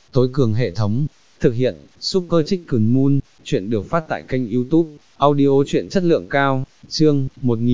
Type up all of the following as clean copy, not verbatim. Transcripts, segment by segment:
tối cường hệ thống. Thực hiện, Super Chicken Moon, chuyện được phát tại kênh YouTube, audio truyện chất lượng cao, chương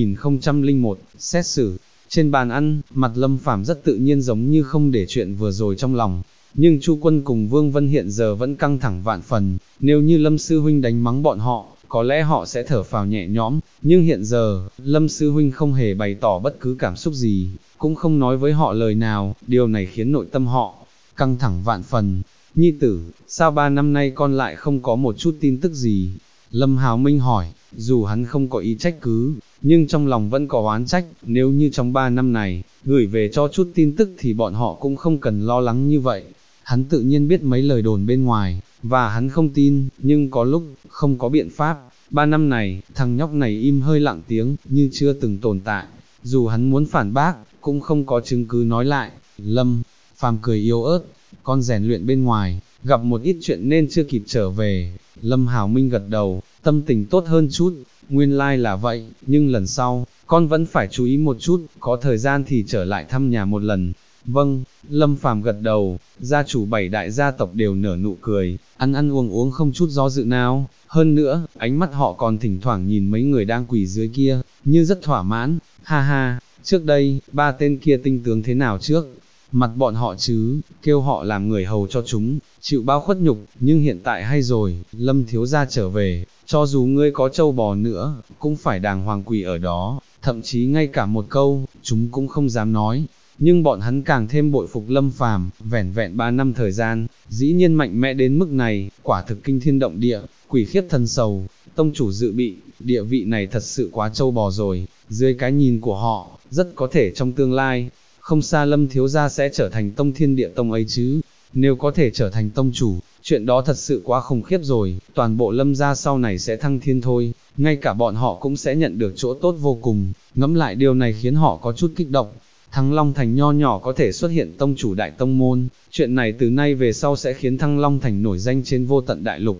1001, xét xử. Trên bàn ăn, mặt Lâm Phàm rất tự nhiên giống như không để chuyện vừa rồi trong lòng. Nhưng Chu Quân cùng Vương Vân hiện giờ vẫn căng thẳng vạn phần, nếu như Lâm Sư Huynh đánh mắng bọn họ, có lẽ họ sẽ thở phào nhẹ nhõm, nhưng hiện giờ, Lâm Sư Huynh không hề bày tỏ bất cứ cảm xúc gì, cũng không nói với họ lời nào, điều này khiến nội tâm họ căng thẳng vạn phần. Nhi tử, sao 3 năm nay con lại không có một chút tin tức gì? Lâm Hào Minh hỏi, dù hắn không có ý trách cứ, nhưng trong lòng vẫn có oán trách, nếu như trong 3 năm này, gửi về cho chút tin tức thì bọn họ cũng không cần lo lắng như vậy. Hắn tự nhiên biết mấy lời đồn bên ngoài, và hắn không tin, nhưng có lúc, không có biện pháp. 3 năm này, thằng nhóc này im hơi lặng tiếng, như chưa từng tồn tại. Dù hắn muốn phản bác, cũng không có chứng cứ nói lại. Lâm Phàm cười yếu ớt, con rèn luyện bên ngoài, gặp một ít chuyện nên chưa kịp trở về. Lâm Hào Minh gật đầu, tâm tình tốt hơn chút, nguyên lai là vậy, nhưng lần sau, con vẫn phải chú ý một chút, có thời gian thì trở lại thăm nhà một lần. Vâng, Lâm Phàm gật đầu, gia chủ 7 đại gia tộc đều nở nụ cười, ăn ăn uống uống không chút do dự nào, hơn nữa, ánh mắt họ còn thỉnh thoảng nhìn mấy người đang quỳ dưới kia, như rất thỏa mãn, ha ha, trước đây, 3 tên kia tinh tướng thế nào trước? Mặt bọn họ chứ, kêu họ làm người hầu cho chúng, chịu bao khuất nhục, nhưng hiện tại hay rồi, Lâm thiếu gia trở về, cho dù ngươi có trâu bò nữa, cũng phải đàng hoàng quỳ ở đó, thậm chí ngay cả một câu, chúng cũng không dám nói. Nhưng bọn hắn càng thêm bội phục Lâm Phàm, vẻn vẹn 3 năm thời gian, dĩ nhiên mạnh mẽ đến mức này, quả thực kinh thiên động địa, quỷ khiếp thần sầu. Tông chủ dự bị, địa vị này thật sự quá trâu bò rồi, dưới cái nhìn của họ, rất có thể trong tương lai, không xa Lâm thiếu gia sẽ trở thành tông thiên địa tông ấy chứ. Nếu có thể trở thành tông chủ, chuyện đó thật sự quá khủng khiếp rồi, toàn bộ Lâm gia sau này sẽ thăng thiên thôi, ngay cả bọn họ cũng sẽ nhận được chỗ tốt vô cùng. Ngẫm lại điều này khiến họ có chút kích động. Thăng Long Thành nho nhỏ có thể xuất hiện tông chủ đại tông môn, chuyện này từ nay về sau sẽ khiến Thăng Long Thành nổi danh trên vô tận đại lục.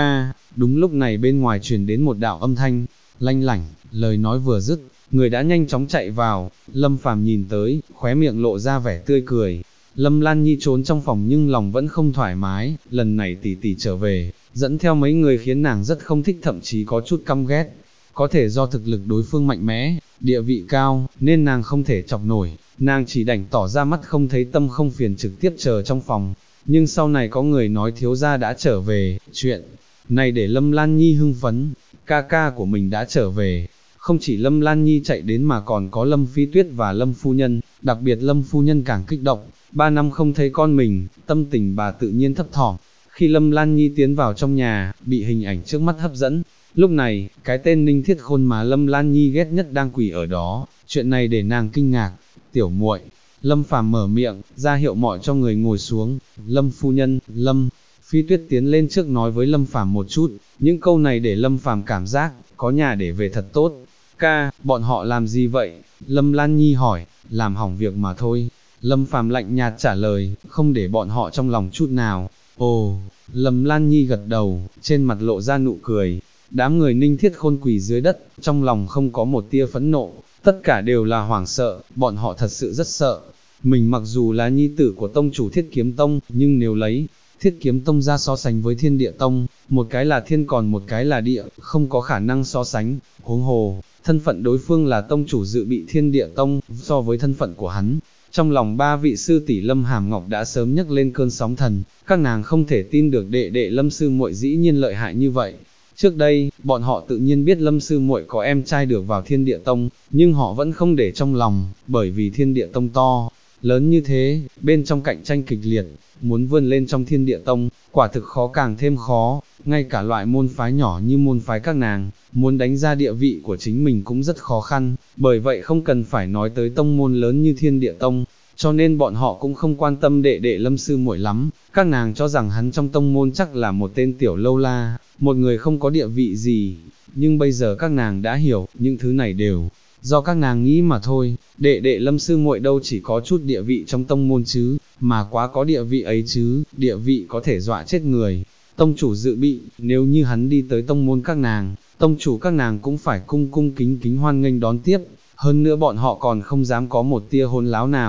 Đúng lúc này bên ngoài truyền đến một đạo âm thanh, lanh lảnh, lời nói vừa dứt, người đã nhanh chóng chạy vào. Lâm Phàm nhìn tới, khóe miệng lộ ra vẻ tươi cười. Lâm Lan Nhi trốn trong phòng nhưng lòng vẫn không thoải mái, lần này tỷ tỷ trở về, dẫn theo mấy người khiến nàng rất không thích, thậm chí có chút căm ghét. Có thể do thực lực đối phương mạnh mẽ, địa vị cao, nên nàng không thể chọc nổi, nàng chỉ đành tỏ ra mắt không thấy tâm không phiền trực tiếp chờ trong phòng. Nhưng sau này có người nói thiếu gia đã trở về, chuyện này để Lâm Lan Nhi hưng phấn, ca ca của mình đã trở về. Không chỉ Lâm Lan Nhi chạy đến mà còn có Lâm Phi Tuyết và Lâm Phu Nhân, đặc biệt Lâm Phu Nhân càng kích động, 3 năm không thấy con mình, tâm tình bà tự nhiên thấp thỏm. Khi Lâm Lan Nhi tiến vào trong nhà, bị hình ảnh trước mắt hấp dẫn, lúc này, cái tên Ninh Thiết Khôn mà Lâm Lan Nhi ghét nhất đang quỳ ở đó, chuyện này để nàng kinh ngạc. Tiểu muội, Lâm Phàm mở miệng, ra hiệu mọi cho người ngồi xuống. Lâm Phu Nhân, Lâm Phi Tuyết tiến lên trước nói với Lâm Phàm một chút, những câu này để Lâm Phàm cảm giác, có nhà để về thật tốt. Ca, bọn họ làm gì vậy? Lâm Lan Nhi hỏi, làm hỏng việc mà thôi. Lâm Phàm lạnh nhạt trả lời, không để bọn họ trong lòng chút nào. Ồ, Lâm Lan Nhi gật đầu, trên mặt lộ ra nụ cười. Đám người Ninh Thiết Khôn quỳ dưới đất, trong lòng không có một tia phẫn nộ, tất cả đều là hoảng sợ, bọn họ thật sự rất sợ. Mình mặc dù là nhi tử của tông chủ Thiết Kiếm Tông, nhưng nếu lấy Thiết Kiếm Tông ra so sánh với Thiên Địa Tông, một cái là thiên còn một cái là địa, không có khả năng so sánh. Huống hồ, thân phận đối phương là tông chủ dự bị Thiên Địa Tông, so với thân phận của hắn, trong lòng 3 vị sư tỷ Lâm Hàm Ngọc đã sớm nhấc lên cơn sóng thần, các nàng không thể tin được đệ đệ Lâm sư muội dĩ nhiên lợi hại như vậy. Trước đây, bọn họ tự nhiên biết Lâm sư muội có em trai được vào Thiên Địa Tông, nhưng họ vẫn không để trong lòng, bởi vì Thiên Địa Tông to lớn như thế, bên trong cạnh tranh kịch liệt, muốn vươn lên trong Thiên Địa Tông, quả thực khó càng thêm khó, ngay cả loại môn phái nhỏ như môn phái các nàng, muốn đánh ra địa vị của chính mình cũng rất khó khăn, bởi vậy không cần phải nói tới tông môn lớn như Thiên Địa Tông, cho nên bọn họ cũng không quan tâm đệ đệ Lâm sư muội lắm, các nàng cho rằng hắn trong tông môn chắc là một tên tiểu lâu la, một người không có địa vị gì, nhưng bây giờ các nàng đã hiểu, những thứ này đều do các nàng nghĩ mà thôi. Đệ đệ Lâm sư muội đâu chỉ có chút địa vị trong tông môn chứ, mà quá có địa vị ấy chứ, địa vị có thể dọa chết người. Tông chủ dự bị, nếu như hắn đi tới tông môn các nàng, tông chủ các nàng cũng phải cung cung kính kính hoan nghênh đón tiếp, hơn nữa bọn họ còn không dám có một tia hỗn láo nào.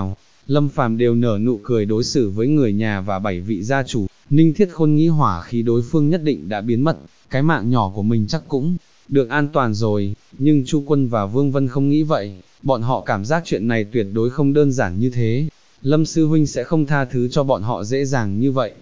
Lâm Phàm đều nở nụ cười đối xử với người nhà và 7 vị gia chủ. Ninh Thiết Khôn nghĩ hỏa khí đối phương nhất định đã biến mất, cái mạng nhỏ của mình chắc cũng được an toàn rồi, nhưng Chu Quân và Vương Vân không nghĩ vậy, bọn họ cảm giác chuyện này tuyệt đối không đơn giản như thế. Lâm sư huynh sẽ không tha thứ cho bọn họ dễ dàng như vậy.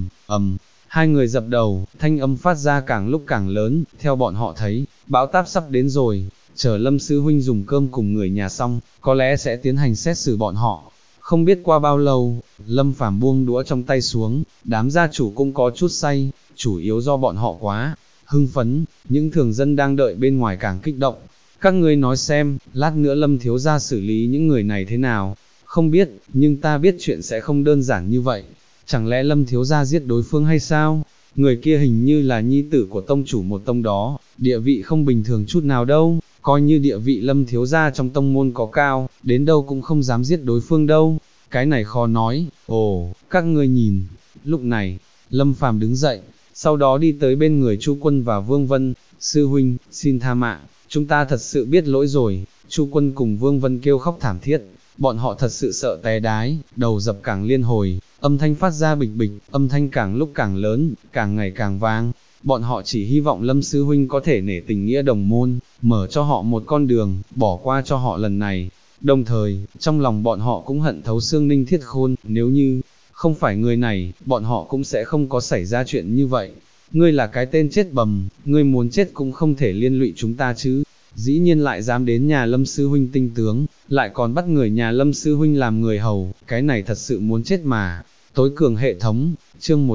Hai người dập đầu, thanh âm phát ra càng lúc càng lớn, theo bọn họ thấy, bão táp sắp đến rồi, chờ Lâm sư huynh dùng cơm cùng người nhà xong, có lẽ sẽ tiến hành xét xử bọn họ. Không biết qua bao lâu, Lâm Phàm buông đũa trong tay xuống, đám gia chủ cũng có chút say, chủ yếu do bọn họ quá hưng phấn, những thường dân đang đợi bên ngoài càng kích động. Các ngươi nói xem, lát nữa Lâm thiếu gia xử lý những người này thế nào? Không biết, nhưng ta biết chuyện sẽ không đơn giản như vậy. Chẳng lẽ Lâm thiếu gia giết đối phương hay sao? Người kia hình như là nhi tử của tông chủ một tông đó, địa vị không bình thường chút nào đâu, coi như địa vị Lâm thiếu gia trong tông môn có cao, đến đâu cũng không dám giết đối phương đâu. Cái này khó nói. Ồ, các ngươi nhìn. Lúc này, Lâm Phàm đứng dậy, sau đó đi tới bên người Chu Quân và Vương Vân. Sư huynh, xin tha mạng, chúng ta thật sự biết lỗi rồi. Chu Quân cùng Vương Vân kêu khóc thảm thiết, bọn họ thật sự sợ té đái, đầu dập càng liên hồi, âm thanh phát ra bịch bịch, âm thanh càng lúc càng lớn, càng ngày càng vang. Bọn họ chỉ hy vọng Lâm sư huynh có thể nể tình nghĩa đồng môn, mở cho họ một con đường, bỏ qua cho họ lần này. Đồng thời, trong lòng bọn họ cũng hận thấu xương Ninh Thiết Khôn, nếu như không phải người này, bọn họ cũng sẽ không có xảy ra chuyện như vậy. Ngươi là cái tên chết bầm, ngươi muốn chết cũng không thể liên lụy chúng ta chứ. Dĩ nhiên lại dám đến nhà Lâm sư huynh tinh tướng, lại còn bắt người nhà Lâm sư huynh làm người hầu, cái này thật sự muốn chết mà. Tối cường hệ thống, chương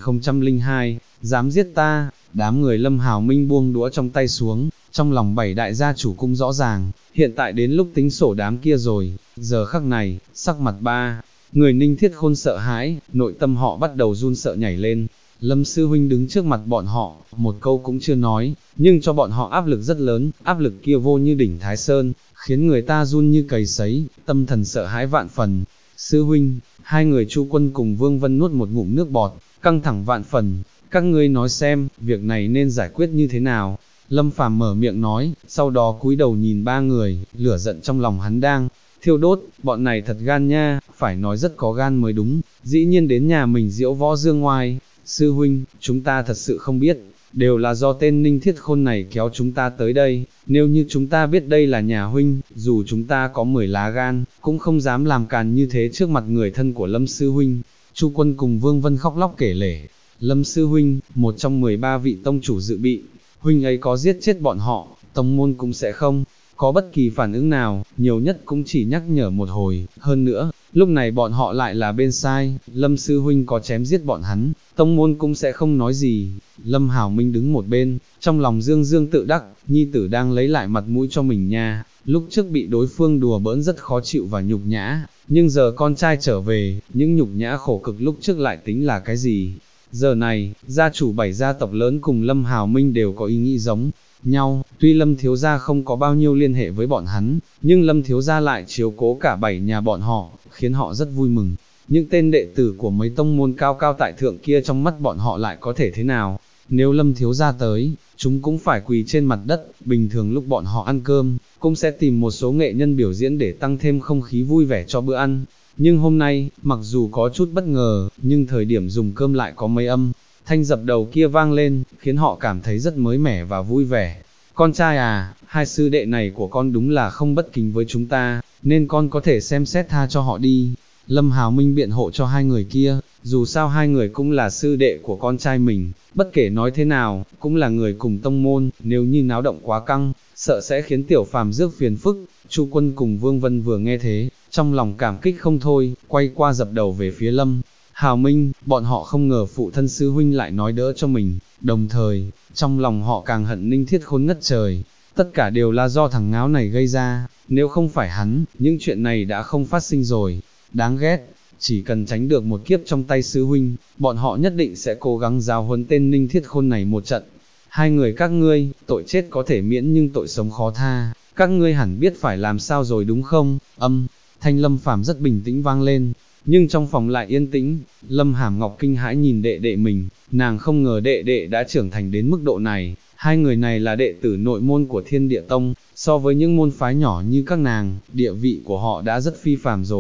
1002, dám giết ta. Đám người Lâm Hào Minh buông đũa trong tay xuống, trong lòng 7 đại gia chủ cũng rõ ràng, hiện tại đến lúc tính sổ đám kia rồi. Giờ khắc này, sắc mặt ba người Ninh Thiết Khôn sợ hãi, nội tâm họ bắt đầu run sợ nhảy lên. Lâm sư huynh đứng trước mặt bọn họ, một câu cũng chưa nói, nhưng cho bọn họ áp lực rất lớn, áp lực kia vô như đỉnh Thái Sơn, khiến người ta run như cầy sấy, tâm thần sợ hãi vạn phần. Sư huynh, hai người Chu Quân cùng Vương Vân nuốt một ngụm nước bọt, căng thẳng vạn phần. Các ngươi nói xem, việc này nên giải quyết như thế nào? Lâm Phàm mở miệng nói, sau đó cúi đầu nhìn ba người, lửa giận trong lòng hắn đang thiêu đốt, bọn này thật gan nha, phải nói rất có gan mới đúng, dĩ nhiên đến nhà mình diễu võ dương ngoai. Sư huynh, chúng ta thật sự không biết, đều là do tên Ninh Thiết Khôn này kéo chúng ta tới đây, nếu như chúng ta biết đây là nhà huynh, dù chúng ta có 10 lá gan, cũng không dám làm càn như thế trước mặt người thân của Lâm sư huynh. Chu Quân cùng Vương Vân khóc lóc kể lể, Lâm sư huynh, một trong 13 vị tông chủ dự bị, huynh ấy có giết chết bọn họ, tông môn cũng sẽ không có bất kỳ phản ứng nào, nhiều nhất cũng chỉ nhắc nhở một hồi. Hơn nữa, lúc này bọn họ lại là bên sai, Lâm sư huynh có chém giết bọn hắn, tông môn cũng sẽ không nói gì. Lâm Hảo Minh đứng một bên, trong lòng dương dương tự đắc, nhi tử đang lấy lại mặt mũi cho mình nha, lúc trước bị đối phương đùa bỡn rất khó chịu và nhục nhã, nhưng giờ con trai trở về, những nhục nhã khổ cực lúc trước lại tính là cái gì. Giờ này, gia chủ 7 gia tộc lớn cùng Lâm Hào Minh đều có ý nghĩ giống nhau, tuy Lâm thiếu gia không có bao nhiêu liên hệ với bọn hắn, nhưng Lâm thiếu gia lại chiếu cố cả 7 nhà bọn họ, khiến họ rất vui mừng. Những tên đệ tử của mấy tông môn cao cao tại thượng kia trong mắt bọn họ lại có thể thế nào? Nếu Lâm thiếu gia tới, chúng cũng phải quỳ trên mặt đất. Bình thường lúc bọn họ ăn cơm, cũng sẽ tìm một số nghệ nhân biểu diễn để tăng thêm không khí vui vẻ cho bữa ăn. Nhưng hôm nay, mặc dù có chút bất ngờ, nhưng thời điểm dùng cơm lại có mấy âm thanh dập đầu kia vang lên, khiến họ cảm thấy rất mới mẻ và vui vẻ. Con trai à, hai sư đệ này của con đúng là không bất kính với chúng ta, nên con có thể xem xét tha cho họ đi. Lâm Hào Minh biện hộ cho hai người kia, dù sao hai người cũng là sư đệ của con trai mình, bất kể nói thế nào, cũng là người cùng tông môn, nếu như náo động quá căng, sợ sẽ khiến Tiểu Phàm rước phiền phức. Chu Quân cùng Vương Vân vừa nghe thế, trong lòng cảm kích không thôi, quay qua dập đầu về phía Lâm Hào Minh, bọn họ không ngờ phụ thân sư huynh lại nói đỡ cho mình, đồng thời, trong lòng họ càng hận Ninh Thiết Khôn ngất trời. Tất cả đều là do thằng ngáo này gây ra, nếu không phải hắn, những chuyện này đã không phát sinh rồi. Đáng ghét, chỉ cần tránh được một kiếp trong tay sư huynh, bọn họ nhất định sẽ cố gắng giáo huấn tên Ninh Thiết Khôn này một trận. Hai người các ngươi, tội chết có thể miễn nhưng tội sống khó tha, các ngươi hẳn biết phải làm sao rồi đúng không? Thanh Lâm Phàm rất bình tĩnh vang lên, nhưng trong phòng lại yên tĩnh. Lâm Hàm Ngọc kinh hãi nhìn đệ đệ mình, nàng không ngờ đệ đệ đã trưởng thành đến mức độ này. Hai người này là đệ tử nội môn của Thiên Địa Tông, so với những môn phái nhỏ như các nàng, địa vị của họ đã rất phi phàm rồi,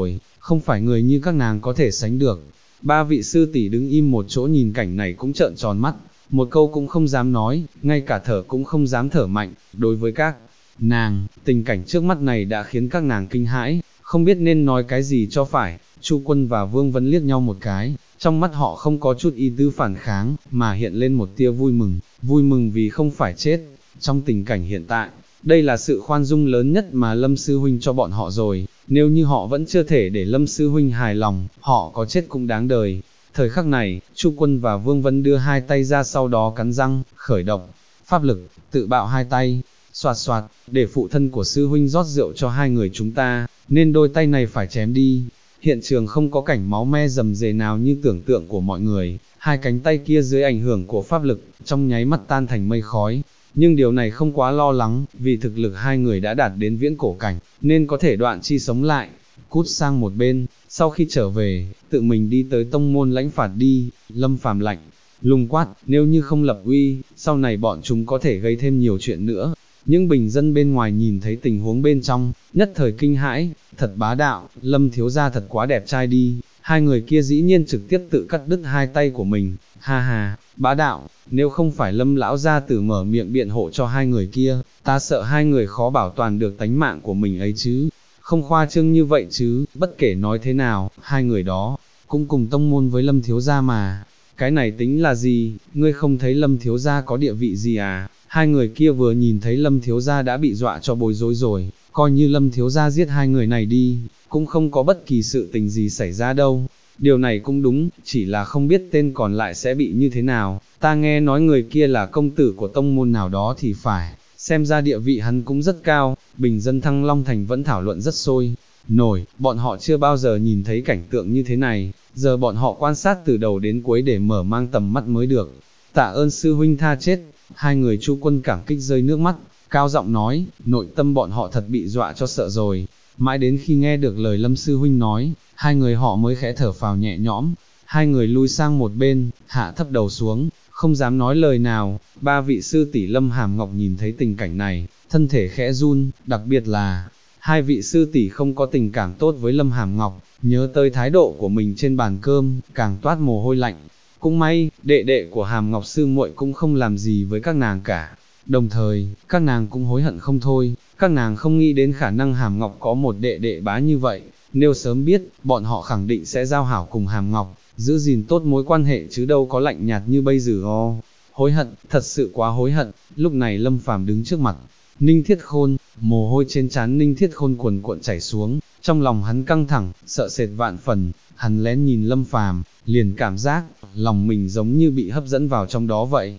không phải người như các nàng có thể sánh được. Ba vị sư tỷ đứng im một chỗ nhìn cảnh này cũng trợn tròn mắt, một câu cũng không dám nói, ngay cả thở cũng không dám thở mạnh. Đối với các nàng, tình cảnh trước mắt này đã khiến các nàng kinh hãi, không biết nên nói cái gì cho phải. Chu Quân và Vương Vân liếc nhau một cái, trong mắt họ không có chút ý tứ phản kháng, mà hiện lên một tia vui mừng vì không phải chết. Trong tình cảnh hiện tại, đây là sự khoan dung lớn nhất mà Lâm Sư Huynh cho bọn họ rồi, nếu như họ vẫn chưa thể để Lâm Sư Huynh hài lòng, họ có chết cũng đáng đời. Thời khắc này, Chu Quân và Vương Vân đưa hai tay ra, sau đó cắn răng, khởi động pháp lực, tự bạo hai tay, xoạt xoạt, để phụ thân của Sư Huynh rót rượu cho hai người chúng ta, nên đôi tay này phải chém đi. Hiện trường không có cảnh máu me rầm rề nào như tưởng tượng của mọi người, hai cánh tay kia dưới ảnh hưởng của pháp lực, trong nháy mắt tan thành mây khói. Nhưng điều này không quá lo lắng, vì thực lực hai người đã đạt đến viễn cổ cảnh, nên có thể đoạn chi sống lại. Cút sang một bên, sau khi trở về, tự mình đi tới tông môn lãnh phạt đi. Lâm Phàm lạnh lùng quát, nếu như không lập uy, sau này bọn chúng có thể gây thêm nhiều chuyện nữa. Những bình dân bên ngoài nhìn thấy tình huống bên trong, nhất thời kinh hãi, thật bá đạo, Lâm thiếu gia thật quá đẹp trai đi. Hai người kia dĩ nhiên trực tiếp tự cắt đứt hai tay của mình, ha ha, bá đạo, nếu không phải Lâm lão gia tử mở miệng biện hộ cho hai người kia, ta sợ hai người khó bảo toàn được tánh mạng của mình ấy chứ. Không khoa trương như vậy chứ, bất kể nói thế nào, hai người đó cũng cùng tông môn với Lâm thiếu gia mà. Cái này tính là gì, ngươi không thấy Lâm thiếu gia có địa vị gì à? Hai người kia vừa nhìn thấy Lâm thiếu gia đã bị dọa cho bối rối rồi, coi như Lâm thiếu gia giết hai người này đi, cũng không có bất kỳ sự tình gì xảy ra đâu. Điều này cũng đúng, chỉ là không biết tên còn lại sẽ bị như thế nào. Ta nghe nói người kia là công tử của tông môn nào đó thì phải, xem ra địa vị hắn cũng rất cao. Bình dân Thăng Long Thành vẫn thảo luận rất sôi nổi, bọn họ chưa bao giờ nhìn thấy cảnh tượng như thế này, giờ bọn họ quan sát từ đầu đến cuối để mở mang tầm mắt mới được. Tạ ơn sư huynh tha chết. Hai người Chu Quân cảm kích rơi nước mắt, cao giọng nói, nội tâm bọn họ thật bị dọa cho sợ rồi. Mãi đến khi nghe được lời Lâm sư huynh nói, hai người họ mới khẽ thở phào nhẹ nhõm. Hai người lui sang một bên, hạ thấp đầu xuống, không dám nói lời nào. Ba vị sư tỷ Lâm Hàm Ngọc nhìn thấy tình cảnh này, thân thể khẽ run, đặc biệt là hai vị sư tỷ không có tình cảm tốt với Lâm Hàm Ngọc, nhớ tới thái độ của mình trên bàn cơm, càng toát mồ hôi lạnh. Cũng may, đệ đệ của Hàm Ngọc sư muội cũng không làm gì với các nàng cả. Đồng thời, các nàng cũng hối hận không thôi, các nàng không nghĩ đến khả năng Hàm Ngọc có một đệ đệ bá như vậy. Nếu sớm biết, bọn họ khẳng định sẽ giao hảo cùng Hàm Ngọc, giữ gìn tốt mối quan hệ chứ đâu có lạnh nhạt như bây giờ. Hối hận, thật sự quá hối hận. Lúc này Lâm Phàm đứng trước mặt Ninh Thiết Khôn, mồ hôi trên trán Ninh Thiết Khôn cuồn cuộn chảy xuống, trong lòng hắn căng thẳng, sợ sệt vạn phần. Hắn lén nhìn Lâm Phàm, liền cảm giác, lòng mình giống như bị hấp dẫn vào trong đó vậy.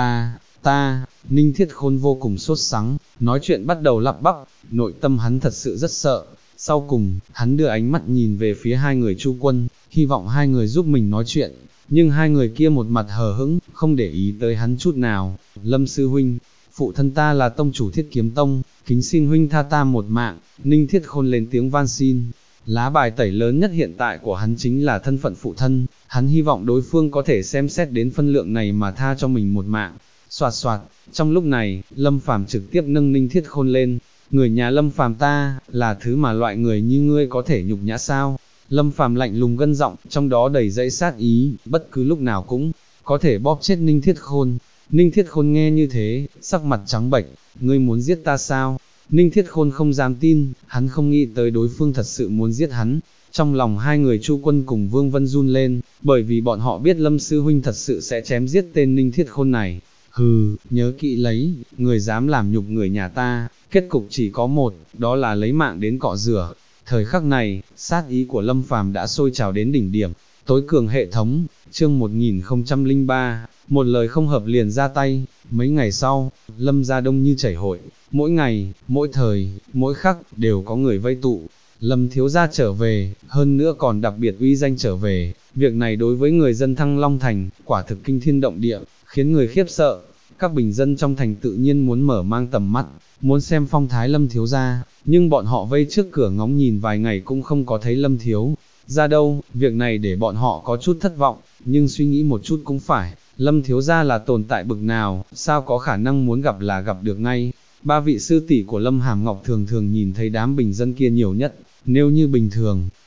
Ninh Thiết Khôn vô cùng sốt sắng, nói chuyện bắt đầu lắp bắp, nội tâm hắn thật sự rất sợ. Sau cùng, hắn đưa ánh mắt nhìn về phía hai người Chu Quân, hy vọng hai người giúp mình nói chuyện, nhưng hai người kia một mặt hờ hững, không để ý tới hắn chút nào. Lâm sư huynh, phụ thân ta là tông chủ Thiết Kiếm Tông, kính xin huynh tha ta một mạng. Ninh Thiết Khôn lên tiếng van xin. Lá bài tẩy lớn nhất hiện tại của hắn chính là thân phận phụ thân, hắn hy vọng đối phương có thể xem xét đến phân lượng này mà tha cho mình một mạng. Soạt soạt, trong lúc này, Lâm Phàm trực tiếp nâng Ninh Thiết Khôn lên. Người nhà Lâm Phàm ta, là thứ mà loại người như ngươi có thể nhục nhã sao? Lâm Phàm lạnh lùng gân giọng, trong đó đầy dẫy sát ý, bất cứ lúc nào cũng có thể bóp chết Ninh Thiết Khôn. Ninh Thiết Khôn nghe như thế, sắc mặt trắng bệch, ngươi muốn giết ta sao? Ninh Thiết Khôn không dám tin, hắn không nghĩ tới đối phương thật sự muốn giết hắn. Trong lòng hai người Chu Quân cùng Vương Vân run lên, bởi vì bọn họ biết Lâm sư huynh thật sự sẽ chém giết tên Ninh Thiết Khôn này. Hừ, nhớ kỹ lấy, người dám làm nhục người nhà ta, kết cục chỉ có một, đó là lấy mạng đến cọ rửa. Thời khắc này, sát ý của Lâm Phàm đã sôi trào đến đỉnh điểm. Tối cường hệ thống, chương 1003, một lời không hợp liền ra tay. Mấy ngày sau, Lâm gia đông như chảy hội, mỗi ngày, mỗi thời, mỗi khắc, đều có người vây tụ. Lâm thiếu gia trở về, hơn nữa còn đặc biệt uy danh trở về. Việc này đối với người dân Thăng Long Thành, quả thực kinh thiên động địa, khiến người khiếp sợ. Các bình dân trong thành tự nhiên muốn mở mang tầm mắt, muốn xem phong thái Lâm thiếu gia, nhưng bọn họ vây trước cửa ngóng nhìn vài ngày cũng không có thấy Lâm thiếu gia đâu. Việc này để bọn họ có chút thất vọng, nhưng suy nghĩ một chút cũng phải, Lâm thiếu gia là tồn tại bực nào, sao có khả năng muốn gặp là gặp được ngay. Ba vị sư tỷ của Lâm Hàm Ngọc thường thường nhìn thấy đám bình dân kia nhiều nhất, nếu như bình thường,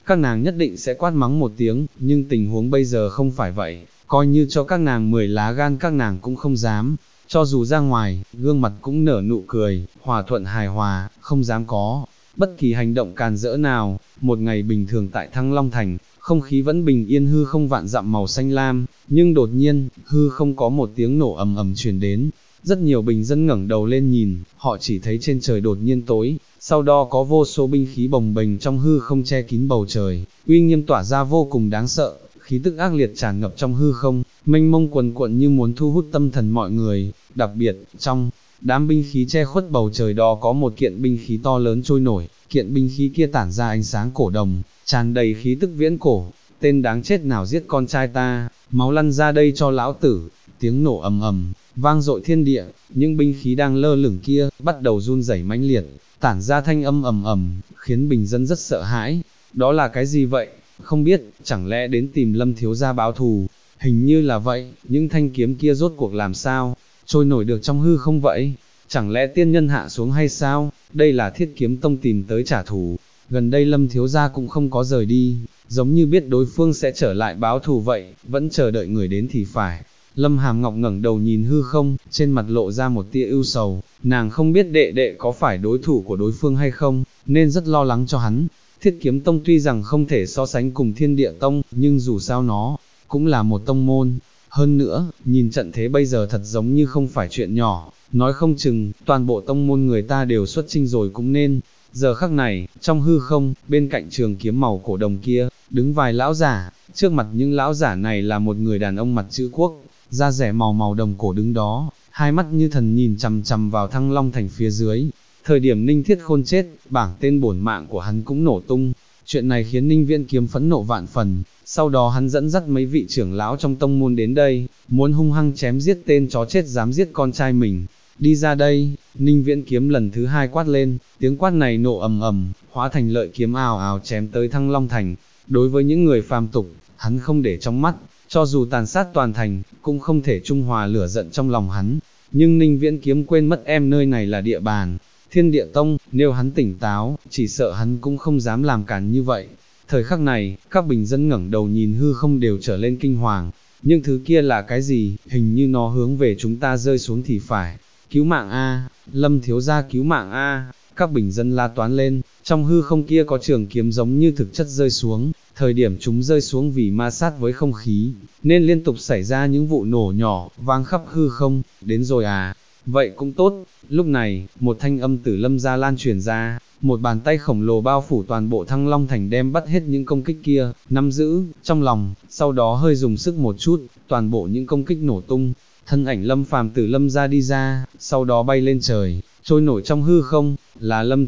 các nàng nhất định sẽ quát mắng một tiếng, nhưng tình huống bây giờ không phải vậy, coi như cho các nàng 10 lá gan các nàng cũng không dám, cho dù ra ngoài, gương mặt cũng nở nụ cười, hòa thuận hài hòa, không dám có bất kỳ hành động càn rỡ nào. Một ngày bình thường tại Thăng Long Thành, không khí vẫn bình yên hư không vạn dặm màu xanh lam, nhưng đột nhiên, hư không có một tiếng nổ ầm ầm truyền đến. Rất nhiều bình dân ngẩng đầu lên nhìn, họ chỉ thấy trên trời đột nhiên tối, sau đó có vô số binh khí bồng bềnh trong hư không che kín bầu trời, uy nghiêm tỏa ra vô cùng đáng sợ, khí tức ác liệt tràn ngập trong hư không, mênh mông quần cuộn như muốn thu hút tâm thần mọi người. Đặc biệt, trong đám binh khí che khuất bầu trời đó có một kiện binh khí to lớn trôi nổi, kiện binh khí kia tản ra ánh sáng cổ đồng, tràn đầy khí tức viễn cổ. Tên đáng chết nào giết con trai ta, máu lăn ra đây cho lão tử. Tiếng nổ ầm ầm vang dội thiên địa, những binh khí đang lơ lửng kia bắt đầu run rẩy mãnh liệt, tản ra thanh âm ầm ầm, khiến bình dân rất sợ hãi. Đó là cái gì vậy? Không biết, chẳng lẽ đến tìm Lâm thiếu gia báo thù? Hình như là vậy, những thanh kiếm kia rốt cuộc làm sao trôi nổi được trong hư không vậy? Chẳng lẽ tiên nhân hạ xuống hay sao? Đây là Thiết Kiếm Tông tìm tới trả thù. Gần đây Lâm thiếu gia cũng không có rời đi, giống như biết đối phương sẽ trở lại báo thù vậy, vẫn chờ đợi người đến thì phải. Lâm Hàm Ngọc ngẩng đầu nhìn hư không, trên mặt lộ ra một tia ưu sầu, nàng không biết đệ đệ có phải đối thủ của đối phương hay không, nên rất lo lắng cho hắn. Thiết Kiếm Tông tuy rằng không thể so sánh cùng Thiên Địa Tông, nhưng dù sao nó cũng là một tông môn. Hơn nữa, nhìn trận thế bây giờ thật giống như không phải chuyện nhỏ, nói không chừng, toàn bộ tông môn người ta đều xuất chinh rồi cũng nên. Giờ khắc này, trong hư không, bên cạnh trường kiếm màu cổ đồng kia, đứng vài lão giả, trước mặt những lão giả này là một người đàn ông mặt chữ quốc, da rẻ màu đồng cổ đứng đó, hai mắt như thần nhìn chằm chằm vào Thăng Long Thành phía dưới. Thời điểm Ninh Thiết Khôn chết, bảng tên bổn mạng của hắn cũng nổ tung. Chuyện này khiến Ninh Viễn Kiếm phẫn nộ vạn phần, sau đó hắn dẫn dắt mấy vị trưởng lão trong tông môn đến đây, muốn hung hăng chém giết tên chó chết dám giết con trai mình. Đi ra đây, Ninh Viễn Kiếm lần thứ hai quát lên, tiếng quát này nổ ầm ầm, hóa thành lợi kiếm ào ào chém tới Thăng Long Thành. Đối với những người phàm tục, hắn không để trong mắt, cho dù tàn sát toàn thành, cũng không thể trung hòa lửa giận trong lòng hắn. Nhưng Ninh Viễn Kiếm quên mất nơi này là địa bàn Thiên Địa Tông, nếu hắn tỉnh táo, chỉ sợ hắn cũng không dám làm cản như vậy. Thời khắc này, các bình dân ngẩng đầu nhìn hư không đều trở lên kinh hoàng. Nhưng thứ kia là cái gì? Hình như nó hướng về chúng ta rơi xuống thì phải. Cứu mạng a, Lâm thiếu gia cứu mạng a! Các bình dân la toán lên. Trong hư không kia có trường kiếm giống như thực chất rơi xuống. Thời điểm chúng rơi xuống vì ma sát với không khí, nên liên tục xảy ra những vụ nổ nhỏ, vang khắp hư không. Đến rồi à? Vậy cũng tốt. Lúc này, một thanh âm từ Lâm gia lan truyền ra, một bàn tay khổng lồ bao phủ toàn bộ Thăng Long Thành đem bắt hết những công kích kia, nắm giữ trong lòng, sau đó hơi dùng sức một chút, toàn bộ những công kích nổ tung. Thân ảnh Lâm Phàm từ Lâm gia đi ra, sau đó bay lên trời, trôi nổi trong hư không. Là Lâm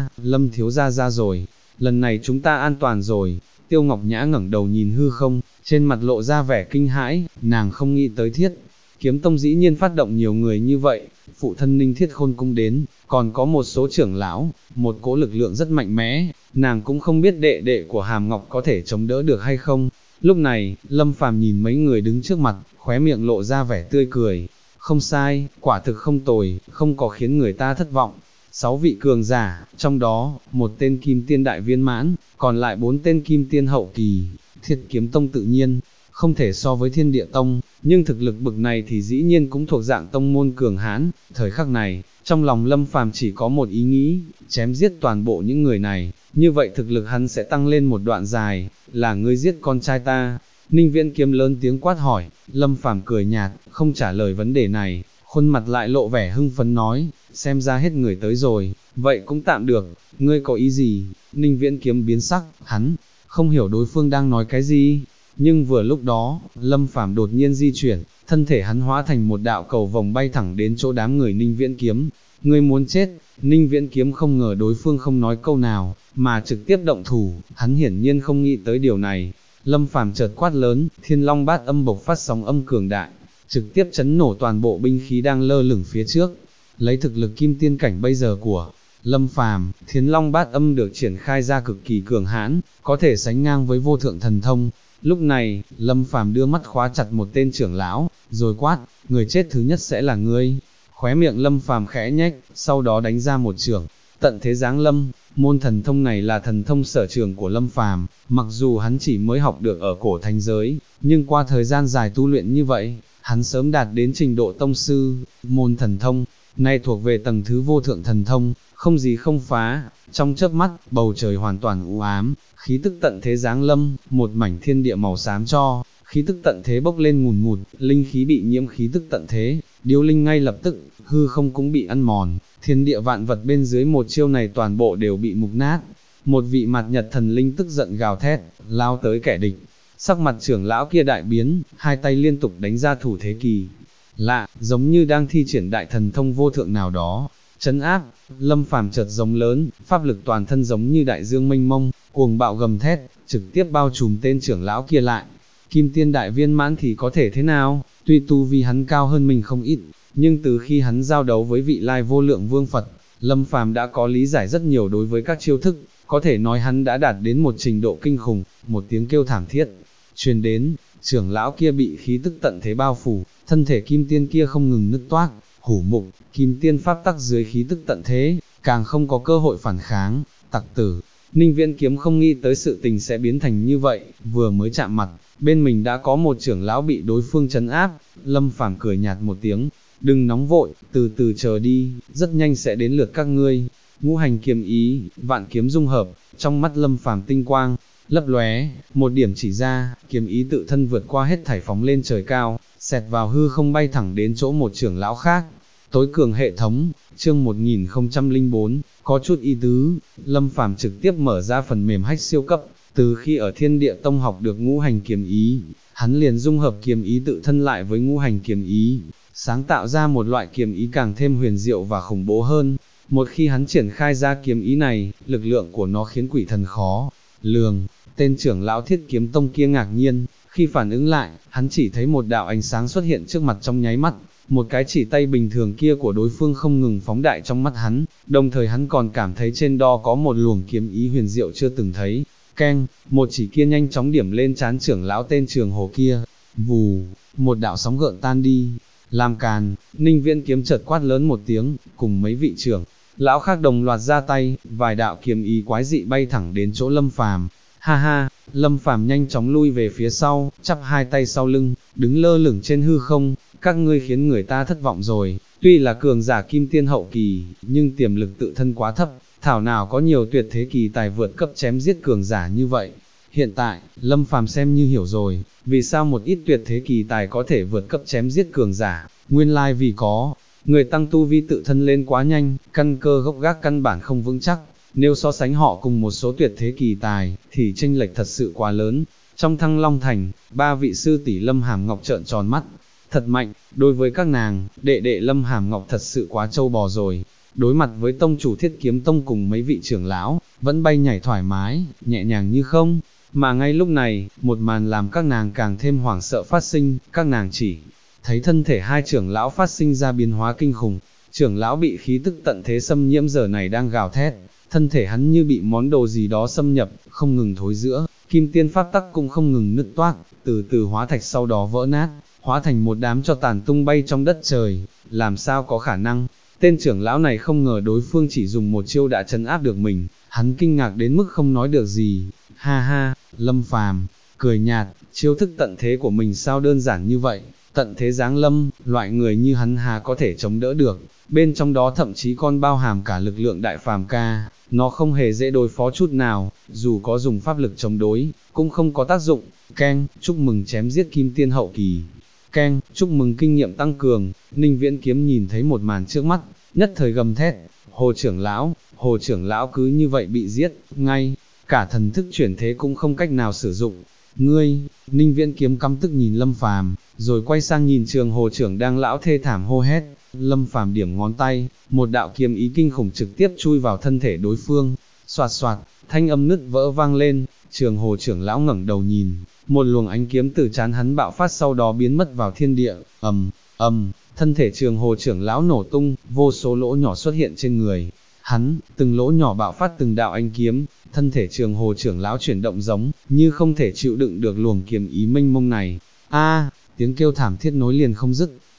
thiếu gia ra rồi, lần này chúng ta an toàn rồi. Tiêu Ngọc Nhã ngẩng đầu nhìn hư không, trên mặt lộ ra vẻ kinh hãi, nàng không nghĩ tới Thiết Kiếm Tông dĩ nhiên phát động nhiều người như vậy. Phụ thân Ninh Thiết Khôn cũng đến, còn có một số trưởng lão, một cỗ lực lượng rất mạnh mẽ, nàng cũng không biết đệ đệ của Hàm Ngọc có thể chống đỡ được hay không. Lúc này, Lâm Phàm nhìn mấy người đứng trước mặt, khóe miệng lộ ra vẻ tươi cười. Không sai, quả thực không tồi, không có khiến người ta thất vọng. 6 vị cường giả, trong đó, một tên Kim Tiên Đại Viên Mãn, còn lại 4 tên Kim Tiên Hậu Kỳ. Thiết Kiếm Tông tự nhiên không thể so với Thiên Địa Tông, nhưng thực lực bực này thì dĩ nhiên cũng thuộc dạng tông môn cường hãn. Thời khắc này, trong lòng Lâm Phàm chỉ có một ý nghĩ, chém giết toàn bộ những người này, như vậy thực lực hắn sẽ tăng lên một đoạn dài. Là ngươi giết con trai ta? Ninh Viễn Kiếm lớn tiếng quát hỏi. Lâm Phàm cười nhạt, không trả lời vấn đề này, khuôn mặt lại lộ vẻ hưng phấn nói, xem ra hết người tới rồi, vậy cũng tạm được, ngươi có ý gì? Ninh Viễn Kiếm biến sắc, hắn không hiểu đối phương đang nói cái gì. Nhưng vừa lúc đó, Lâm Phàm đột nhiên di chuyển, thân thể hắn hóa thành một đạo cầu vòng bay thẳng đến chỗ đám người Ninh Viễn Kiếm. Ngươi muốn chết? Ninh Viễn Kiếm không ngờ đối phương không nói câu nào, mà trực tiếp động thủ, hắn hiển nhiên không nghĩ tới điều này. Lâm Phàm chợt quát lớn, Thiên Long Bát Âm bộc phát sóng âm cường đại, trực tiếp chấn nổ toàn bộ binh khí đang lơ lửng phía trước. Lấy thực lực kim tiên cảnh bây giờ của Lâm Phàm, Thiên Long Bát Âm được triển khai ra cực kỳ cường hãn, có thể sánh ngang với vô thượng thần thông. Lúc này, Lâm Phàm đưa mắt khóa chặt một tên trưởng lão, rồi quát, người chết thứ nhất sẽ là ngươi. Khóe miệng Lâm Phàm khẽ nhếch, sau đó đánh ra một chưởng, tận thế giáng lâm, Môn thần thông này là thần thông sở trường của Lâm Phàm, mặc dù hắn chỉ mới học được ở cổ thánh giới, nhưng qua thời gian dài tu luyện như vậy, hắn sớm đạt đến trình độ tông sư. Môn thần thông này thuộc về tầng thứ vô thượng thần thông, không gì không phá. Trong chớp mắt, bầu trời hoàn toàn u ám, khí tức tận thế giáng lâm, một mảnh thiên địa màu xám cho, khí tức tận thế bốc lên ngùn ngụt, linh khí bị nhiễm khí tức tận thế, điêu linh ngay lập tức, hư không cũng bị ăn mòn, thiên địa vạn vật bên dưới một chiêu này toàn bộ đều bị mục nát. Một vị mặt nhật thần linh tức giận gào thét, lao tới kẻ địch, sắc mặt trưởng lão kia đại biến, hai tay liên tục đánh ra thủ thế kỳ lạ, giống như đang thi triển đại thần thông vô thượng nào đó. Trấn áp, Lâm Phàm chợt giống lớn, pháp lực toàn thân giống như đại dương mênh mông, cuồng bạo gầm thét, trực tiếp bao trùm tên trưởng lão kia lại. Kim tiên đại viên mãn thì có thể thế nào, tuy tu vi hắn cao hơn mình không ít, nhưng từ khi hắn giao đấu với vị lai vô lượng vương Phật, Lâm Phàm đã có lý giải rất nhiều đối với các chiêu thức, có thể nói hắn đã đạt đến một trình độ kinh khủng. Một tiếng kêu thảm thiết truyền đến, trưởng lão kia bị khí tức tận thế bao phủ, thân thể kim tiên kia không ngừng nứt toác, hủ mục, kim tiên pháp tắc dưới khí tức tận thế, càng không có cơ hội phản kháng. Tặc tử, Ninh Viễn Kiếm không nghĩ tới sự tình sẽ biến thành như vậy, vừa mới chạm mặt, bên mình đã có một trưởng lão bị đối phương trấn áp. Lâm Phàm cười nhạt một tiếng, đừng nóng vội, từ từ chờ đi, rất nhanh sẽ đến lượt các ngươi. Ngũ hành kiếm ý, vạn kiếm dung hợp, trong mắt Lâm Phàm tinh quang lấp lóe, một điểm chỉ ra, kiếm ý tự thân vượt qua hết thảy phóng lên trời cao, xẹt vào hư không bay thẳng đến chỗ một trưởng lão khác. Tối cường hệ thống, chương 1004, có chút ý tứ. Lâm Phàm trực tiếp mở ra phần mềm hack siêu cấp, từ khi ở Thiên Địa Tông học được ngũ hành kiếm ý, hắn liền dung hợp kiếm ý tự thân lại với ngũ hành kiếm ý, sáng tạo ra một loại kiếm ý càng thêm huyền diệu và khủng bố hơn. Một khi hắn triển khai ra kiếm ý này, lực lượng của nó khiến quỷ thần khó lường. Tên trưởng lão Thiết Kiếm Tông kia ngạc nhiên, khi phản ứng lại, hắn chỉ thấy một đạo ánh sáng xuất hiện trước mặt trong nháy mắt, một cái chỉ tay bình thường kia của đối phương không ngừng phóng đại trong mắt hắn, đồng thời hắn còn cảm thấy trên đó có một luồng kiếm ý huyền diệu chưa từng thấy. Keng, một chỉ kia nhanh chóng điểm lên trán trưởng lão tên Trường Hồ kia, vù, một đạo sóng gợn tan đi. Làm càn, Ninh Viễn Kiếm chợt quát lớn một tiếng, cùng mấy vị trưởng lão khác đồng loạt ra tay, vài đạo kiếm ý quái dị bay thẳng đến chỗ Lâm Phàm. Ha ha, Lâm Phàm nhanh chóng lui về phía sau, chắp hai tay sau lưng, đứng lơ lửng trên hư không. Các ngươi khiến người ta thất vọng rồi, tuy là cường giả kim tiên hậu kỳ, nhưng tiềm lực tự thân quá thấp, thảo nào có nhiều tuyệt thế kỳ tài vượt cấp chém giết cường giả như vậy. Hiện tại, Lâm Phàm xem như hiểu rồi, vì sao một ít tuyệt thế kỳ tài có thể vượt cấp chém giết cường giả, nguyên lai vì có người tăng tu vi tự thân lên quá nhanh, căn cơ gốc gác căn bản không vững chắc. Nếu so sánh họ cùng một số tuyệt thế kỳ tài, thì chênh lệch thật sự quá lớn. Trong Thăng Long Thành, ba vị sư tỷ Lâm Hàm Ngọc trợn tròn mắt, thật mạnh. Đối với các nàng, đệ đệ Lâm Hàm Ngọc thật sự quá trâu bò rồi. Đối mặt với tông chủ Thiết Kiếm Tông cùng mấy vị trưởng lão, vẫn bay nhảy thoải mái, nhẹ nhàng như không. Mà ngay lúc này, một màn làm các nàng càng thêm hoảng sợ phát sinh. Các nàng chỉ thấy thân thể hai trưởng lão phát sinh ra biến hóa kinh khủng. Trưởng lão bị khí tức tận thế xâm nhiễm giờ này đang gào thét, thân thể hắn như bị món đồ gì đó xâm nhập, không ngừng thối rữa, kim tiên pháp tắc cũng không ngừng nứt toác, từ từ hóa thạch sau đó vỡ nát, hóa thành một đám tro tàn tung bay trong đất trời. Làm sao có khả năng? Tên trưởng lão này không ngờ đối phương chỉ dùng một chiêu đã trấn áp được mình, hắn kinh ngạc đến mức không nói được gì. Ha ha, Lâm Phàm cười nhạt, chiêu thức tận thế của mình sao đơn giản như vậy? Tận thế giáng lâm, loại người như hắn hà có thể chống đỡ được, bên trong đó thậm chí còn bao hàm cả lực lượng đại phàm ca, nó không hề dễ đối phó chút nào, dù có dùng pháp lực chống đối, cũng không có tác dụng. Keng, chúc mừng chém giết kim tiên hậu kỳ. Keng, chúc mừng kinh nghiệm tăng cường. Ninh Viễn Kiếm nhìn thấy một màn trước mắt, nhất thời gầm thét, Hồ trưởng lão cứ như vậy bị giết, ngay cả thần thức chuyển thế cũng không cách nào sử dụng. Ngươi, Ninh Viễn Kiếm căm tức nhìn Lâm Phàm, rồi quay sang nhìn Trường Hồ trưởng đang lão thê thảm hô hét. Lâm Phàm điểm ngón tay, một đạo kiếm ý kinh khủng trực tiếp chui vào thân thể đối phương. Soạt soạt, thanh âm nứt vỡ vang lên. Trường Hồ trưởng lão ngẩng đầu nhìn, một luồng ánh kiếm từ trán hắn bạo phát sau đó biến mất vào thiên địa. Thân thể Trường Hồ trưởng lão nổ tung, vô số lỗ nhỏ xuất hiện trên người hắn, từng lỗ nhỏ bạo phát từng đạo ánh kiếm. Thân thể Trường Hồ trưởng lão chuyển động giống như không thể chịu đựng được luồng kiếm ý mênh mông này. A, tiếng kêu thảm thiết nối liền không dứt.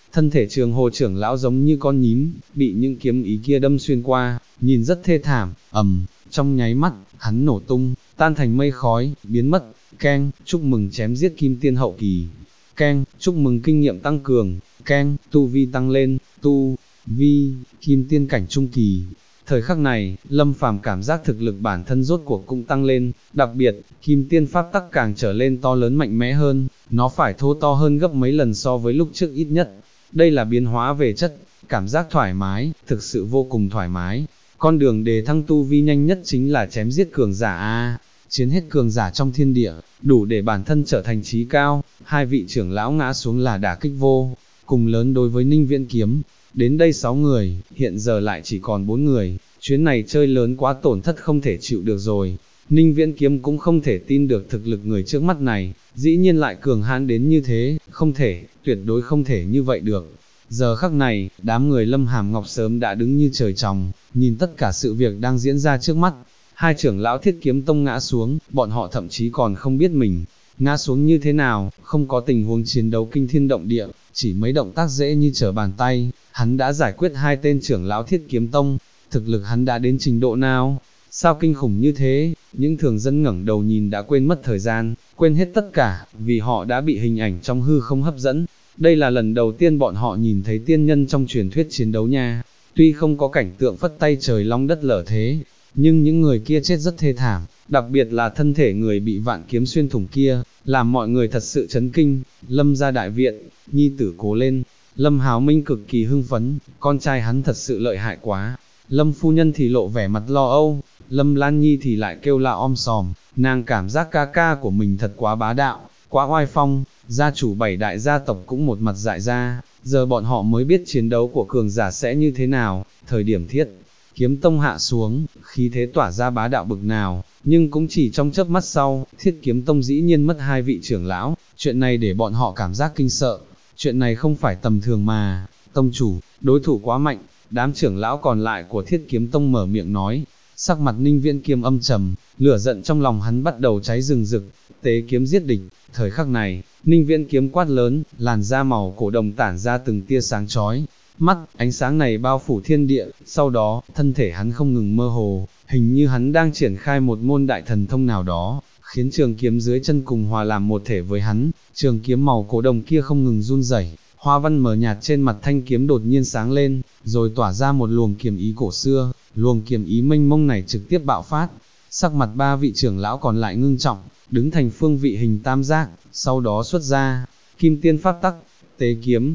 thân thể Trường Hồ trưởng lão giống như con nhím, bị những kiếm ý kia đâm xuyên qua, nhìn rất thê thảm, trong nháy mắt, hắn nổ tung, tan thành mây khói, biến mất, keng, chúc mừng chém giết kim tiên hậu kỳ, keng, chúc mừng kinh nghiệm tăng cường, keng, tu vi tăng lên, tu vi, kim tiên cảnh trung kỳ. Thời khắc này, Lâm Phàm cảm giác thực lực bản thân rốt cuộc cũng tăng lên, đặc biệt, kim tiên pháp tắc càng trở lên to lớn mạnh mẽ hơn, nó phải thô to hơn gấp mấy lần so với lúc trước ít nhất. Đây là biến hóa về chất, cảm giác thoải mái, thực sự vô cùng thoải mái. Con đường đề thăng tu vi nhanh nhất chính là chém giết cường giả chiến hết cường giả trong thiên địa, đủ để bản thân trở thành trí cao. Hai vị trưởng lão ngã xuống là đả kích vô cùng lớn đối với Ninh Viễn Kiếm. Đến đây 6 người, hiện giờ lại chỉ còn 4 người, chuyến này chơi lớn quá tổn thất không thể chịu được rồi. Ninh Viễn Kiếm cũng không thể tin được thực lực người trước mắt này, dĩ nhiên lại cường hãn đến như thế, không thể, tuyệt đối không thể như vậy được. Giờ khắc này, đám người Lâm Hàm Ngọc sớm đã đứng như trời trồng, nhìn tất cả sự việc đang diễn ra trước mắt. Hai trưởng lão Thiết Kiếm Tông ngã xuống, bọn họ thậm chí còn không biết mình ngã xuống như thế nào, không có tình huống chiến đấu kinh thiên động địa, chỉ mấy động tác dễ như trở bàn tay, hắn đã giải quyết hai tên trưởng lão Thiết Kiếm Tông. Thực lực hắn đã đến trình độ nào? Sao kinh khủng như thế? Những thường dân ngẩng đầu nhìn đã quên mất thời gian, quên hết tất cả, vì họ đã bị hình ảnh trong hư không hấp dẫn. Đây là lần đầu tiên bọn họ nhìn thấy tiên nhân trong truyền thuyết chiến đấu nha. Tuy không có cảnh tượng phất tay trời long đất lở thế, nhưng những người kia chết rất thê thảm, đặc biệt là thân thể người bị vạn kiếm xuyên thủng kia, làm mọi người thật sự chấn kinh. Lâm gia đại viện, nhi tử cố lên. Lâm Hào Minh cực kỳ hưng phấn, con trai hắn thật sự lợi hại quá. Lâm phu nhân thì lộ vẻ mặt lo âu, Lâm Lan Nhi thì lại kêu la om sòm, nàng cảm giác ca ca của mình thật quá bá đạo, quá oai phong. Gia chủ 7 đại gia tộc cũng một mặt dại ra, giờ bọn họ mới biết chiến đấu của cường giả sẽ như thế nào. Thời điểm Thiết Kiếm Tông hạ xuống, khí thế tỏa ra bá đạo bực nào, nhưng cũng chỉ trong chớp mắt sau, Thiết Kiếm Tông dĩ nhiên mất hai vị trưởng lão, chuyện này để bọn họ cảm giác kinh sợ. Chuyện này không phải tầm thường mà, tông chủ, đối thủ quá mạnh. Đám trưởng lão còn lại của Thiết Kiếm Tông mở miệng nói, sắc mặt Ninh Viễn Kiếm âm trầm, lửa giận trong lòng hắn bắt đầu cháy rừng rực, tế kiếm giết địch. Thời khắc này, Ninh Viễn Kiếm quát lớn, làn da màu cổ đồng tản ra từng tia sáng chói, mắt, ánh sáng này bao phủ thiên địa, sau đó, thân thể hắn không ngừng mơ hồ, hình như hắn đang triển khai một môn đại thần thông nào đó, khiến trường kiếm dưới chân cùng hòa làm một thể với hắn. Trường kiếm màu cổ đồng kia không ngừng run rẩy, hoa văn mờ nhạt trên mặt thanh kiếm đột nhiên sáng lên, rồi tỏa ra một luồng kiếm ý cổ xưa. Luồng kiếm ý mênh mông này trực tiếp bạo phát, sắc mặt ba vị trưởng lão còn lại ngưng trọng, đứng thành phương vị hình tam giác, sau đó xuất ra kim tiên pháp tắc, tế kiếm,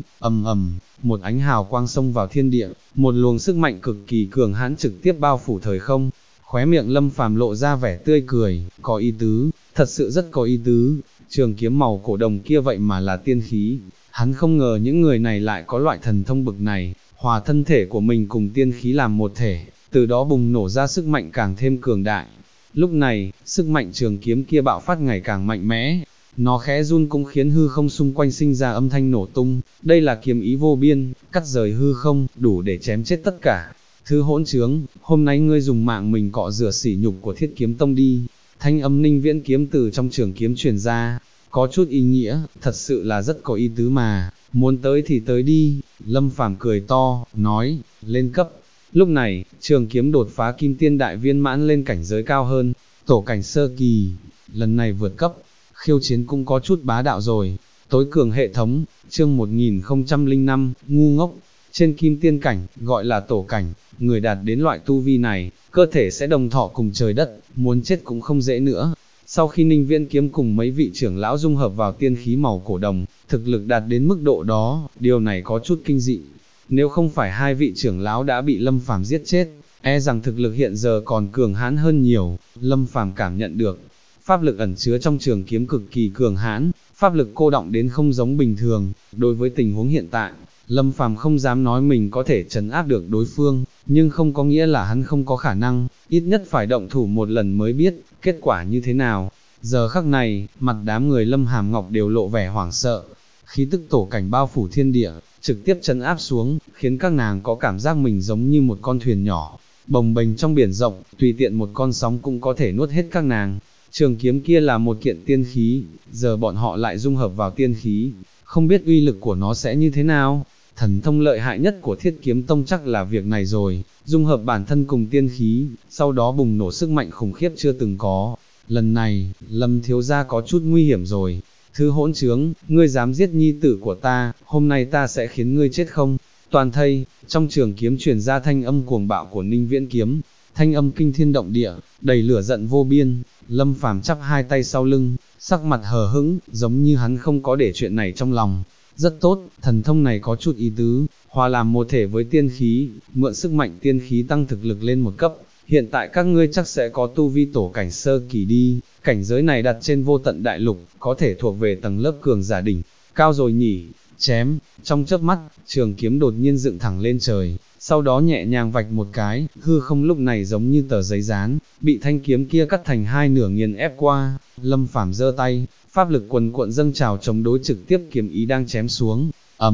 một ánh hào quang xông vào thiên địa, một luồng sức mạnh cực kỳ cường hãn trực tiếp bao phủ thời không. Khóe miệng Lâm Phàm lộ ra vẻ tươi cười, có ý tứ, thật sự rất có ý tứ. Trường kiếm màu cổ đồng kia vậy mà là tiên khí, hắn không ngờ những người này lại có loại thần thông bực này, hòa thân thể của mình cùng tiên khí làm một thể, từ đó bùng nổ ra sức mạnh càng thêm cường đại. Lúc này, sức mạnh trường kiếm kia bạo phát ngày càng mạnh mẽ, nó khẽ run cũng khiến hư không xung quanh sinh ra âm thanh nổ tung. Đây là kiếm ý vô biên, cắt rời hư không, đủ để chém chết tất cả. Thứ hỗn trướng, hôm nay ngươi dùng mạng mình cọ rửa sỉ nhục của Thiết Kiếm Tông đi. Thanh âm Ninh Viễn Kiếm từ trong trường kiếm truyền ra, có chút ý nghĩa, thật sự là rất có ý tứ mà, muốn tới thì tới đi. Lâm Phàm cười to, nói, lên cấp. Lúc này, trường kiếm đột phá kim tiên đại viên mãn lên cảnh giới cao hơn, tổ cảnh sơ kỳ, lần này vượt cấp, khiêu chiến cũng có chút bá đạo rồi. Tối cường hệ thống, chương 1005, ngu ngốc. Trên kim tiên cảnh, gọi là tổ cảnh, người đạt đến loại tu vi này, cơ thể sẽ đồng thọ cùng trời đất, muốn chết cũng không dễ nữa. Sau khi Ninh Viễn Kiếm cùng mấy vị trưởng lão dung hợp vào tiên khí màu cổ đồng, thực lực đạt đến mức độ đó, điều này có chút kinh dị. Nếu không phải hai vị trưởng lão đã bị Lâm Phàm giết chết, e rằng thực lực hiện giờ còn cường hãn hơn nhiều. Lâm Phàm cảm nhận được, pháp lực ẩn chứa trong trường kiếm cực kỳ cường hãn, pháp lực cô đọng đến không giống bình thường. Đối với tình huống hiện tại, Lâm Phàm không dám nói mình có thể trấn áp được đối phương, nhưng không có nghĩa là hắn không có khả năng, ít nhất phải động thủ một lần mới biết kết quả như thế nào. Giờ khắc này, mặt đám người Lâm Hàm Ngọc đều lộ vẻ hoảng sợ, khí tức tổ cảnh bao phủ thiên địa, trực tiếp trấn áp xuống, khiến các nàng có cảm giác mình giống như một con thuyền nhỏ, bồng bềnh trong biển rộng, tùy tiện một con sóng cũng có thể nuốt hết các nàng. Trường kiếm kia là một kiện tiên khí, giờ bọn họ lại dung hợp vào tiên khí, không biết uy lực của nó sẽ như thế nào. thần thông lợi hại nhất của Thiết Kiếm Tông chắc là việc này rồi, dung hợp bản thân cùng tiên khí, sau đó bùng nổ sức mạnh khủng khiếp chưa từng có. Lần này, Lâm thiếu gia có chút nguy hiểm rồi. Thứ hỗn trướng, ngươi dám giết nhi tử của ta, hôm nay ta sẽ khiến ngươi chết không? Toàn thây, trong trường kiếm truyền ra thanh âm cuồng bạo của Ninh Viễn Kiếm, thanh âm kinh thiên động địa, đầy lửa giận vô biên. Lâm Phàm chắp hai tay sau lưng, sắc mặt hờ hững, giống như hắn không có để chuyện này trong lòng. Rất tốt, thần thông này có chút ý tứ, hòa làm một thể với tiên khí, mượn sức mạnh tiên khí tăng thực lực lên một cấp. Hiện tại các ngươi chắc sẽ có tu vi tổ cảnh sơ kỳ đi, cảnh giới này đặt trên vô tận đại lục, có thể thuộc về tầng lớp cường giả đỉnh, cao rồi nhỉ, chém, trong chớp mắt, trường kiếm đột nhiên dựng thẳng lên trời, sau đó nhẹ nhàng vạch một cái, hư không lúc này giống như tờ giấy dán, bị thanh kiếm kia cắt thành hai nửa nghiền ép qua. Lâm Phàm giơ tay, pháp lực quần cuộn dâng trào chống đối trực tiếp kiếm ý đang chém xuống,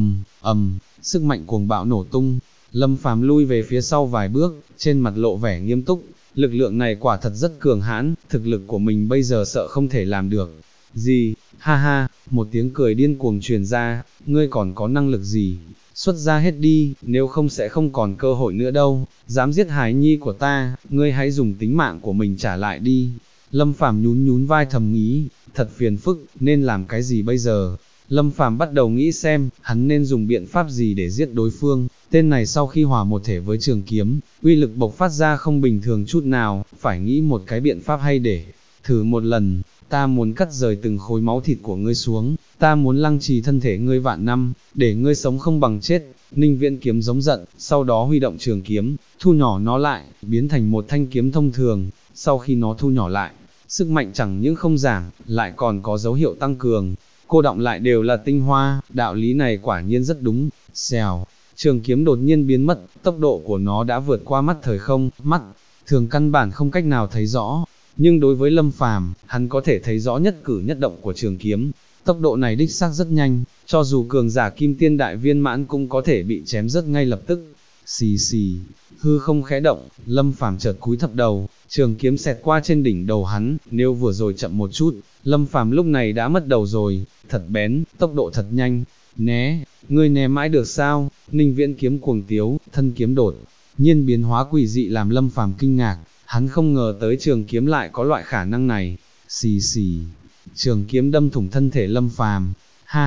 sức mạnh cuồng bạo nổ tung. Lâm Phàm lui về phía sau vài bước, trên mặt lộ vẻ nghiêm túc, lực lượng này quả thật rất cường hãn, thực lực của mình bây giờ sợ không thể làm được. Gì, ha ha, một tiếng cười điên cuồng truyền ra, ngươi còn có năng lực gì? Xuất ra hết đi, nếu không sẽ không còn cơ hội nữa đâu, dám giết hài nhi của ta, ngươi hãy dùng tính mạng của mình trả lại đi. Lâm Phàm nhún nhún vai thầm nghĩ, thật phiền phức, nên làm cái gì bây giờ? Lâm Phàm bắt đầu nghĩ xem, hắn nên dùng biện pháp gì để giết đối phương. Tên này sau khi hòa một thể với trường kiếm, uy lực bộc phát ra không bình thường chút nào, phải nghĩ một cái biện pháp hay để thử một lần. Ta muốn cắt rời từng khối máu thịt của ngươi xuống, ta muốn lăng trì thân thể ngươi vạn năm, để ngươi sống không bằng chết. Ninh Viễn Kiếm giống giận, sau đó huy động trường kiếm, thu nhỏ nó lại, biến thành một thanh kiếm thông thường. Sau khi nó thu nhỏ lại, sức mạnh chẳng những không giảm, lại còn có dấu hiệu tăng cường. Cô đọng lại đều là tinh hoa, đạo lý này quả nhiên rất đúng. Xèo, trường kiếm đột nhiên biến mất, tốc độ của nó đã vượt qua mắt thời không, mắt thường căn bản không cách nào thấy rõ. Nhưng đối với Lâm Phàm, hắn có thể thấy rõ nhất cử nhất động của trường kiếm. Tốc độ này đích xác rất nhanh, cho dù cường giả kim tiên đại viên mãn cũng có thể bị chém rớt ngay lập tức. Xì xì, hư không khẽ động, Lâm Phàm chợt cúi thấp đầu, trường kiếm xẹt qua trên đỉnh đầu hắn, nếu vừa rồi chậm một chút, Lâm Phàm lúc này đã mất đầu rồi, thật bén, tốc độ thật nhanh. Né, ngươi né mãi được sao? Ninh Viễn Kiếm cuồng tiếu, thân kiếm đột nhiên biến hóa quỷ dị làm Lâm Phàm kinh ngạc, hắn không ngờ tới trường kiếm lại có loại khả năng này. Xì xì, trường kiếm đâm thủng thân thể Lâm Phàm. Ha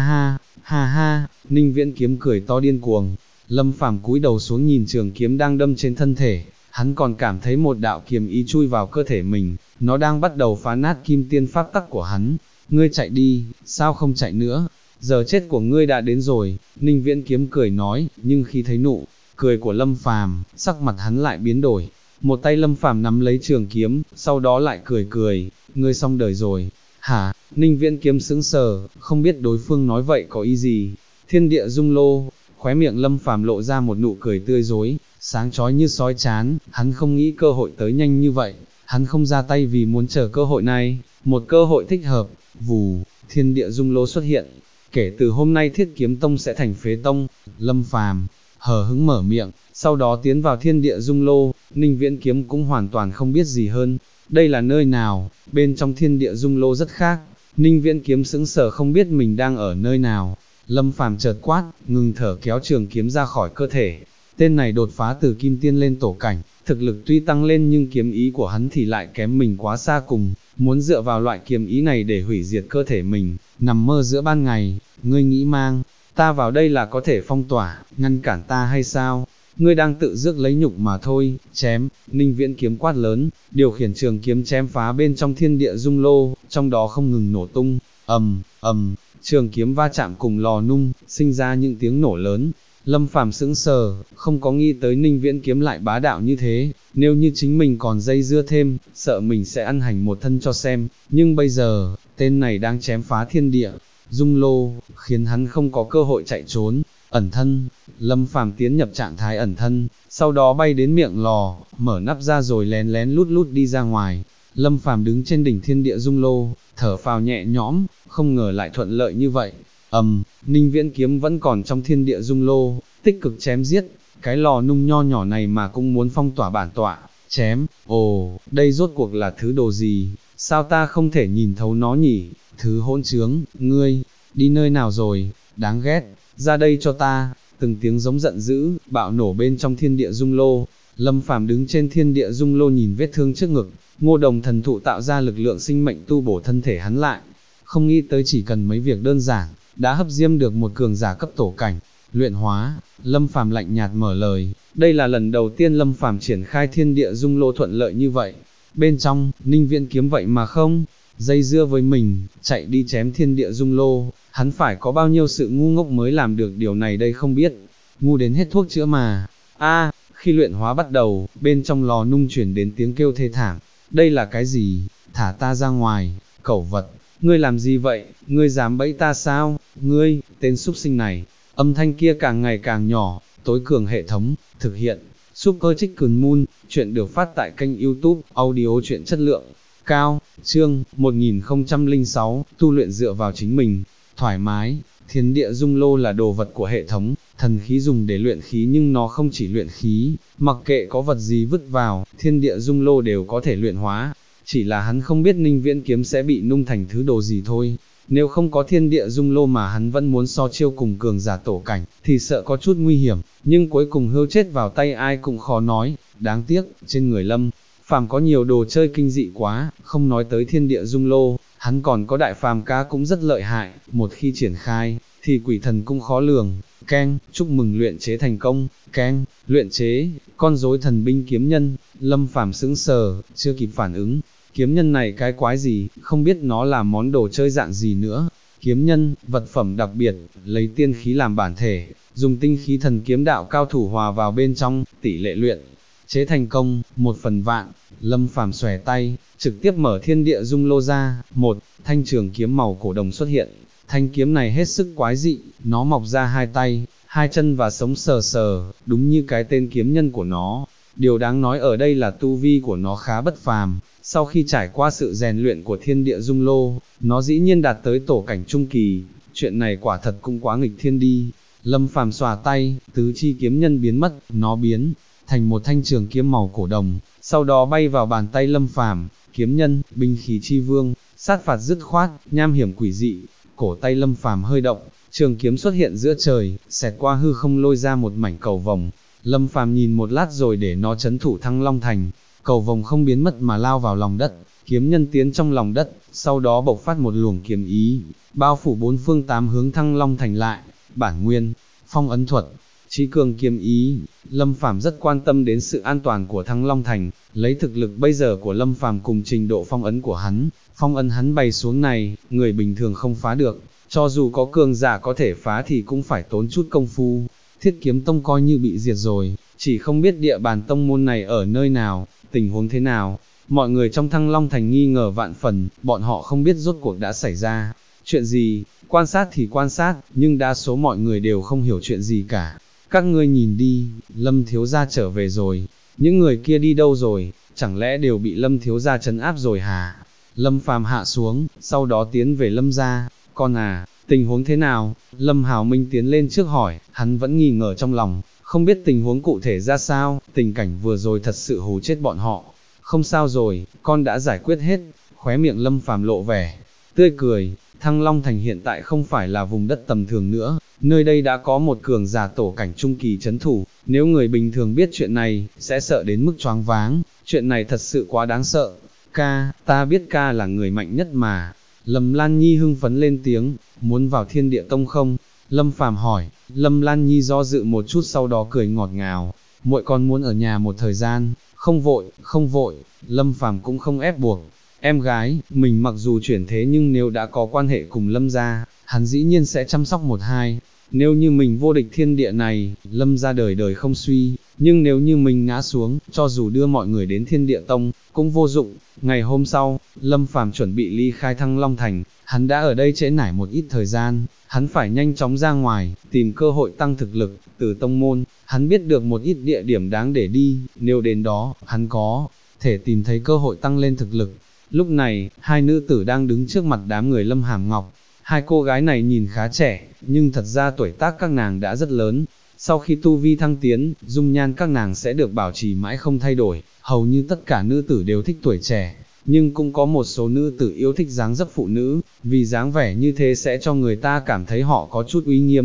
ha, Ninh Viễn Kiếm cười to điên cuồng. Lâm Phàm cúi đầu xuống nhìn trường kiếm đang đâm trên thân thể, hắn còn cảm thấy một đạo kiếm ý chui vào cơ thể mình, nó đang bắt đầu phá nát kim tiên pháp tắc của hắn. Ngươi chạy đi, sao không chạy nữa? Giờ chết của ngươi đã đến rồi. Ninh Viễn Kiếm cười nói, nhưng khi thấy nụ cười của Lâm Phàm, sắc mặt hắn lại biến đổi. Một tay Lâm Phàm nắm lấy trường kiếm, sau đó lại cười, ngươi xong đời rồi. Hả? Ninh Viễn Kiếm sững sờ, không biết đối phương nói vậy có ý gì. Thiên địa dung lô, khóe miệng Lâm Phàm lộ ra một nụ cười tươi rói, sáng chói như sói chán, hắn không nghĩ cơ hội tới nhanh như vậy, hắn không ra tay vì muốn chờ cơ hội này, một cơ hội thích hợp. Vù, thiên địa dung lô xuất hiện, kể từ hôm nay Thiết Kiếm Tông sẽ thành phế tông. Lâm Phàm hờ hững mở miệng, sau đó tiến vào thiên địa dung lô. Ninh Viễn Kiếm cũng hoàn toàn không biết gì hơn, đây là nơi nào? Bên trong thiên địa dung lô rất khác. Ninh Viễn Kiếm sững sờ không biết mình đang ở nơi nào. Lâm Phàm chợt quát, ngừng thở kéo trường kiếm ra khỏi cơ thể. Tên này đột phá từ kim tiên lên tổ cảnh, thực lực tuy tăng lên nhưng kiếm ý của hắn thì lại kém mình quá xa cùng, muốn dựa vào loại kiếm ý này để hủy diệt cơ thể mình, nằm mơ giữa ban ngày. Ngươi nghĩ mang ta vào đây là có thể phong tỏa, ngăn cản ta hay sao? Ngươi đang tự rước lấy nhục mà thôi. Chém, Ninh Viễn Kiếm quát lớn, điều khiển trường kiếm chém phá bên trong thiên địa dung lô, trong đó không ngừng nổ tung, trường kiếm va chạm cùng lò nung, sinh ra những tiếng nổ lớn. Lâm Phàm sững sờ, không có nghĩ tới Ninh Viễn Kiếm lại bá đạo như thế, nếu như chính mình còn dây dưa thêm, sợ mình sẽ ăn hành một thân cho xem, nhưng bây giờ, tên này đang chém phá thiên địa dung lô, khiến hắn không có cơ hội chạy trốn. Ẩn thân, Lâm Phàm tiến nhập trạng thái ẩn thân, sau đó bay đến miệng lò, mở nắp ra rồi lén lén lút lút đi ra ngoài. Lâm Phàm đứng trên đỉnh thiên địa dung lô, thở phào nhẹ nhõm, không ngờ lại thuận lợi như vậy. Ninh Viễn Kiếm vẫn còn trong thiên địa dung lô, tích cực chém giết, cái lò nung nho nhỏ này mà cũng muốn phong tỏa bản tọa, chém, ồ, đây rốt cuộc là thứ đồ gì, sao ta không thể nhìn thấu nó nhỉ? Thứ hỗn trướng, ngươi, đi nơi nào rồi, đáng ghét, ra đây cho ta. từng tiếng giống giận dữ, bạo nổ bên trong thiên địa dung lô. Lâm Phàm đứng trên thiên địa dung lô nhìn vết thương trước ngực, Ngô Đồng thần thụ tạo ra lực lượng sinh mệnh tu bổ thân thể hắn lại. Không nghĩ tới chỉ cần mấy việc đơn giản, đã hấp diêm được một cường giả cấp tổ cảnh. Luyện hóa, Lâm Phàm lạnh nhạt mở lời, đây là lần đầu tiên Lâm Phàm triển khai thiên địa dung lô thuận lợi như vậy. Bên trong, Ninh Viễn kiếm vậy mà không dây dưa với mình, chạy đi chém thiên địa dung lô, hắn phải có bao nhiêu sự ngu ngốc mới làm được điều này đây không biết. Ngu đến hết thuốc chữa mà. Khi luyện hóa bắt đầu, bên trong lò nung chuyển đến tiếng kêu thê thảm. Đây là cái gì? Thả ta ra ngoài, cẩu vật. Ngươi làm gì vậy? Ngươi dám bẫy ta sao? Ngươi, tên súc sinh này. Âm thanh kia càng ngày càng nhỏ, tối cường hệ thống, thực hiện. Super Chicken Moon, chuyện được phát tại kênh YouTube, audio chuyện chất lượng cao, chương 1006, tu luyện dựa vào chính mình, thoải mái. Thiên địa dung lô là đồ vật của hệ thống, thần khí dùng để luyện khí nhưng nó không chỉ luyện khí, mặc kệ có vật gì vứt vào, thiên địa dung lô đều có thể luyện hóa. Chỉ là hắn không biết Ninh Viễn kiếm sẽ bị nung thành thứ đồ gì thôi. Nếu không có thiên địa dung lô mà hắn vẫn muốn so chiêu cùng cường giả tổ cảnh, thì sợ có chút nguy hiểm, nhưng cuối cùng hưu chết vào tay ai cũng khó nói. Đáng tiếc, trên người Lâm Phàm có nhiều đồ chơi kinh dị quá, không nói tới thiên địa dung lô, hắn còn có đại phàm cá cũng rất lợi hại, một khi triển khai, thì quỷ thần cũng khó lường. Keng, chúc mừng luyện chế thành công. Keng, luyện chế, con rối thần binh kiếm nhân. Lâm Phàm sững sờ, chưa kịp phản ứng, kiếm nhân này cái quái gì, không biết nó là món đồ chơi dạng gì nữa. Kiếm nhân, vật phẩm đặc biệt, lấy tiên khí làm bản thể, dùng tinh khí thần kiếm đạo cao thủ hòa vào bên trong, tỷ lệ luyện chế thành công, 1/100000. Lâm Phàm xòe tay, trực tiếp mở thiên địa dung lô ra. Một thanh trường kiếm màu cổ đồng xuất hiện. Thanh kiếm này hết sức quái dị, nó mọc ra hai tay, hai chân và sống sờ sờ, đúng như cái tên kiếm nhân của nó. Điều đáng nói ở đây là tu vi của nó khá bất phàm, sau khi trải qua sự rèn luyện của thiên địa dung lô, nó dĩ nhiên đạt tới tổ cảnh trung kỳ, chuyện này quả thật cũng quá nghịch thiên đi. Lâm Phàm xòa tay, tứ chi kiếm nhân biến mất, nó biến thành một thanh trường kiếm màu cổ đồng, sau đó bay vào bàn tay Lâm Phàm. Kiếm nhân, binh khí chi vương, sát phạt dứt khoát, nham hiểm quỷ dị. Cổ tay Lâm Phàm hơi động, trường kiếm xuất hiện giữa trời, xẹt qua hư không lôi ra một mảnh cầu vồng. Lâm Phàm nhìn một lát rồi để nó trấn thủ Thăng Long Thành, cầu vồng không biến mất mà lao vào lòng đất. Kiếm nhân tiến trong lòng đất, sau đó bộc phát một luồng kiếm ý, bao phủ bốn phương tám hướng Thăng Long Thành lại. Bản nguyên, phong ấn thuật, trí cường kiếm ý. Lâm Phàm rất quan tâm đến sự an toàn của Thăng Long Thành, lấy thực lực bây giờ của Lâm Phàm cùng trình độ phong ấn của hắn, phong ấn hắn bày xuống này, người bình thường không phá được, cho dù có cường giả có thể phá thì cũng phải tốn chút công phu. Thiết Kiếm Tông coi như bị diệt rồi, chỉ không biết địa bàn tông môn này ở nơi nào, tình huống thế nào. Mọi người trong Thăng Long Thành nghi ngờ vạn phần, bọn họ không biết rốt cuộc đã xảy ra chuyện gì. Quan sát thì quan sát, nhưng đa số mọi người đều không hiểu chuyện gì cả. Các ngươi nhìn đi, Lâm thiếu gia trở về rồi, những người kia đi đâu rồi, chẳng lẽ đều bị Lâm thiếu gia trấn áp rồi hả? Lâm Phàm hạ xuống, sau đó tiến về Lâm gia. Con à, tình huống thế nào? Lâm Hào Minh tiến lên trước hỏi, hắn vẫn nghi ngờ trong lòng, không biết tình huống cụ thể ra sao. Tình cảnh vừa rồi thật sự hù chết bọn họ. Không sao rồi, con đã giải quyết hết. Khóe miệng Lâm Phàm lộ vẻ tươi cười. Thăng Long Thành hiện tại không phải là vùng đất tầm thường nữa, nơi đây đã có một cường giả tổ cảnh trung kỳ trấn thủ, nếu người bình thường biết chuyện này, sẽ sợ đến mức choáng váng, chuyện này thật sự quá đáng sợ. Ca, ta biết ca là người mạnh nhất mà. Lâm Lan Nhi hưng phấn lên tiếng, muốn vào Thiên Địa Tông không? Lâm Phàm hỏi. Lâm Lan Nhi do dự một chút sau đó cười ngọt ngào, muội con muốn ở nhà một thời gian, không vội, không vội. Lâm Phàm cũng không ép buộc. Em gái, mình mặc dù chuyển thế nhưng nếu đã có quan hệ cùng Lâm gia, hắn dĩ nhiên sẽ chăm sóc một hai. Nếu như mình vô địch thiên địa này, Lâm gia đời đời không suy, nhưng nếu như mình ngã xuống, cho dù đưa mọi người đến Thiên Địa Tông, cũng vô dụng. Ngày hôm sau, Lâm Phàm chuẩn bị ly khai Thăng Long Thành, hắn đã ở đây trễ nải một ít thời gian, hắn phải nhanh chóng ra ngoài, tìm cơ hội tăng thực lực. Từ tông môn, hắn biết được một ít địa điểm đáng để đi, nếu đến đó, hắn có thể tìm thấy cơ hội tăng lên thực lực. Lúc này, hai nữ tử đang đứng trước mặt đám người Lâm Hàm Ngọc. Hai cô gái này nhìn khá trẻ, nhưng thật ra tuổi tác các nàng đã rất lớn. Sau khi tu vi thăng tiến, dung nhan các nàng sẽ được bảo trì mãi không thay đổi. Hầu như tất cả nữ tử đều thích tuổi trẻ, nhưng cũng có một số nữ tử yêu thích dáng dấp phụ nữ, vì dáng vẻ như thế sẽ cho người ta cảm thấy họ có chút uy nghiêm.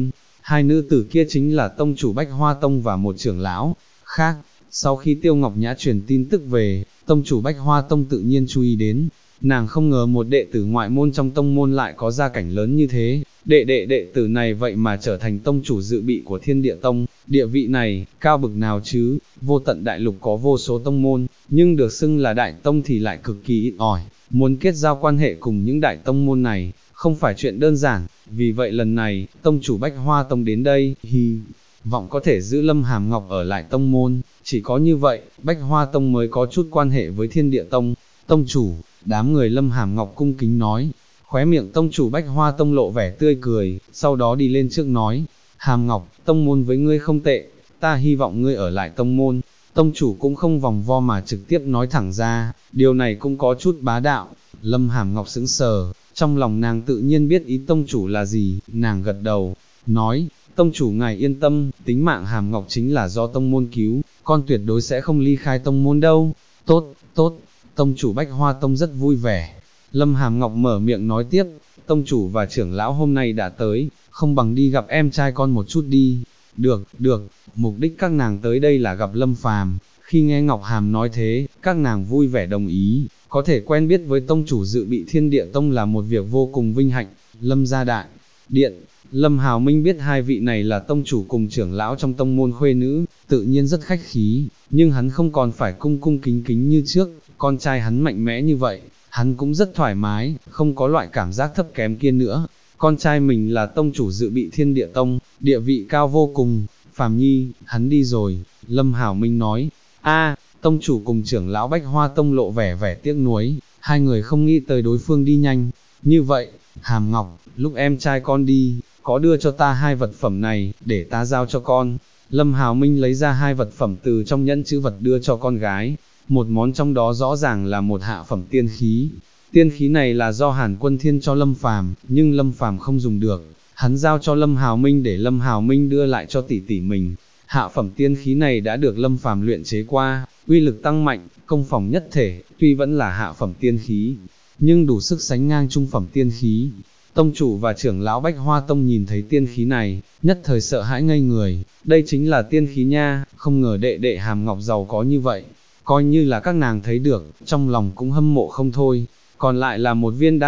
Hai nữ tử kia chính là tông chủ Bách Hoa Tông và một trưởng lão khác. Sau khi Tiêu Ngọc Nhã truyền tin tức về, tông chủ Bách Hoa Tông tự nhiên chú ý đến, nàng không ngờ một đệ tử ngoại môn trong tông môn lại có gia cảnh lớn như thế, đệ tử này vậy mà trở thành tông chủ dự bị của Thiên Địa Tông, địa vị này, cao bực nào chứ, vô tận đại lục có vô số tông môn, nhưng được xưng là đại tông thì lại cực kỳ ít ỏi, muốn kết giao quan hệ cùng những đại tông môn này, không phải chuyện đơn giản, vì vậy lần này, tông chủ Bách Hoa Tông đến đây, hy vọng có thể giữ Lâm Hàm Ngọc ở lại tông môn, chỉ có như vậy, Bách Hoa Tông mới có chút quan hệ với Thiên Địa Tông. Tông chủ, đám người Lâm Hàm Ngọc cung kính nói, khóe miệng tông chủ Bách Hoa Tông lộ vẻ tươi cười, sau đó đi lên trước nói, Hàm Ngọc, tông môn với ngươi không tệ, ta hy vọng ngươi ở lại tông môn. Tông chủ cũng không vòng vo mà trực tiếp nói thẳng ra, điều này cũng có chút bá đạo. Lâm Hàm Ngọc sững sờ, trong lòng nàng tự nhiên biết ý tông chủ là gì, nàng gật đầu, nói, tông chủ ngài yên tâm, tính mạng Hàm Ngọc chính là do tông môn cứu, con tuyệt đối sẽ không ly khai tông môn đâu. Tốt, tốt, tông chủ Bách Hoa Tông rất vui vẻ. Lâm Hàm Ngọc mở miệng nói tiếp, tông chủ và trưởng lão hôm nay đã tới, không bằng đi gặp em trai con một chút đi. Được, mục đích các nàng tới đây là gặp Lâm Phàm. Khi nghe Ngọc Hàm nói thế, các nàng vui vẻ đồng ý, có thể quen biết với tông chủ dự bị Thiên Địa Tông là một việc vô cùng vinh hạnh. Lâm gia đại điện, Lâm Hào Minh biết hai vị này là tông chủ cùng trưởng lão trong tông môn khuê nữ, tự nhiên rất khách khí, nhưng hắn không còn phải cung cung kính kính như trước, con trai hắn mạnh mẽ như vậy, hắn cũng rất thoải mái, không có loại cảm giác thấp kém kia nữa. Con trai mình là tông chủ dự bị Thiên Địa Tông, địa vị cao vô cùng. Phàm Nhi, hắn đi rồi, Lâm Hảo Minh nói. Tông chủ cùng trưởng lão Bách Hoa Tông lộ vẻ tiếc nuối, hai người không nghĩ tới đối phương đi nhanh. Như vậy, Hàm Ngọc, lúc em trai con đi, có đưa cho ta hai vật phẩm này, để ta giao cho con. Lâm Hảo Minh lấy ra hai vật phẩm từ trong nhẫn chữ vật đưa cho con gái. Một món trong đó rõ ràng là một hạ phẩm tiên khí. Tiên khí này là do Hàn Quân Thiên cho Lâm Phàm, nhưng Lâm Phàm không dùng được, hắn giao cho Lâm Hào Minh để Lâm Hào Minh đưa lại cho tỷ tỷ mình. Hạ phẩm tiên khí này đã được Lâm Phàm luyện chế qua, uy lực tăng mạnh, công phòng nhất thể, tuy vẫn là hạ phẩm tiên khí, nhưng đủ sức sánh ngang trung phẩm tiên khí. Tông chủ và trưởng lão Bách Hoa Tông nhìn thấy tiên khí này, nhất thời sợ hãi ngây người, đây chính là tiên khí nha, không ngờ đệ Hàm Ngọc giàu có như vậy, coi như là các nàng thấy được, trong lòng cũng hâm mộ không thôi. Còn lại là một viên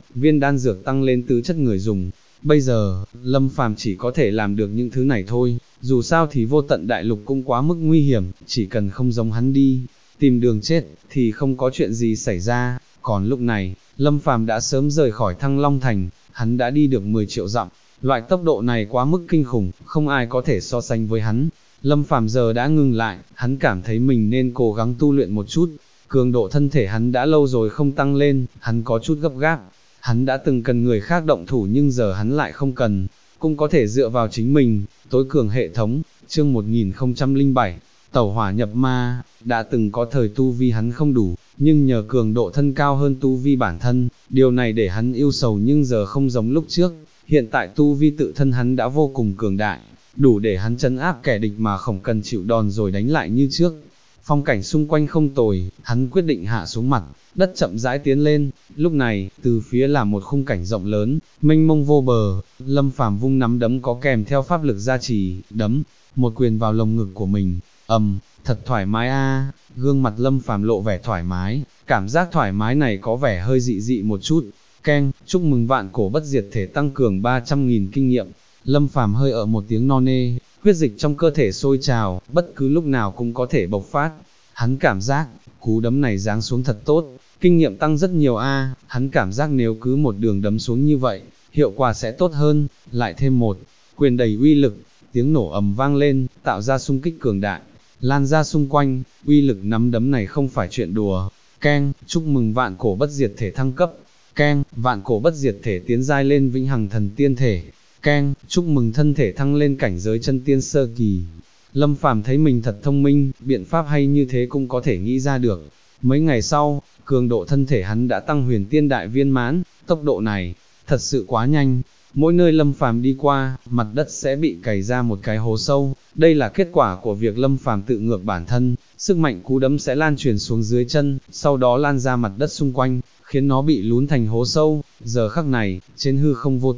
đan dược tăng lên tứ chất người dùng. Bây giờ, Lâm Phàm chỉ có thể làm được những thứ này thôi, dù sao thì vô tận đại lục cũng quá mức nguy hiểm, chỉ cần không giống hắn đi, tìm đường chết, thì không có chuyện gì xảy ra. Còn lúc này, Lâm Phàm đã sớm rời khỏi Thăng Long Thành, hắn đã đi được 10 triệu dặm, loại tốc độ này quá mức kinh khủng, không ai có thể so sánh với hắn. Lâm Phàm giờ đã ngừng lại, hắn cảm thấy mình nên cố gắng tu luyện một chút. Cường độ thân thể hắn đã lâu rồi không tăng lên, hắn có chút gấp gáp. Hắn đã từng cần người khác động thủ nhưng giờ hắn lại không cần, cũng có thể dựa vào chính mình. Tối cường hệ thống, chương 1007, tẩu hỏa nhập ma. Đã từng có thời tu vi hắn không đủ, nhưng nhờ cường độ thân cao hơn tu vi bản thân, điều này để hắn ưu sầu, nhưng giờ không giống lúc trước. Hiện tại tu vi tự thân hắn đã vô cùng cường đại, đủ để hắn trấn áp kẻ địch mà không cần chịu đòn rồi đánh lại như trước. Phong cảnh xung quanh không tồi, hắn quyết định hạ xuống mặt đất chậm rãi tiến lên. Lúc này, từ phía là một khung cảnh rộng lớn, mênh mông vô bờ. Lâm Phàm vung nắm đấm có kèm theo pháp lực gia trì, đấm một quyền vào lồng ngực của mình. Thật thoải mái a. Gương mặt Lâm Phàm lộ vẻ thoải mái, cảm giác thoải mái này có vẻ hơi dị một chút. Chúc mừng vạn cổ bất diệt thể tăng cường 300.000 kinh nghiệm. Lâm Phàm hơi một tiếng no nê, huyết dịch trong cơ thể sôi trào, bất cứ lúc nào cũng có thể bộc phát. Hắn cảm giác, cú đấm này giáng xuống thật tốt, kinh nghiệm tăng rất nhiều a. Hắn cảm giác nếu cứ một đường đấm xuống như vậy, hiệu quả sẽ tốt hơn. Lại thêm một quyền đầy uy lực, tiếng nổ ầm vang lên, tạo ra xung kích cường đại, lan ra xung quanh. Uy lực nắm đấm này không phải chuyện đùa. Chúc mừng vạn cổ bất diệt thể thăng cấp. Vạn cổ bất diệt thể tiến giai lên vĩnh hằng thần tiên thể. Chúc mừng thân thể thăng lên cảnh giới chân tiên sơ kỳ. Lâm Phàm thấy mình thật thông minh, biện pháp hay như thế cũng có thể nghĩ ra được. Mấy ngày sau, cường độ thân thể hắn đã tăng huyền tiên đại viên mãn, tốc độ này, thật sự quá nhanh. Mỗi nơi Lâm Phàm đi qua, mặt đất sẽ bị cày ra một cái hố sâu. Đây là kết quả của việc Lâm Phàm tự ngược bản thân, sức mạnh cú đấm sẽ lan truyền xuống dưới chân, sau đó lan ra mặt đất xung quanh, khiến nó bị lún thành hố sâu. Giờ khắc này, trên hư không vô tận,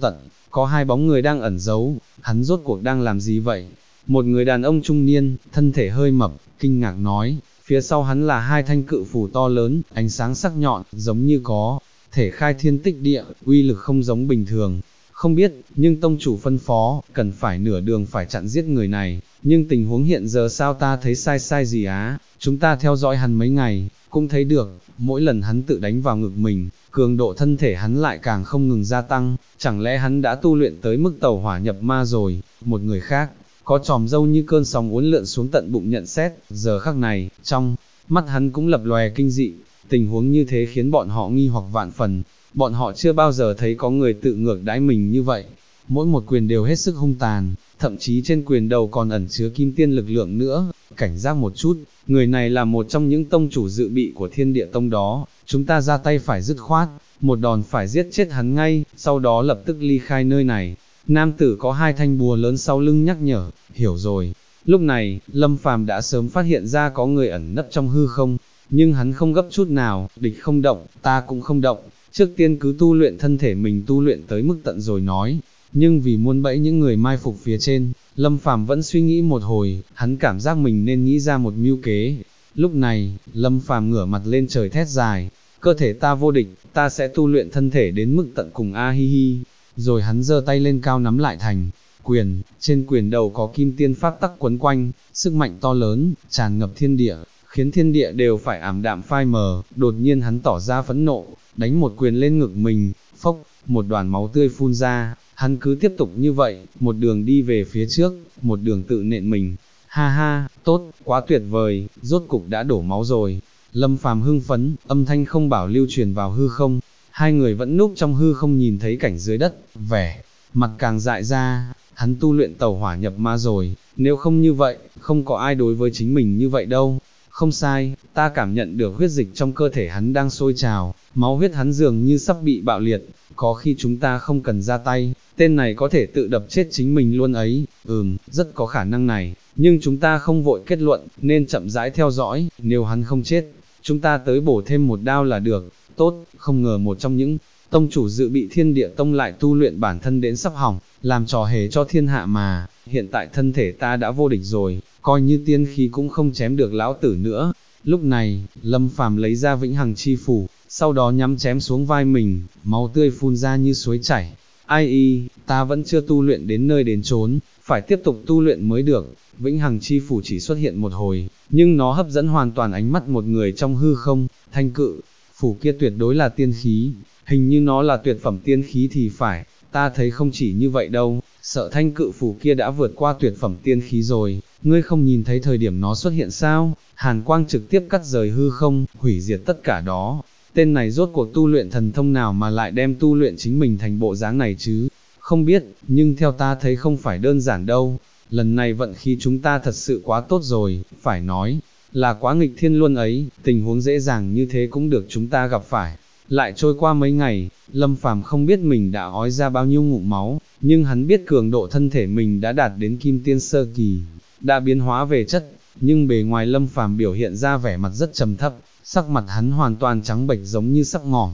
có hai bóng người đang ẩn giấu, hắn rốt cuộc đang làm gì vậy? Một người đàn ông trung niên, thân thể hơi mập, kinh ngạc nói, phía sau hắn là hai thanh cự phù to lớn, ánh sáng sắc nhọn, giống như có thể khai thiên tích địa, uy lực không giống bình thường. Không biết, nhưng tông chủ phân phó, cần phải nửa đường phải chặn giết người này, nhưng tình huống hiện giờ sao ta thấy sai gì á, chúng ta theo dõi hắn mấy ngày, cũng thấy được, mỗi lần hắn tự đánh vào ngực mình, cường độ thân thể hắn lại càng không ngừng gia tăng, chẳng lẽ hắn đã tu luyện tới mức tẩu hỏa nhập ma rồi? Một người khác, có tròm râu như cơn sóng uốn lượn xuống tận bụng nhận xét, giờ khắc này, trong mắt hắn cũng lập lòe kinh dị, tình huống như thế khiến bọn họ nghi hoặc vạn phần, bọn họ chưa bao giờ thấy có người tự ngược đãi mình như vậy, mỗi một quyền đều hết sức hung tàn, thậm chí trên quyền đầu còn ẩn chứa kim tiên lực lượng nữa, cảnh giác một chút, người này là một trong những tông chủ dự bị của Thiên Địa Tông đó, chúng ta ra tay phải dứt khoát, một đòn phải giết chết hắn ngay, sau đó lập tức ly khai nơi này. Nam tử có hai thanh búa lớn sau lưng nhắc nhở, hiểu rồi. Lúc này, Lâm Phàm đã sớm phát hiện ra có người ẩn nấp trong hư không, nhưng hắn không gấp chút nào, địch không động, ta cũng không động, trước tiên cứ tu luyện thân thể mình tu luyện tới mức tận rồi nói. Nhưng vì muốn bẫy những người mai phục phía trên, Lâm Phàm vẫn suy nghĩ một hồi, hắn cảm giác mình nên nghĩ ra một mưu kế. Lúc này, Lâm Phàm ngửa mặt lên trời thét dài, cơ thể ta vô địch, ta sẽ tu luyện thân thể đến mức tận cùng a hi hi. Rồi hắn giơ tay lên cao nắm lại thành quyền, trên quyền đầu có kim tiên pháp tắc quấn quanh, sức mạnh to lớn, tràn ngập thiên địa, khiến thiên địa đều phải ảm đạm phai mờ. Đột nhiên hắn tỏ ra phẫn nộ, đánh một quyền lên ngực mình, phốc, một đoàn máu tươi phun ra. Hắn cứ tiếp tục như vậy, một đường đi về phía trước, một đường tự nện mình. Ha ha, tốt, quá tuyệt vời, rốt cục đã đổ máu rồi. Lâm Phàm hưng phấn, âm thanh không bảo lưu truyền vào hư không. Hai người vẫn núp trong hư không nhìn thấy cảnh dưới đất, vẻ mặt càng dại ra, hắn tu luyện tẩu hỏa nhập ma rồi, nếu không như vậy, không có ai đối với chính mình như vậy đâu. Không sai, ta cảm nhận được huyết dịch trong cơ thể hắn đang sôi trào, máu huyết hắn dường như sắp bị bạo liệt, có khi chúng ta không cần ra tay, tên này có thể tự đập chết chính mình luôn ấy, rất có khả năng này, nhưng chúng ta không vội kết luận, nên chậm rãi theo dõi, nếu hắn không chết, chúng ta tới bổ thêm một đao là được. Tốt, không ngờ một trong những tông chủ dự bị Thiên Địa Tông lại tu luyện bản thân đến sắp hỏng, làm trò hề cho thiên hạ mà, hiện tại thân thể ta đã vô địch rồi, coi như tiên khí cũng không chém được lão tử nữa. Lúc này, Lâm Phàm lấy ra vĩnh hằng chi phủ, sau đó nhắm chém xuống vai mình, máu tươi phun ra như suối chảy. Ai y, ta vẫn chưa tu luyện đến nơi đến chốn, phải tiếp tục tu luyện mới được. Vĩnh hằng chi phủ chỉ xuất hiện một hồi, nhưng nó hấp dẫn hoàn toàn ánh mắt một người trong hư không, thanh cự. Phủ kia tuyệt đối là tiên khí, hình như nó là tuyệt phẩm tiên khí thì phải, ta thấy không chỉ như vậy đâu, sợ thanh cự phủ kia đã vượt qua tuyệt phẩm tiên khí rồi, ngươi không nhìn thấy thời điểm nó xuất hiện sao, hàn quang trực tiếp cắt rời hư không, hủy diệt tất cả đó, tên này rốt cuộc tu luyện thần thông nào mà lại đem tu luyện chính mình thành bộ dáng này chứ, không biết, nhưng theo ta thấy không phải đơn giản đâu, lần này vận khí chúng ta thật sự quá tốt rồi, phải nói là quá nghịch thiên luôn ấy, tình huống dễ dàng như thế cũng được chúng ta gặp phải. Lại trôi qua mấy ngày, Lâm Phàm không biết mình đã ói ra bao nhiêu ngụm máu, nhưng hắn biết cường độ thân thể mình đã đạt đến kim tiên sơ kỳ, đã biến hóa về chất, nhưng bề ngoài Lâm Phàm biểu hiện ra vẻ mặt rất trầm thấp, sắc mặt hắn hoàn toàn trắng bệch giống như sắc ngỏm,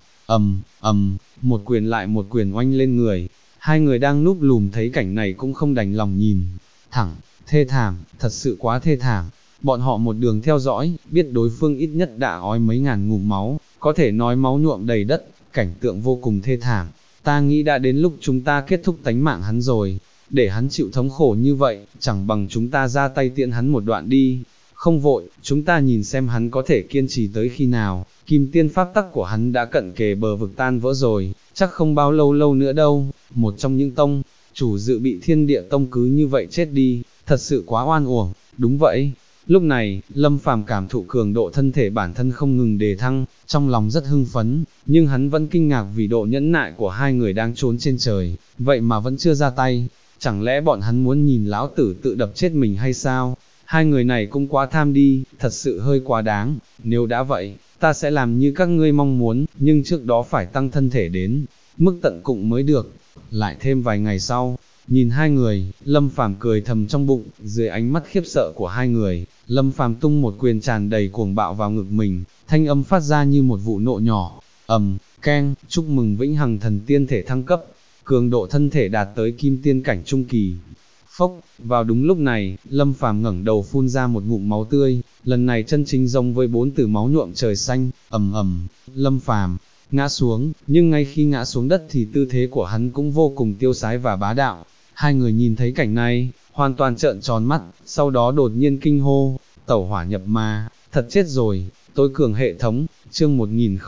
một quyền lại một quyền oanh lên người, hai người đang núp lùm thấy cảnh này cũng không đành lòng nhìn, thẳng, thê thảm, thật sự quá thê thảm. Bọn họ một đường theo dõi, biết đối phương ít nhất đã ói mấy ngàn ngụm máu, có thể nói máu nhuộm đầy đất, cảnh tượng vô cùng thê thảm. Ta nghĩ đã đến lúc chúng ta kết thúc tánh mạng hắn rồi, để hắn chịu thống khổ như vậy, chẳng bằng chúng ta ra tay tiễn hắn một đoạn đi. Không vội, chúng ta nhìn xem hắn có thể kiên trì tới khi nào, kim tiên pháp tắc của hắn đã cận kề bờ vực tan vỡ rồi, chắc không bao lâu nữa đâu. Một trong những tông chủ dự bị Thiên Địa Tông cứ như vậy chết đi, thật sự quá oan uổng. Đúng vậy. Lúc này, Lâm Phàm cảm thụ cường độ thân thể bản thân không ngừng đề thăng, trong lòng rất hưng phấn, nhưng hắn vẫn kinh ngạc vì độ nhẫn nại của hai người đang trốn trên trời, vậy mà vẫn chưa ra tay, chẳng lẽ bọn hắn muốn nhìn lão tử tự đập chết mình hay sao? Hai người này cũng quá tham đi, thật sự hơi quá đáng, nếu đã vậy, ta sẽ làm như các ngươi mong muốn, nhưng trước đó phải tăng thân thể đến mức tận cùng mới được. Lại thêm vài ngày sau, nhìn hai người, Lâm Phàm cười thầm trong bụng, dưới ánh mắt khiếp sợ của hai người, Lâm Phàm tung một quyền tràn đầy cuồng bạo vào ngực mình, thanh âm phát ra như một vụ nộ nhỏ, keng, chúc mừng vĩnh hằng thần tiên thể thăng cấp. cường độ thân thể đạt tới kim tiên cảnh trung kỳ. Phốc, vào đúng lúc này, Lâm Phàm ngẩng đầu phun ra một ngụm máu tươi, lần này chân chính giống với 4 từ máu nhuộm trời xanh, ầm ầm, Lâm Phàm ngã xuống, nhưng ngay khi ngã xuống đất thì tư thế của hắn cũng vô cùng tiêu sái và bá đạo. Hai người nhìn thấy cảnh này, hoàn toàn trợn tròn mắt, sau đó đột nhiên kinh hô, tẩu hỏa nhập ma, thật chết rồi, tối cường hệ thống, chương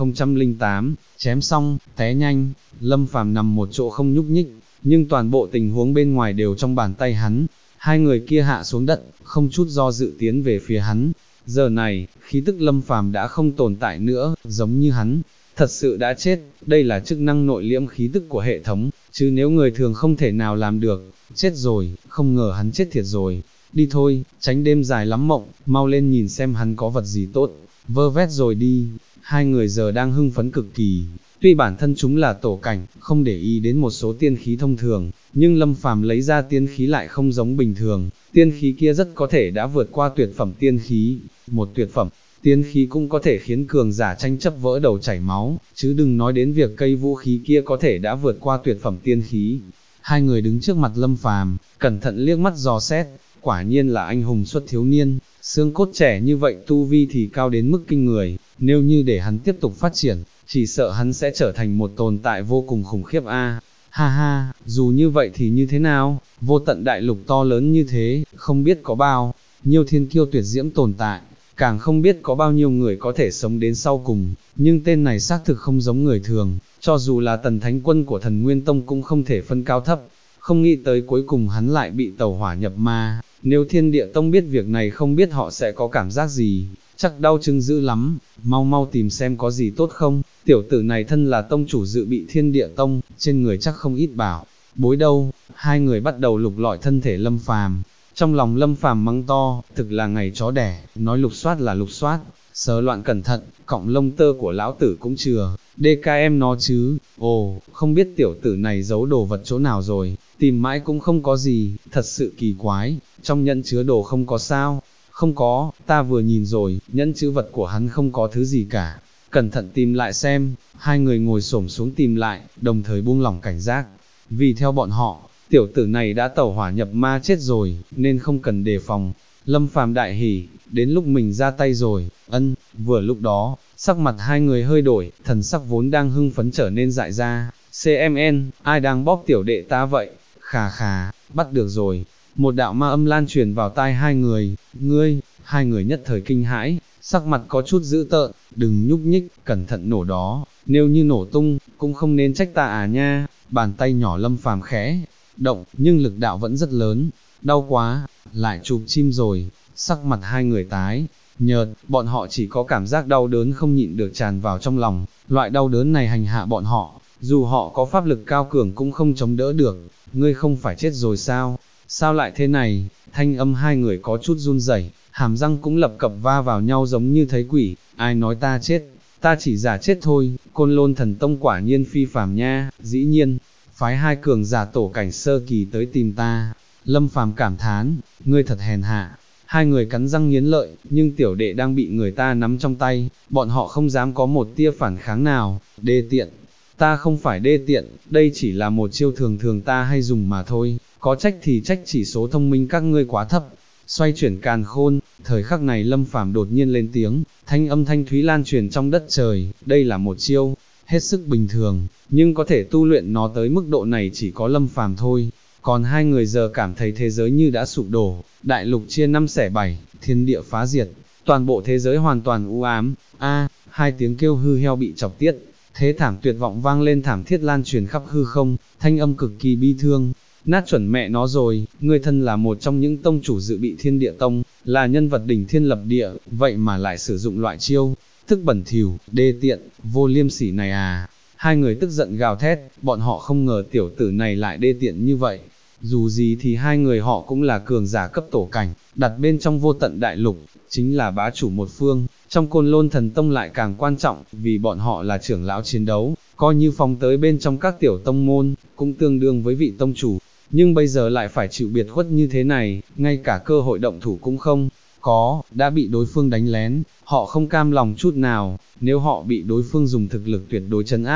1008, chém xong, té nhanh, Lâm Phàm nằm một chỗ không nhúc nhích, nhưng toàn bộ tình huống bên ngoài đều trong bàn tay hắn. Hai người kia hạ xuống đất, không chút do dự tiến về phía hắn. Giờ này, khí tức Lâm Phàm đã không tồn tại nữa, giống như hắn thật sự đã chết. Đây là chức năng nội liễm khí tức của hệ thống, chứ nếu người thường không thể nào làm được. Chết rồi, không ngờ hắn chết thiệt rồi. Đi thôi, tránh đêm dài lắm mộng, mau lên nhìn xem hắn có vật gì tốt, vơ vét rồi đi. Hai người giờ đang hưng phấn cực kỳ. Tuy bản thân chúng là tổ cảnh, không để ý đến một số tiên khí thông thường, nhưng Lâm Phàm lấy ra tiên khí lại không giống bình thường, tiên khí kia rất có thể đã vượt qua tuyệt phẩm tiên khí, một tuyệt phẩm tiên khí cũng có thể khiến cường giả tranh chấp vỡ đầu chảy máu, chứ đừng nói đến việc cây vũ khí kia có thể đã vượt qua tuyệt phẩm tiên khí. Hai người đứng trước mặt Lâm Phàm, cẩn thận liếc mắt dò xét, quả nhiên là anh hùng xuất thiếu niên, xương cốt trẻ như vậy tu vi thì cao đến mức kinh người, nếu như để hắn tiếp tục phát triển, chỉ sợ hắn sẽ trở thành một tồn tại vô cùng khủng khiếp a. Ha ha, dù như vậy thì như thế nào, vô tận đại lục to lớn như thế, không biết có bao nhiêu thiên kiêu tuyệt diễm tồn tại, càng không biết có bao nhiêu người có thể sống đến sau cùng, nhưng tên này xác thực không giống người thường, cho dù là tần thánh quân của thần Nguyên Tông cũng không thể phân cao thấp, không nghĩ tới cuối cùng hắn lại bị tẩu hỏa nhập ma, nếu Thiên Địa Tông biết việc này không biết họ sẽ có cảm giác gì, chắc đau chưng dữ lắm, mau mau tìm xem có gì tốt không, tiểu tử này thân là tông chủ dự bị Thiên Địa Tông, trên người chắc không ít bảo bối đâu. Hai người bắt đầu lục lọi thân thể Lâm Phàm. Trong lòng Lâm Phàm mắng to, thực là ngày chó đẻ, nói lục soát là lục soát, sờ loạn cẩn thận, cọng lông tơ của lão tử cũng chừa, DKM nó chứ. Ồ, không biết tiểu tử này giấu đồ vật chỗ nào rồi, tìm mãi cũng không có gì, thật sự kỳ quái, trong nhẫn chứa đồ không có sao. Không có, ta vừa nhìn rồi, nhẫn chữ vật của hắn không có thứ gì cả, cẩn thận tìm lại xem. Hai người ngồi xổm xuống tìm lại, đồng thời buông lỏng cảnh giác, vì theo bọn họ, tiểu tử này đã tẩu hỏa nhập ma chết rồi, nên không cần đề phòng. Lâm Phàm đại hỉ, đến lúc mình ra tay rồi. Vừa lúc đó, sắc mặt hai người hơi đổi, thần sắc vốn đang hưng phấn trở nên dại ra. CMN, ai đang bóp tiểu đệ ta vậy? Khà khà, bắt được rồi. Một đạo ma âm lan truyền vào tai hai người. Ngươi, hai người nhất thời kinh hãi, sắc mặt có chút dữ tợn, đừng nhúc nhích, cẩn thận nổ đó, nếu như nổ tung, cũng không nên trách ta à nha. Bàn tay nhỏ Lâm Phàm khẽ động, nhưng lực đạo vẫn rất lớn. Đau quá, lại chụp chim rồi. Sắc mặt hai người tái nhợt, bọn họ chỉ có cảm giác đau đớn không nhịn được tràn vào trong lòng, loại đau đớn này hành hạ bọn họ, dù họ có pháp lực cao cường cũng không chống đỡ được. Ngươi không phải chết rồi sao? Sao lại thế này? Thanh âm hai người có chút run rẩy, hàm răng cũng lập cập va vào nhau giống như thấy quỷ. Ai nói ta chết? Ta chỉ giả chết thôi. Côn Lôn Thần Tông quả nhiên phi phàm nha, dĩ nhiên phái hai cường giả tổ cảnh sơ kỳ tới tìm ta. Lâm Phàm cảm thán, ngươi thật hèn hạ. Hai người cắn răng nghiến lợi, nhưng tiểu đệ đang bị người ta nắm trong tay, bọn họ không dám có một tia phản kháng nào. Đê tiện, ta không phải đê tiện, đây chỉ là một chiêu thường thường ta hay dùng mà thôi, có trách thì trách chỉ số thông minh các ngươi quá thấp. Xoay chuyển càn khôn, thời khắc này Lâm Phàm đột nhiên lên tiếng, thanh âm thanh thúy lan truyền trong đất trời. Đây là một chiêu hết sức bình thường, nhưng có thể tu luyện nó tới mức độ này chỉ có Lâm Phàm thôi. Còn hai người giờ cảm thấy thế giới như đã sụp đổ, đại lục chia năm xẻ bảy, thiên địa phá diệt, toàn bộ thế giới hoàn toàn u ám. Hai tiếng kêu hư heo bị chọc tiết, thế thảm tuyệt vọng vang lên thảm thiết lan truyền khắp hư không, thanh âm cực kỳ bi thương. Nát chuẩn mẹ nó rồi, ngươi thân là một trong những tông chủ dự bị Thiên Địa Tông, là nhân vật đỉnh thiên lập địa, vậy mà lại sử dụng loại chiêu thức bẩn thỉu, đê tiện, vô liêm sỉ này à. Hai người tức giận gào thét, bọn họ không ngờ tiểu tử này lại đê tiện như vậy. Dù gì thì hai người họ cũng là cường giả cấp tổ cảnh, đặt bên trong vô tận đại lục, chính là bá chủ một phương, trong Côn Lôn Thần Tông lại càng quan trọng, vì bọn họ là trưởng lão chiến đấu, coi như phóng tới bên trong các tiểu tông môn, cũng tương đương với vị tông chủ, nhưng bây giờ lại phải chịu biệt khuất như thế này, ngay cả cơ hội động thủ cũng không có, đã bị đối phương đánh lén, họ không cam lòng chút nào. Nếu họ bị đối phương dùng thực lực tuyệt đối trấn áp,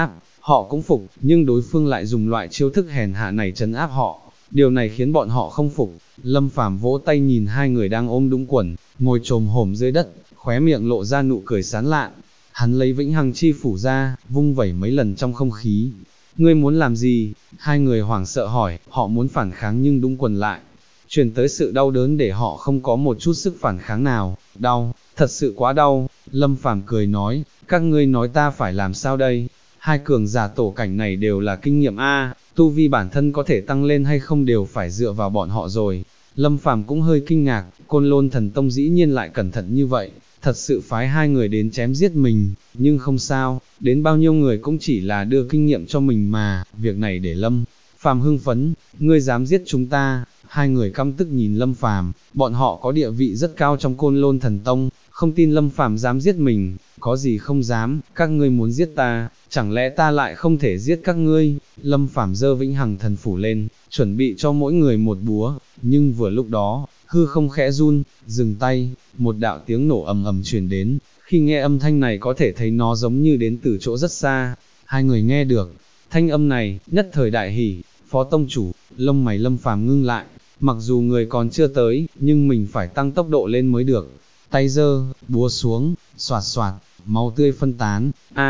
họ cũng phục, nhưng đối phương lại dùng loại chiêu thức hèn hạ này trấn áp họ, điều này khiến bọn họ không phục. Lâm Phàm vỗ tay nhìn hai người đang ôm đũng quần, ngồi chồm hổm dưới đất, khóe miệng lộ ra nụ cười sán lạn. Hắn lấy vĩnh hằng chi phủ ra, vung vẩy mấy lần trong không khí. Ngươi muốn làm gì? Hai người hoảng sợ hỏi, họ muốn phản kháng nhưng đũng quần lại truyền tới sự đau đớn để họ không có một chút sức phản kháng nào. Đau, thật sự quá đau. Lâm Phàm cười nói, các ngươi nói ta phải làm sao đây? Hai cường giả tổ cảnh này đều là kinh nghiệm A, tu vi bản thân có thể tăng lên hay không đều phải dựa vào bọn họ rồi. Lâm Phàm cũng hơi kinh ngạc, Côn Lôn Thần Tông dĩ nhiên lại cẩn thận như vậy, thật sự phái hai người đến chém giết mình, nhưng không sao, đến bao nhiêu người cũng chỉ là đưa kinh nghiệm cho mình mà, việc này để Lâm Phàm hưng phấn. Ngươi dám giết chúng ta? Hai người căm tức nhìn Lâm Phàm, bọn họ có địa vị rất cao trong Côn Lôn Thần Tông, không tin Lâm Phàm dám giết mình, có gì không dám, các ngươi muốn giết ta, chẳng lẽ ta lại không thể giết các ngươi? Lâm Phàm giơ vĩnh hằng thần phủ lên, chuẩn bị cho mỗi người một búa, nhưng vừa lúc đó, hư không khẽ run, dừng tay, một đạo tiếng nổ ầm ầm truyền đến, khi nghe âm thanh này có thể thấy nó giống như đến từ chỗ rất xa. Hai người nghe được thanh âm này, nhất thời đại hỉ. Phó tông chủ, lông mày Lâm Phàm ngưng lại, mặc dù người còn chưa tới, nhưng mình phải tăng tốc độ lên mới được. Tay giơ, búa xuống, xoạt xoạt, máu tươi phân tán.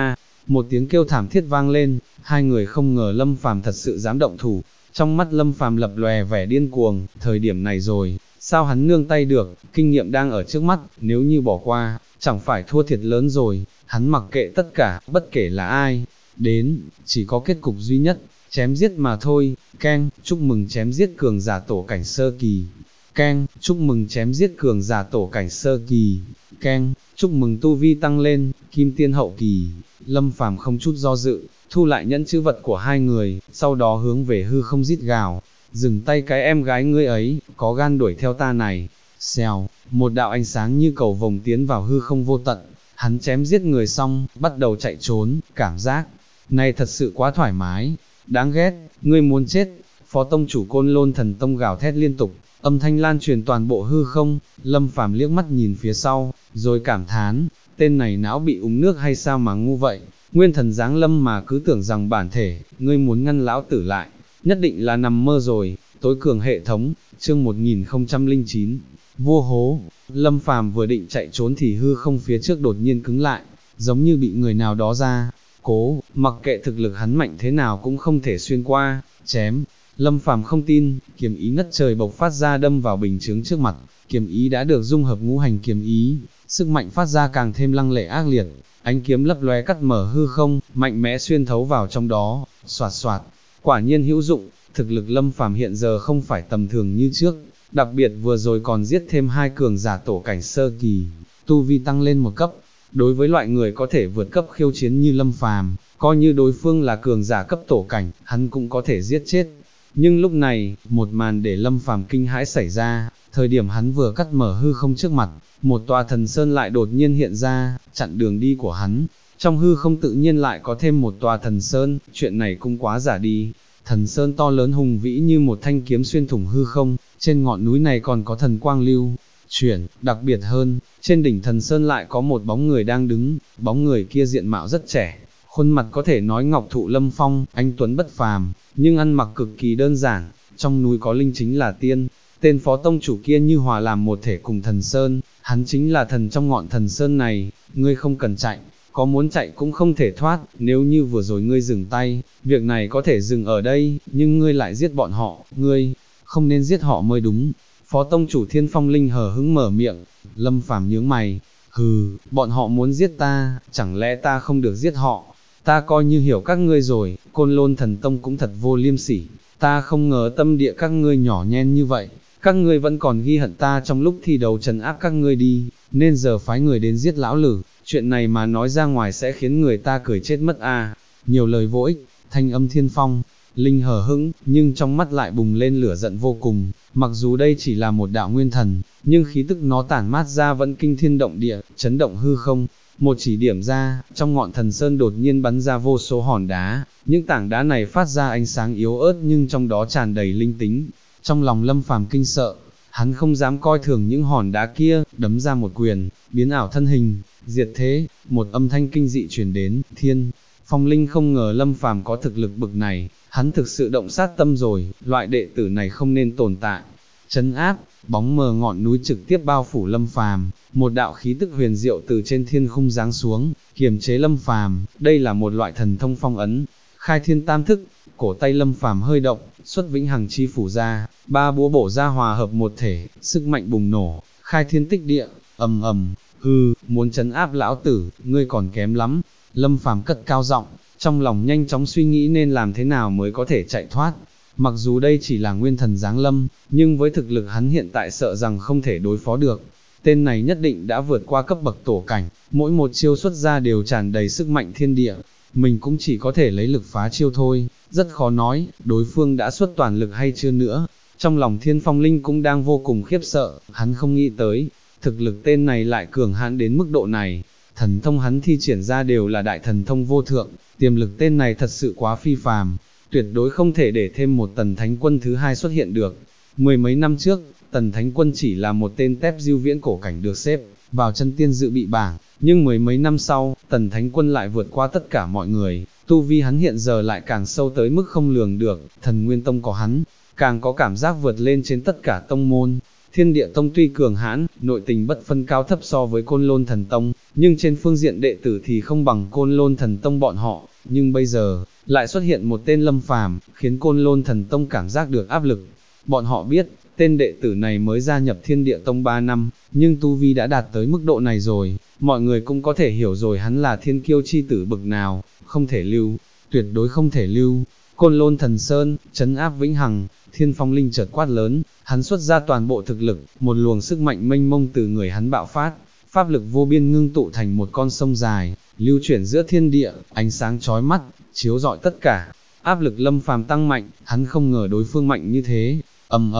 Một tiếng kêu thảm thiết vang lên, hai người không ngờ Lâm Phàm thật sự dám động thủ. Trong mắt Lâm Phàm lập lòe vẻ điên cuồng, thời điểm này rồi, sao hắn nương tay được, kinh nghiệm đang ở trước mắt, nếu như bỏ qua, chẳng phải thua thiệt lớn rồi. Hắn mặc kệ tất cả, bất kể là ai đến, chỉ có kết cục duy nhất, chém giết mà thôi. Keng, chúc mừng chém giết cường giả tổ cảnh sơ kỳ. Keng, chúc mừng chém giết cường giả tổ cảnh sơ kỳ. Keng, chúc mừng tu vi tăng lên, kim tiên hậu kỳ. Lâm Phàm không chút do dự, thu lại nhẫn chữ vật của hai người, sau đó hướng về hư không rít gào. Dừng tay cái em gái ngươi ấy, có gan đuổi theo ta này. Xèo, một đạo ánh sáng như cầu vồng tiến vào hư không vô tận. Hắn chém giết người xong, bắt đầu chạy trốn, cảm giác này thật sự quá thoải mái. Đáng ghét, ngươi muốn chết. Phó tông chủ Côn Lôn Thần Tông gào thét liên tục, âm thanh lan truyền toàn bộ hư không. Lâm Phàm liếc mắt nhìn phía sau, rồi cảm thán, tên này não bị uống nước hay sao mà ngu vậy, nguyên thần giáng lâm mà cứ tưởng rằng bản thể, ngươi muốn ngăn lão tử lại, nhất định là nằm mơ rồi. Tối cường hệ thống, chương 1009, vua hố. Lâm Phàm vừa định chạy trốn thì hư không phía trước đột nhiên cứng lại, giống như bị người nào đó ra cố, mặc kệ thực lực hắn mạnh thế nào cũng không thể xuyên qua, chém. Lâm Phàm không tin, kiếm ý ngất trời bộc phát ra đâm vào bình chướng trước mặt, kiếm ý đã được dung hợp ngũ hành kiếm ý, sức mạnh phát ra càng thêm lăng lệ ác liệt, ánh kiếm lấp lóe cắt mở hư không, mạnh mẽ xuyên thấu vào trong đó, xoạt xoạt, quả nhiên hữu dụng. Thực lực Lâm Phàm hiện giờ không phải tầm thường như trước, đặc biệt vừa rồi còn giết thêm hai cường giả tổ cảnh sơ kỳ, tu vi tăng lên một cấp. Đối với loại người có thể vượt cấp khiêu chiến như Lâm Phàm, coi như đối phương là cường giả cấp tổ cảnh, hắn cũng có thể giết chết. Nhưng lúc này, một màn để Lâm Phàm kinh hãi xảy ra, thời điểm hắn vừa cắt mở hư không trước mặt, một tòa thần sơn lại đột nhiên hiện ra, chặn đường đi của hắn. Trong hư không tự nhiên lại có thêm một tòa thần sơn, chuyện này cũng quá giả đi. Thần sơn to lớn hùng vĩ như một thanh kiếm xuyên thủng hư không, trên ngọn núi này còn có thần quang lưu chuyển, đặc biệt hơn, trên đỉnh thần sơn lại có một bóng người đang đứng, bóng người kia diện mạo rất trẻ, khuôn mặt có thể nói ngọc thụ lâm phong, anh tuấn bất phàm, nhưng ăn mặc cực kỳ đơn giản. Trong núi có linh chính là tiên, tên phó tông chủ kia như hòa làm một thể cùng thần sơn, hắn chính là thần trong ngọn thần sơn này. Ngươi không cần chạy, có muốn chạy cũng không thể thoát, nếu như vừa rồi ngươi dừng tay, việc này có thể dừng ở đây, nhưng ngươi lại giết bọn họ, ngươi không nên giết họ mới đúng. Phó tông chủ Thiên Phong Linh hờ hững mở miệng. Lâm Phàm nhướng mày, hừ, bọn họ muốn giết ta, chẳng lẽ ta không được giết họ? Ta coi như hiểu các ngươi rồi, Côn Lôn Thần Tông cũng thật vô liêm sỉ, ta không ngờ tâm địa các ngươi nhỏ nhen như vậy, các ngươi vẫn còn ghi hận ta trong lúc thi đấu trấn áp các ngươi đi, nên giờ phái người đến giết lão lử, chuyện này mà nói ra ngoài sẽ khiến người ta cười chết mất a. Nhiều lời vô ích, thanh âm Thiên Phong Linh hờ hững, nhưng trong mắt lại bùng lên lửa giận vô cùng. Mặc dù đây chỉ là một đạo nguyên thần, nhưng khí tức nó tản mát ra vẫn kinh thiên động địa, chấn động hư không. Một chỉ điểm ra, trong ngọn thần sơn đột nhiên bắn ra vô số hòn đá, những tảng đá này phát ra ánh sáng yếu ớt nhưng trong đó tràn đầy linh tính. Trong lòng Lâm Phàm kinh sợ, hắn không dám coi thường những hòn đá kia, đấm ra một quyền, biến ảo thân hình, diệt thế. Một âm thanh kinh dị truyền đến, Thiên Phong Linh không ngờ Lâm Phàm có thực lực bực này, hắn thực sự động sát tâm rồi, loại đệ tử này không nên tồn tại. Trấn áp, bóng mờ ngọn núi trực tiếp bao phủ Lâm Phàm, một đạo khí tức huyền diệu từ trên thiên khung giáng xuống, kiềm chế Lâm Phàm, đây là một loại thần thông phong ấn. Khai thiên tam thức, cổ tay Lâm Phàm hơi động, xuất vĩnh hằng chi phủ ra, ba búa bổ ra hòa hợp một thể, sức mạnh bùng nổ, khai thiên tích địa, ầm ầm, hư, muốn trấn áp lão tử, ngươi còn kém lắm. Lâm Phàm cất cao giọng, trong lòng nhanh chóng suy nghĩ nên làm thế nào mới có thể chạy thoát. Mặc dù đây chỉ là nguyên thần giáng lâm, nhưng với thực lực hắn hiện tại sợ rằng không thể đối phó được. Tên này nhất định đã vượt qua cấp bậc tổ cảnh, mỗi một chiêu xuất ra đều tràn đầy sức mạnh thiên địa. Mình cũng chỉ có thể lấy lực phá chiêu thôi, rất khó nói, đối phương đã xuất toàn lực hay chưa nữa. Trong lòng Thiên Phong Linh cũng đang vô cùng khiếp sợ, hắn không nghĩ tới, thực lực tên này lại cường hãn đến mức độ này. Thần thông hắn thi triển ra đều là đại thần thông vô thượng, tiềm lực tên này thật sự quá phi phàm, tuyệt đối không thể để thêm một Tần Thánh Quân thứ hai xuất hiện được. Mười mấy năm trước, Tần Thánh Quân chỉ là một tên tép diêu viễn cổ cảnh được xếp vào chân tiên dự bị bảng, nhưng mười mấy năm sau, Tần Thánh Quân lại vượt qua tất cả mọi người, tu vi hắn hiện giờ lại càng sâu tới mức không lường được, Thần Nguyên Tông có hắn, càng có cảm giác vượt lên trên tất cả tông môn. Thiên Địa Tông tuy cường hãn, nội tình bất phân cao thấp so với Côn Lôn Thần Tông, nhưng trên phương diện đệ tử thì không bằng Côn Lôn Thần Tông bọn họ, nhưng bây giờ, lại xuất hiện một tên Lâm Phàm, khiến Côn Lôn Thần Tông cảm giác được áp lực. Bọn họ biết, tên đệ tử này mới gia nhập Thiên Địa Tông 3 năm, nhưng tu vi đã đạt tới mức độ này rồi, mọi người cũng có thể hiểu rồi hắn là thiên kiêu chi tử bực nào, không thể lưu, tuyệt đối không thể lưu. Côn Lôn Thần Sơn, trấn áp vĩnh hằng, Thiên Phong Linh chợt quát lớn, hắn xuất ra toàn bộ thực lực, một luồng sức mạnh mênh mông từ người hắn bạo phát, pháp lực vô biên ngưng tụ thành một con sông dài, lưu chuyển giữa thiên địa, ánh sáng chói mắt, chiếu rọi tất cả. Áp lực Lâm Phàm tăng mạnh, hắn không ngờ đối phương mạnh như thế. Ầm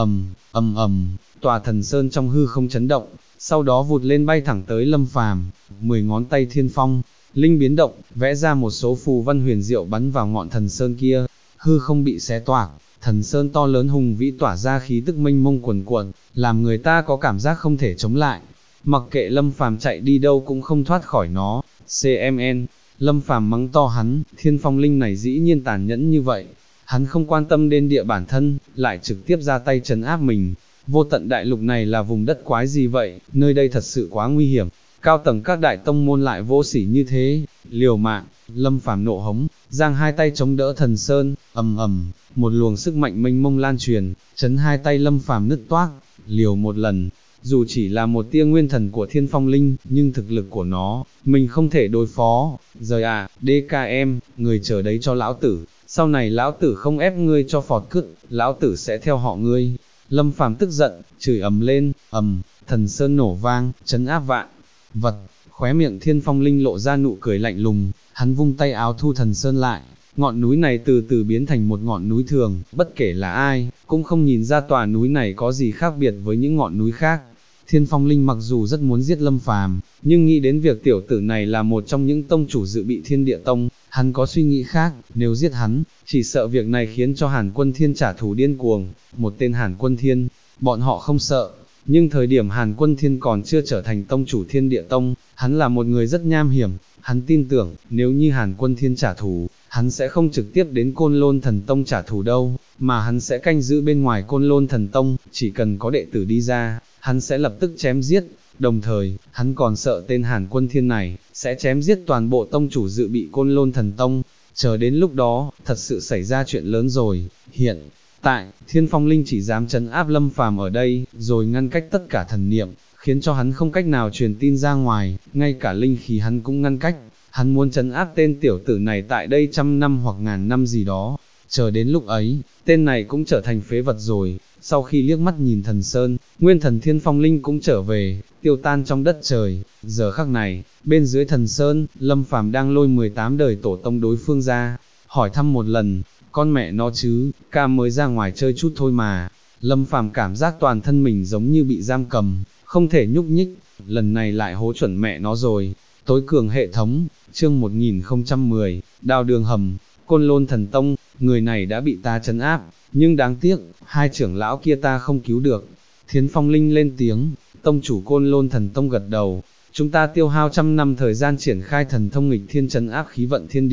ầm, tòa thần sơn trong hư không chấn động, sau đó vụt lên bay thẳng tới Lâm Phàm, 10 ngón tay Thiên Phong Linh biến động, vẽ ra một số phù văn huyền diệu bắn vào ngọn thần sơn kia, hư không bị xé toạc, thần sơn to lớn hùng vĩ tỏa ra khí tức mênh mông cuồn cuộn, làm người ta có cảm giác không thể chống lại. Mặc kệ Lâm Phàm chạy đi đâu cũng không thoát khỏi nó. CMN, Lâm Phàm mắng to hắn, Thiên Phong Linh này dĩ nhiên tàn nhẫn như vậy. Hắn không quan tâm đến địa bản thân, lại trực tiếp ra tay trấn áp mình. Vô tận đại lục này là vùng đất quái gì vậy, nơi đây thật sự quá nguy hiểm. Cao tầng các đại tông môn lại vô sỉ như thế, liều mạng. Lâm Phàm nộ hống, giang hai tay chống đỡ thần sơn, ầm ầm, một luồng sức mạnh mênh mông lan truyền, chấn hai tay Lâm Phàm nứt toác, liều một lần. Dù chỉ là một tia nguyên thần của Thiên Phong Linh, nhưng thực lực của nó, mình không thể đối phó. Rời à, DKM, người chờ đấy cho lão tử, sau này lão tử không ép ngươi cho phọt cứt, lão tử sẽ theo họ ngươi. Lâm Phàm tức giận, chửi ầm lên, thần sơn nổ vang, chấn áp vạn vật. Khóe miệng Thiên Phong Linh lộ ra nụ cười lạnh lùng, hắn vung tay áo thu thần sơn lại, ngọn núi này từ từ biến thành một ngọn núi thường, bất kể là ai, cũng không nhìn ra tòa núi này có gì khác biệt với những ngọn núi khác. Thiên Phong Linh mặc dù rất muốn giết Lâm Phàm, nhưng nghĩ đến việc tiểu tử này là một trong những tông chủ dự bị Thiên Địa Tông, hắn có suy nghĩ khác, nếu giết hắn, chỉ sợ việc này khiến cho Hàn Quân Thiên trả thù điên cuồng. Một tên Hàn Quân Thiên, bọn họ không sợ, nhưng thời điểm Hàn Quân Thiên còn chưa trở thành tông chủ Thiên Địa Tông, hắn là một người rất nham hiểm, hắn tin tưởng, nếu như Hàn Quân Thiên trả thù, hắn sẽ không trực tiếp đến Côn Lôn Thần Tông trả thù đâu, mà hắn sẽ canh giữ bên ngoài Côn Lôn Thần Tông, chỉ cần có đệ tử đi ra, hắn sẽ lập tức chém giết. Đồng thời, hắn còn sợ tên Hàn Quân Thiên này, sẽ chém giết toàn bộ tông chủ dự bị Côn Lôn Thần Tông. Chờ đến lúc đó, thật sự xảy ra chuyện lớn rồi. Hiện tại, Thiên Phong Linh chỉ dám trấn áp Lâm Phàm ở đây, rồi ngăn cách tất cả thần niệm, khiến cho hắn không cách nào truyền tin ra ngoài, ngay cả linh khí hắn cũng ngăn cách. Hắn muốn trấn áp tên tiểu tử này tại đây 100 năm hoặc ngàn năm gì đó. Chờ đến lúc ấy, tên này cũng trở thành phế vật rồi. Sau khi liếc mắt nhìn thần sơn, nguyên thần Thiên Phong Linh cũng trở về, tiêu tan trong đất trời. Giờ khắc này, bên dưới thần sơn, Lâm Phàm đang lôi 18 đời tổ tông đối phương ra, hỏi thăm một lần, con mẹ nó chứ, ca mới ra ngoài chơi chút thôi mà. Lâm Phàm cảm giác toàn thân mình giống như bị giam cầm, không thể nhúc nhích, lần này lại hố chuẩn mẹ nó rồi. Tối cường hệ thống, chương 1010, đào đường hầm, Côn Lôn Thần Tông, người này đã bị ta trấn áp, nhưng đáng tiếc, hai trưởng lão kia ta không cứu được. Thiên Phong Linh lên tiếng, tông chủ Côn Lôn Thần Tông gật đầu, chúng ta tiêu hao 100 năm thời gian triển khai thần thông nghịch thiên trấn áp khí vận thiên địa,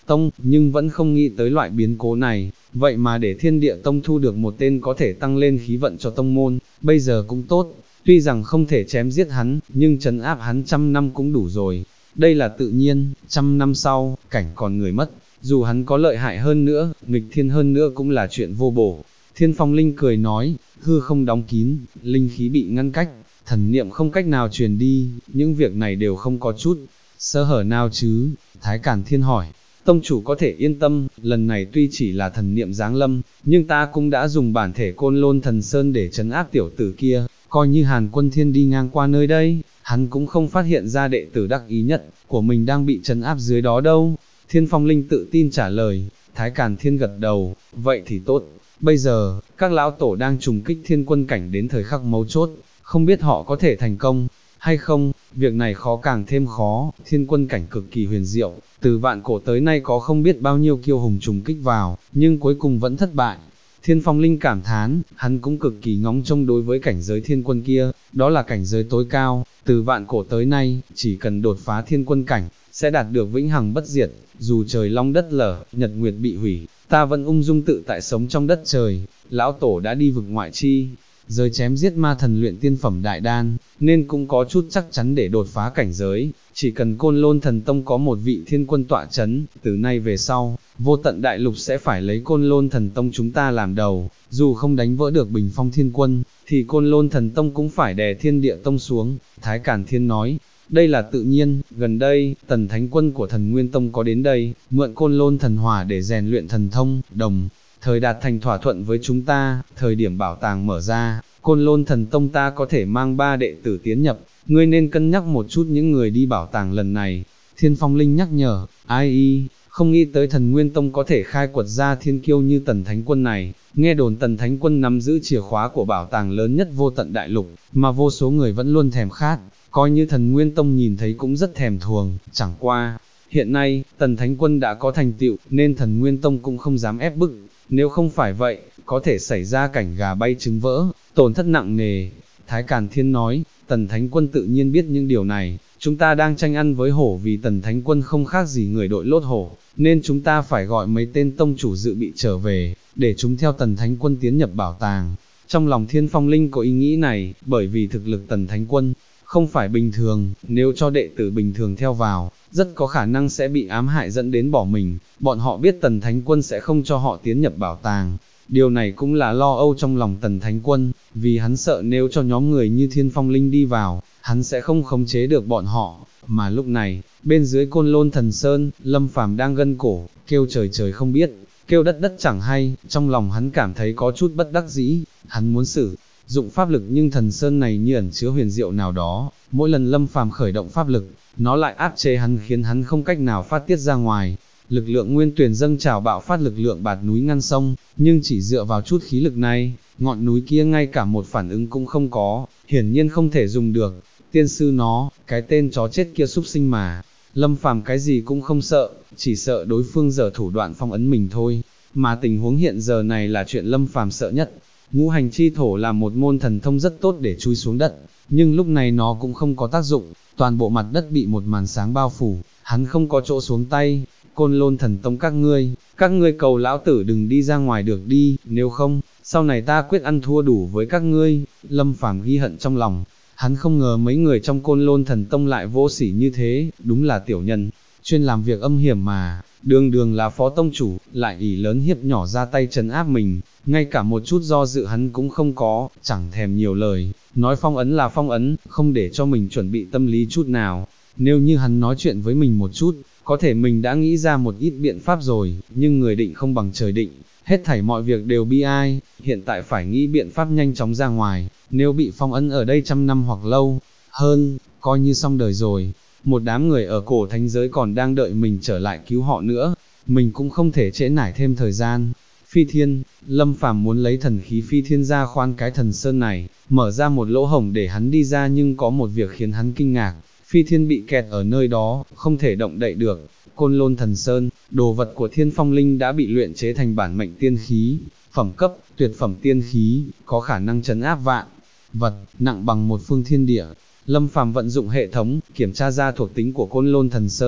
tông, nhưng vẫn không nghĩ tới loại biến cố này, vậy mà để Thiên Địa Tông thu được một tên có thể tăng lên khí vận cho tông môn, bây giờ cũng tốt, tuy rằng không thể chém giết hắn, nhưng trấn áp hắn 100 năm cũng đủ rồi, đây là tự nhiên, 100 năm sau, cảnh còn người mất, dù hắn có lợi hại hơn nữa, nghịch thiên hơn nữa cũng là chuyện vô bổ. Thiên Phong Linh cười nói, hư không đóng kín, linh khí bị ngăn cách, thần niệm không cách nào truyền đi, những việc này đều không có chút sơ hở nào chứ. Thái Càn Thiên hỏi, tông chủ có thể yên tâm, lần này tuy chỉ là thần niệm giáng lâm, nhưng ta cũng đã dùng bản thể Côn Lôn Thần Sơn để trấn áp tiểu tử kia, coi như Hàn Quân Thiên đi ngang qua nơi đây, hắn cũng không phát hiện ra đệ tử đắc ý nhất của mình đang bị trấn áp dưới đó đâu. Thiên Phong Linh tự tin trả lời. Thái Càn Thiên gật đầu, vậy thì tốt, bây giờ, các lão tổ đang trùng kích thiên quân cảnh đến thời khắc mấu chốt, không biết họ có thể thành công hay không, việc này khó càng thêm khó, thiên quân cảnh cực kỳ huyền diệu, từ vạn cổ tới nay có không biết bao nhiêu kiêu hùng trùng kích vào, nhưng cuối cùng vẫn thất bại. Thiên Phong Linh cảm thán, hắn cũng cực kỳ ngóng trông đối với cảnh giới thiên quân kia, đó là cảnh giới tối cao, từ vạn cổ tới nay, chỉ cần đột phá thiên quân cảnh, sẽ đạt được vĩnh hằng bất diệt, dù trời long đất lở, nhật nguyệt bị hủy, ta vẫn ung dung tự tại sống trong đất trời. Lão tổ đã đi vực ngoại chi, giới chém giết ma thần luyện tiên phẩm đại đan, nên cũng có chút chắc chắn để đột phá cảnh giới, chỉ cần Côn Lôn Thần Tông có một vị thiên quân tọa chấn, từ nay về sau, vô tận đại lục sẽ phải lấy Côn Lôn Thần Tông chúng ta làm đầu, dù không đánh vỡ được bình phong thiên quân, thì Côn Lôn Thần Tông cũng phải đè Thiên Địa Tông xuống. Thái Càn Thiên nói, đây là tự nhiên, gần đây, Tần Thánh Quân của Thần Nguyên Tông có đến đây, mượn Côn Lôn Thần Hỏa để rèn luyện thần thông, đồng thời đạt thành thỏa thuận với chúng ta, thời điểm bảo tàng mở ra, Côn Lôn Thần Tông ta có thể mang 3 đệ tử tiến nhập, ngươi nên cân nhắc một chút những người đi bảo tàng lần này. Thiên Phong Linh nhắc nhở, ai không nghĩ tới Thần Nguyên Tông có thể khai quật ra thiên kiêu như Tần Thánh Quân này, nghe đồn Tần Thánh Quân nắm giữ chìa khóa của bảo tàng lớn nhất vô tận đại lục, mà vô số người vẫn luôn thèm khát, coi như Thần Nguyên Tông nhìn thấy cũng rất thèm thuồng, chẳng qua. Hiện nay, Tần Thánh Quân đã có thành tựu, nên Thần Nguyên Tông cũng không dám ép bức, nếu không phải vậy, có thể xảy ra cảnh gà bay trứng vỡ, tổn thất nặng nề. Thái Càn Thiên nói, Tần Thánh Quân tự nhiên biết những điều này, chúng ta đang tranh ăn với hổ vì Tần Thánh Quân không khác gì người đội lốt hổ, nên chúng ta phải gọi mấy tên tông chủ dự bị trở về, để chúng theo Tần Thánh Quân tiến nhập bảo tàng. Trong lòng Thiên Phong Linh có ý nghĩ này, bởi vì thực lực Tần Thánh Quân không phải bình thường, nếu cho đệ tử bình thường theo vào, rất có khả năng sẽ bị ám hại dẫn đến bỏ mình, bọn họ biết Tần Thánh Quân sẽ không cho họ tiến nhập bảo tàng. Điều này cũng là lo âu trong lòng Tần Thánh Quân, vì hắn sợ nếu cho nhóm người như Thiên Phong Linh đi vào, hắn sẽ không khống chế được bọn họ, mà lúc này, bên dưới Côn Lôn Thần Sơn, Lâm Phàm đang gân cổ, kêu trời trời không biết, kêu đất đất chẳng hay, trong lòng hắn cảm thấy có chút bất đắc dĩ, hắn muốn sử dụng pháp lực nhưng thần sơn này như ẩn chứa huyền diệu nào đó, mỗi lần Lâm Phàm khởi động pháp lực, nó lại áp chế hắn khiến hắn không cách nào phát tiết ra ngoài. Lực lượng nguyên tuyển dâng trào bạo phát lực lượng bạt núi ngăn sông, nhưng chỉ dựa vào chút khí lực này, ngọn núi kia ngay cả một phản ứng cũng không có, hiển nhiên không thể dùng được. Tiên sư nó, cái tên chó chết kia súc sinh mà. Lâm Phàm cái gì cũng không sợ, chỉ sợ đối phương giở thủ đoạn phong ấn mình thôi, mà tình huống hiện giờ này là chuyện Lâm Phàm sợ nhất. Ngũ hành chi thổ là một môn thần thông rất tốt để chui xuống đất, nhưng lúc này nó cũng không có tác dụng, toàn bộ mặt đất bị một màn sáng bao phủ, hắn không có chỗ xuống tay. Côn Lôn Thần Tông các ngươi cầu lão tử đừng đi ra ngoài được đi, nếu không, sau này ta quyết ăn thua đủ với các ngươi. Lâm Phàm ghi hận trong lòng, hắn không ngờ mấy người trong Côn Lôn Thần Tông lại vô sỉ như thế, đúng là tiểu nhân, chuyên làm việc âm hiểm mà, đường đường là phó tông chủ, lại ỷ lớn hiếp nhỏ ra tay trấn áp mình, ngay cả một chút do dự hắn cũng không có, chẳng thèm nhiều lời, nói phong ấn là phong ấn, không để cho mình chuẩn bị tâm lý chút nào. Nếu như hắn nói chuyện với mình một chút, có thể mình đã nghĩ ra một ít biện pháp rồi, nhưng người định không bằng trời định, hết thảy mọi việc đều bi ai, hiện tại phải nghĩ biện pháp nhanh chóng ra ngoài, nếu bị phong ấn ở đây 100 năm hoặc lâu hơn, coi như xong đời rồi. Một đám người ở cổ thánh giới còn đang đợi mình trở lại cứu họ nữa, mình cũng không thể trễ nải thêm thời gian. Phi thiên, Lâm Phàm muốn lấy thần khí phi thiên ra khoan cái thần sơn này, mở ra một lỗ hổng để hắn đi ra, nhưng có một việc khiến hắn kinh ngạc, phi thiên bị kẹt ở nơi đó, không thể động đậy được. Côn Lôn Thần Sơn, đồ vật của Thiên Phong Linh đã bị luyện chế thành bản mệnh tiên khí, phẩm cấp, tuyệt phẩm tiên khí, có khả năng trấn áp vạn vật, nặng bằng một phương thiên địa. Lâm Phàm vận dụng hệ thống, kiểm tra ra thuộc tính của Côn Lôn Thần Sơn,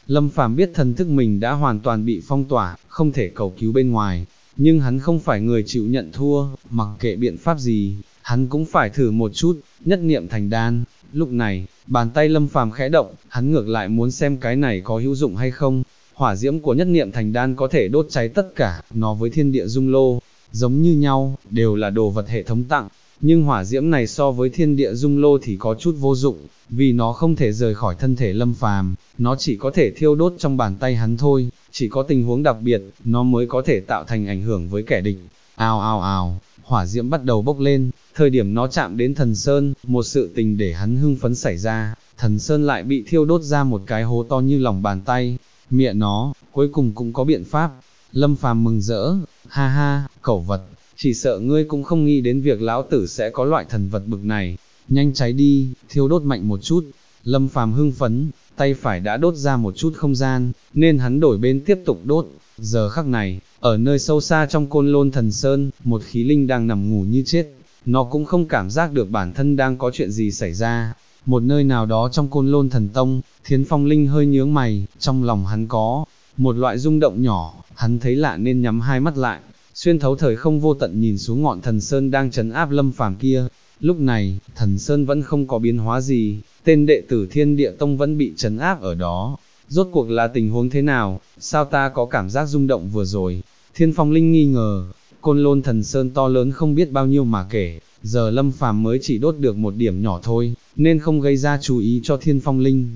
Lâm Phàm biết thần thức mình đã hoàn toàn bị phong tỏa, không thể cầu cứu bên ngoài, nhưng hắn không phải người chịu nhận thua, mặc kệ biện pháp gì, hắn cũng phải thử một chút, nhất niệm thành đan. Lúc này, bàn tay Lâm Phàm khẽ động, hắn ngược lại muốn xem cái này có hữu dụng hay không. Hỏa diễm của nhất niệm thành đan có thể đốt cháy tất cả, nó với thiên địa dung lô, giống như nhau, đều là đồ vật hệ thống tặng, nhưng hỏa diễm này so với thiên địa dung lô thì có chút vô dụng, vì nó không thể rời khỏi thân thể Lâm Phàm, nó chỉ có thể thiêu đốt trong bàn tay hắn thôi, chỉ có tình huống đặc biệt, nó mới có thể tạo thành ảnh hưởng với kẻ địch. Ào ào ào, hỏa diễm bắt đầu bốc lên, thời điểm nó chạm đến thần sơn, một sự tình để hắn hưng phấn xảy ra, thần sơn lại bị thiêu đốt ra một cái hố to như lòng bàn tay, mẹ nó, cuối cùng cũng có biện pháp. Lâm Phàm mừng rỡ, ha ha, cẩu vật, chỉ sợ ngươi cũng không nghĩ đến việc lão tử sẽ có loại thần vật bực này, nhanh cháy đi, thiêu đốt mạnh một chút. Lâm Phàm hưng phấn, tay phải đã đốt ra một chút không gian, nên hắn đổi bên tiếp tục đốt. Giờ khắc này, ở nơi sâu xa trong Côn Lôn Thần Sơn, một khí linh đang nằm ngủ như chết, nó cũng không cảm giác được bản thân đang có chuyện gì xảy ra. Một nơi nào đó trong Côn Lôn Thần Tông, Thiến Phong Linh hơi nhướng mày, trong lòng hắn có một loại rung động nhỏ, hắn thấy lạ nên nhắm hai mắt lại, xuyên thấu thời không vô tận nhìn xuống ngọn thần sơn đang trấn áp Lâm Phàm kia. Lúc này, thần sơn vẫn không có biến hóa gì, tên đệ tử Thiên Địa Tông vẫn bị trấn áp ở đó. Rốt cuộc là tình huống thế nào, sao ta có cảm giác rung động vừa rồi? Thiên Phong Linh nghi ngờ, Côn Lôn Thần Sơn to lớn không biết bao nhiêu mà kể, giờ Lâm Phàm mới chỉ đốt được một điểm nhỏ thôi, nên không gây ra chú ý cho Thiên Phong Linh.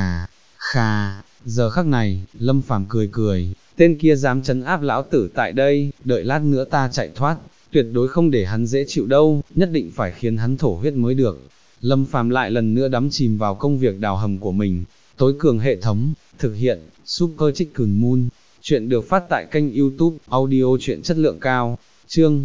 Khà, giờ khắc này, Lâm Phàm cười cười, tên kia dám trấn áp lão tử tại đây, đợi lát nữa ta chạy thoát, tuyệt đối không để hắn dễ chịu đâu, nhất định phải khiến hắn thổ huyết mới được. Lâm Phàm lại lần nữa đắm chìm vào công việc đào hầm của mình. Tối cường hệ thống, thực hiện, Super Chicken Moon. Chuyện được phát tại kênh YouTube, audio truyện chất lượng cao. Chương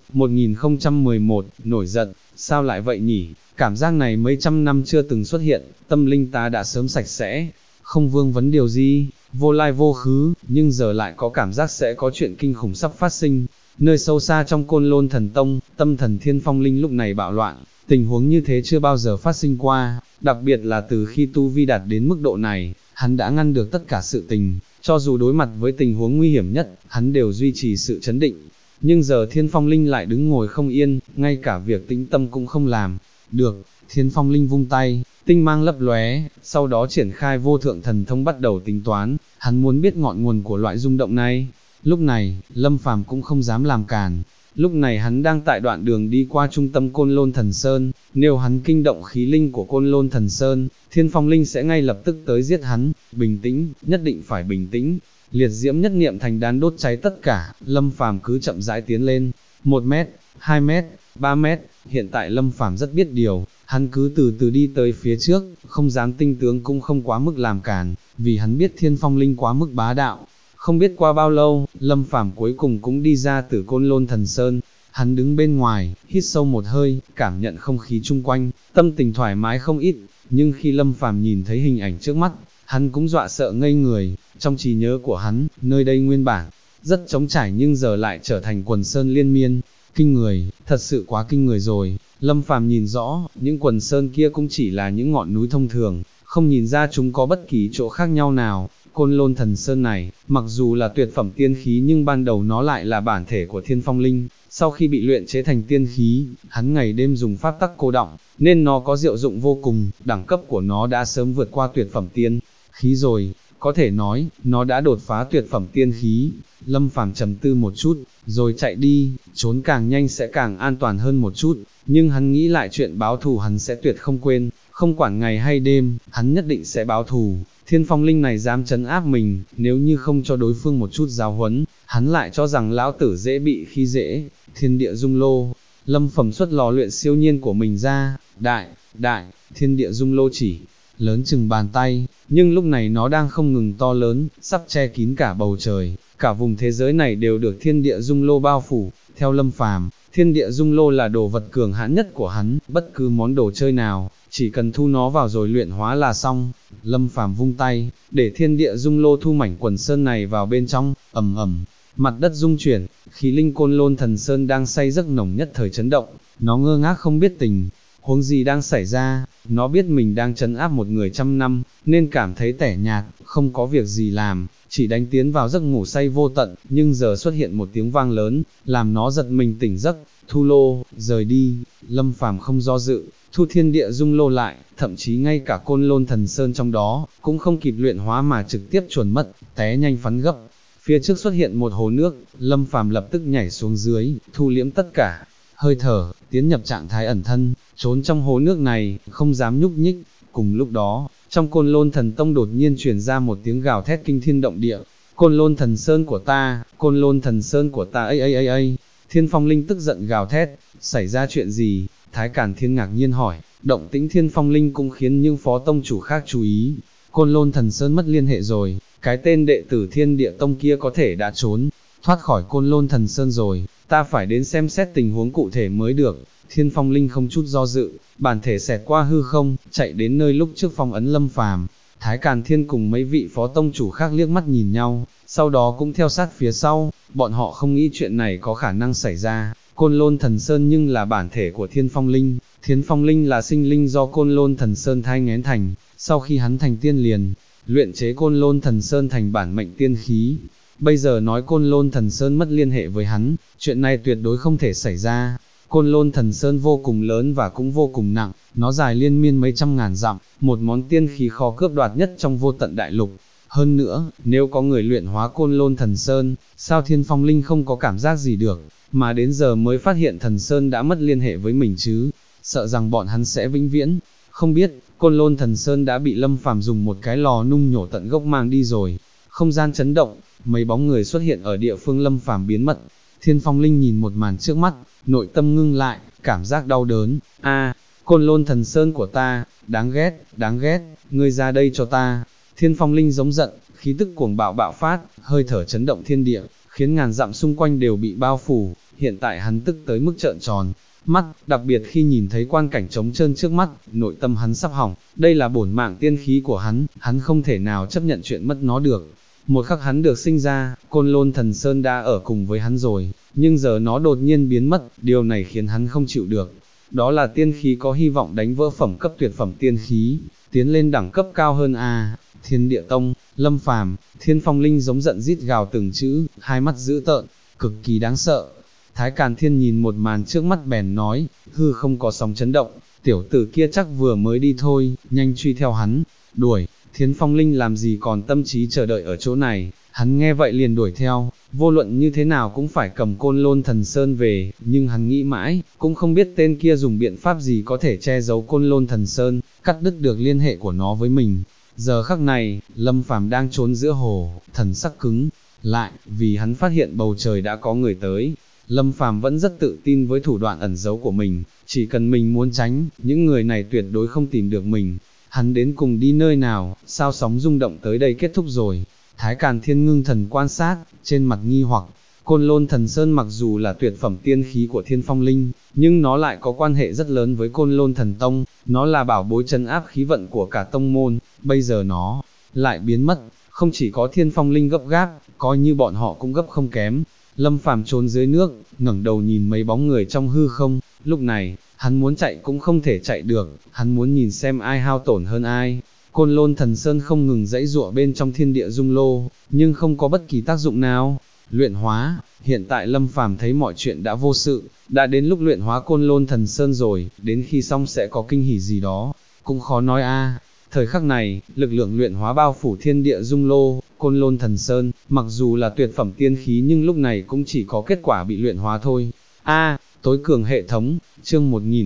1011, nổi giận, sao lại vậy nhỉ? Cảm giác này mấy trăm năm chưa từng xuất hiện, tâm linh ta đã sớm sạch sẽ, không vương vấn điều gì, vô lai vô khứ, nhưng giờ lại có cảm giác sẽ có chuyện kinh khủng sắp phát sinh. Nơi sâu xa trong Côn Lôn Thần Tông, tâm thần Thiên Phong Linh lúc này bạo loạn, tình huống như thế chưa bao giờ phát sinh qua, đặc biệt là từ khi tu vi đạt đến mức độ này, hắn đã ngăn được tất cả sự tình, cho dù đối mặt với tình huống nguy hiểm nhất, hắn đều duy trì sự chấn định. Nhưng giờ Thiên Phong Linh lại đứng ngồi không yên, ngay cả việc tĩnh tâm cũng không làm được. Thiên Phong Linh vung tay, tinh mang lấp lóe, sau đó triển khai vô thượng thần thông bắt đầu tính toán, hắn muốn biết ngọn nguồn của loại rung động này. Lúc này, Lâm Phàm cũng không dám làm cản. Lúc này hắn đang tại đoạn đường đi qua trung tâm Côn Lôn Thần Sơn, nếu hắn kinh động khí linh của Côn Lôn Thần Sơn, Thiên Phong Linh sẽ ngay lập tức tới giết hắn. Bình tĩnh, nhất định phải bình tĩnh. Liệt diễm nhất niệm thành đan đốt cháy tất cả, Lâm Phàm cứ chậm rãi tiến lên. 1 mét, 2 mét, 3 mét, hiện tại Lâm Phàm rất biết điều, hắn cứ từ từ đi tới phía trước, không dám tinh tướng cũng không quá mức làm cản, vì hắn biết Thiên Phong Linh quá mức bá đạo. Không biết qua bao lâu, Lâm Phàm cuối cùng cũng đi ra từ Côn Lôn Thần Sơn. Hắn đứng bên ngoài, hít sâu một hơi, cảm nhận không khí chung quanh, tâm tình thoải mái không ít. Nhưng khi Lâm Phàm nhìn thấy hình ảnh trước mắt, hắn cũng dọa sợ ngây người. Trong trí nhớ của hắn, nơi đây nguyên bản rất trống trải nhưng giờ lại trở thành quần sơn liên miên. Kinh người, thật sự quá kinh người rồi. Lâm Phàm nhìn rõ, những quần sơn kia cũng chỉ là những ngọn núi thông thường, không nhìn ra chúng có bất kỳ chỗ khác nhau nào. Côn Lôn Thần Sơn này, mặc dù là tuyệt phẩm tiên khí nhưng ban đầu nó lại là bản thể của Thiên Phong Linh, sau khi bị luyện chế thành tiên khí, hắn ngày đêm dùng pháp tắc cô đọng, nên nó có diệu dụng vô cùng, đẳng cấp của nó đã sớm vượt qua tuyệt phẩm tiên khí rồi, có thể nói, nó đã đột phá tuyệt phẩm tiên khí. Lâm Phàm trầm tư một chút, rồi chạy đi, trốn càng nhanh sẽ càng an toàn hơn một chút, nhưng hắn nghĩ lại chuyện báo thù hắn sẽ tuyệt không quên, không quản ngày hay đêm, hắn nhất định sẽ báo thù. Thiên Phong Linh này dám trấn áp mình, nếu như không cho đối phương một chút giáo huấn, hắn lại cho rằng lão tử dễ bị khi dễ. Thiên địa dung lô, Lâm Phàm xuất lò luyện siêu nhiên của mình ra, đại, thiên địa dung lô chỉ lớn chừng bàn tay, nhưng lúc này nó đang không ngừng to lớn, sắp che kín cả bầu trời, cả vùng thế giới này đều được thiên địa dung lô bao phủ. Theo Lâm Phàm, thiên địa dung lô là đồ vật cường hãn nhất của hắn, bất cứ món đồ chơi nào, chỉ cần thu nó vào rồi luyện hóa là xong. Lâm Phàm vung tay, để thiên địa dung lô thu mảnh quần sơn này vào bên trong, ầm ầm, mặt đất rung chuyển, khí linh Côn Lôn Thần Sơn đang say giấc nồng nhất thời chấn động, nó ngơ ngác không biết tình huống gì đang xảy ra, nó biết mình đang trấn áp một người trăm năm, nên cảm thấy tẻ nhạt, không có việc gì làm, chỉ đánh tiến vào giấc ngủ say vô tận, nhưng giờ xuất hiện một tiếng vang lớn, làm nó giật mình tỉnh giấc, thu lô, rời đi, Lâm Phàm không do dự, thu thiên địa dung lô lại, thậm chí ngay cả Côn Lôn Thần Sơn trong đó, cũng không kịp luyện hóa mà trực tiếp chuẩn mất, té nhanh phắn gấp. Phía trước xuất hiện một hồ nước, Lâm Phàm lập tức nhảy xuống dưới, thu liễm tất cả hơi thở, tiến nhập trạng thái ẩn thân, trốn trong hồ nước này, không dám nhúc nhích. Cùng lúc đó, trong Côn Lôn Thần Tông đột nhiên truyền ra một tiếng gào thét kinh thiên động địa. Côn Lôn Thần Sơn của ta, Côn Lôn Thần Sơn của ta, ấy. Thiên Phong Linh tức giận gào thét, xảy ra chuyện gì? Thái Càn Thiên ngạc nhiên hỏi, động tĩnh Thiên Phong Linh cũng khiến những phó tông chủ khác chú ý. Côn Lôn Thần Sơn mất liên hệ rồi, cái tên đệ tử Thiên Địa Tông kia có thể đã trốn, thoát khỏi Côn Lôn Thần Sơn rồi, ta phải đến xem xét tình huống cụ thể mới được. Thiên Phong Linh không chút do dự, bản thể xẹt qua hư không, chạy đến nơi lúc trước phong ấn Lâm Phàm. Thái Càn Thiên cùng mấy vị phó tông chủ khác liếc mắt nhìn nhau, sau đó cũng theo sát phía sau, bọn họ không nghĩ chuyện này có khả năng xảy ra. Côn Lôn Thần Sơn nhưng là bản thể của Thiên Phong Linh, Thiên Phong Linh là sinh linh do Côn Lôn Thần Sơn thai nghén thành, sau khi hắn thành tiên liền, luyện chế Côn Lôn Thần Sơn thành bản mệnh tiên khí. Bây giờ nói Côn Lôn Thần Sơn mất liên hệ với hắn, chuyện này tuyệt đối không thể xảy ra. Côn Lôn Thần Sơn vô cùng lớn và cũng vô cùng nặng, nó dài liên miên mấy trăm ngàn dặm, một món tiên khí khó cướp đoạt nhất trong vô tận đại lục. Hơn nữa, nếu có người luyện hóa Côn Lôn Thần Sơn, sao Thiên Phong Linh không có cảm giác gì được, mà đến giờ mới phát hiện Thần Sơn đã mất liên hệ với mình chứ, sợ rằng bọn hắn sẽ vĩnh viễn. Không biết, Côn Lôn Thần Sơn đã bị Lâm Phàm dùng một cái lò nung nhổ tận gốc mang đi rồi. Không gian chấn động, mấy bóng người xuất hiện ở địa phương Lâm Phàm biến mất. Thiên Phong Linh nhìn một màn trước mắt, nội tâm ngưng lại, cảm giác đau đớn. Côn Lôn Thần Sơn của ta, đáng ghét, ngươi ra đây cho ta. Thiên Phong Linh giống giận, khí tức cuồng bạo bạo phát, hơi thở chấn động thiên địa, khiến ngàn dặm xung quanh đều bị bao phủ. Hiện tại hắn tức tới mức trợn tròn mắt, đặc biệt khi nhìn thấy quan cảnh trống trơn trước mắt, nội tâm hắn sắp hỏng. Đây là bổn mạng tiên khí của hắn không thể nào chấp nhận chuyện mất nó được. Một khắc hắn được sinh ra, Côn Lôn Thần Sơn đã ở cùng với hắn rồi, nhưng giờ nó đột nhiên biến mất, điều này khiến hắn không chịu được. Đó là tiên khí có hy vọng đánh vỡ phẩm cấp tuyệt phẩm tiên khí, tiến lên đẳng cấp cao hơn Thiên Địa Tông, Lâm Phàm, Thiên Phong Linh giống giận rít gào từng chữ, hai mắt dữ tợn, cực kỳ đáng sợ. Thái Càn Thiên nhìn một màn trước mắt bèn nói, hư không có sóng chấn động, tiểu tử kia chắc vừa mới đi thôi, nhanh truy theo hắn, đuổi. Thiên Phong Linh làm gì còn tâm trí chờ đợi ở chỗ này, hắn nghe vậy liền đuổi theo, vô luận như thế nào cũng phải cầm Côn Lôn Thần Sơn về, nhưng hắn nghĩ mãi, cũng không biết tên kia dùng biện pháp gì có thể che giấu Côn Lôn Thần Sơn, cắt đứt được liên hệ của nó với mình. Giờ khắc này, Lâm Phàm đang trốn giữa hồ, thần sắc cứng lại, vì hắn phát hiện bầu trời đã có người tới. Lâm Phàm vẫn rất tự tin với thủ đoạn ẩn giấu của mình, chỉ cần mình muốn tránh, những người này tuyệt đối không tìm được mình. Hắn đến cùng đi nơi nào, sao sóng rung động tới đây kết thúc rồi. Thái Càn Thiên ngưng thần quan sát, trên mặt nghi hoặc, Côn Lôn Thần Sơn mặc dù là tuyệt phẩm tiên khí của Thiên Phong Linh, nhưng nó lại có quan hệ rất lớn với Côn Lôn Thần Tông, nó là bảo bối trấn áp khí vận của cả tông môn, bây giờ nó lại biến mất, không chỉ có Thiên Phong Linh gấp gáp, coi như bọn họ cũng gấp không kém. Lâm Phàm trốn dưới nước, ngẩng đầu nhìn mấy bóng người trong hư không, lúc này, hắn muốn chạy cũng không thể chạy được, hắn muốn nhìn xem ai hao tổn hơn ai. Côn Lôn Thần Sơn không ngừng dãy giụa bên trong thiên địa dung lô, nhưng không có bất kỳ tác dụng nào. Luyện hóa, hiện tại Lâm Phàm thấy mọi chuyện đã vô sự, đã đến lúc luyện hóa Côn Lôn Thần Sơn rồi, đến khi xong sẽ có kinh hỉ gì đó, cũng khó nói Thời khắc này, lực lượng luyện hóa bao phủ thiên địa dung lô, Côn Lôn Thần Sơn, mặc dù là tuyệt phẩm tiên khí nhưng lúc này cũng chỉ có kết quả bị luyện hóa thôi. Tối cường hệ thống, chương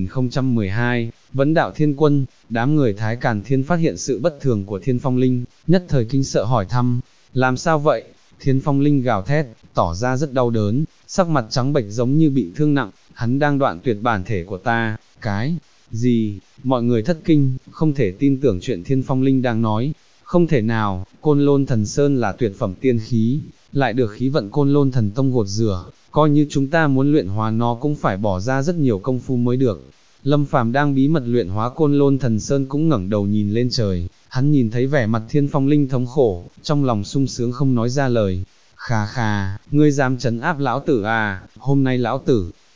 1012, Vấn Đạo Thiên Quân. Đám người Thái Càn Thiên phát hiện sự bất thường của Thiên Phong Linh, nhất thời kinh sợ hỏi thăm, làm sao vậy? Thiên Phong Linh gào thét, tỏ ra rất đau đớn, sắc mặt trắng bệch giống như bị thương nặng, hắn đang đoạn tuyệt bản thể của ta. Cái gì? Mọi người thất kinh, không thể tin tưởng chuyện Thiên Phong Linh đang nói. Không thể nào, Côn Lôn Thần Sơn là tuyệt phẩm tiên khí, lại được khí vận Côn Lôn Thần Tông gột rửa, coi như chúng ta muốn luyện hóa nó cũng phải bỏ ra rất nhiều công phu mới được. Lâm Phàm đang bí mật luyện hóa Côn Lôn Thần Sơn cũng ngẩng đầu nhìn lên trời, hắn nhìn thấy vẻ mặt Thiên Phong Linh thống khổ, trong lòng sung sướng không nói ra lời. Khà khà, ngươi dám trấn áp lão tử hôm nay lão tử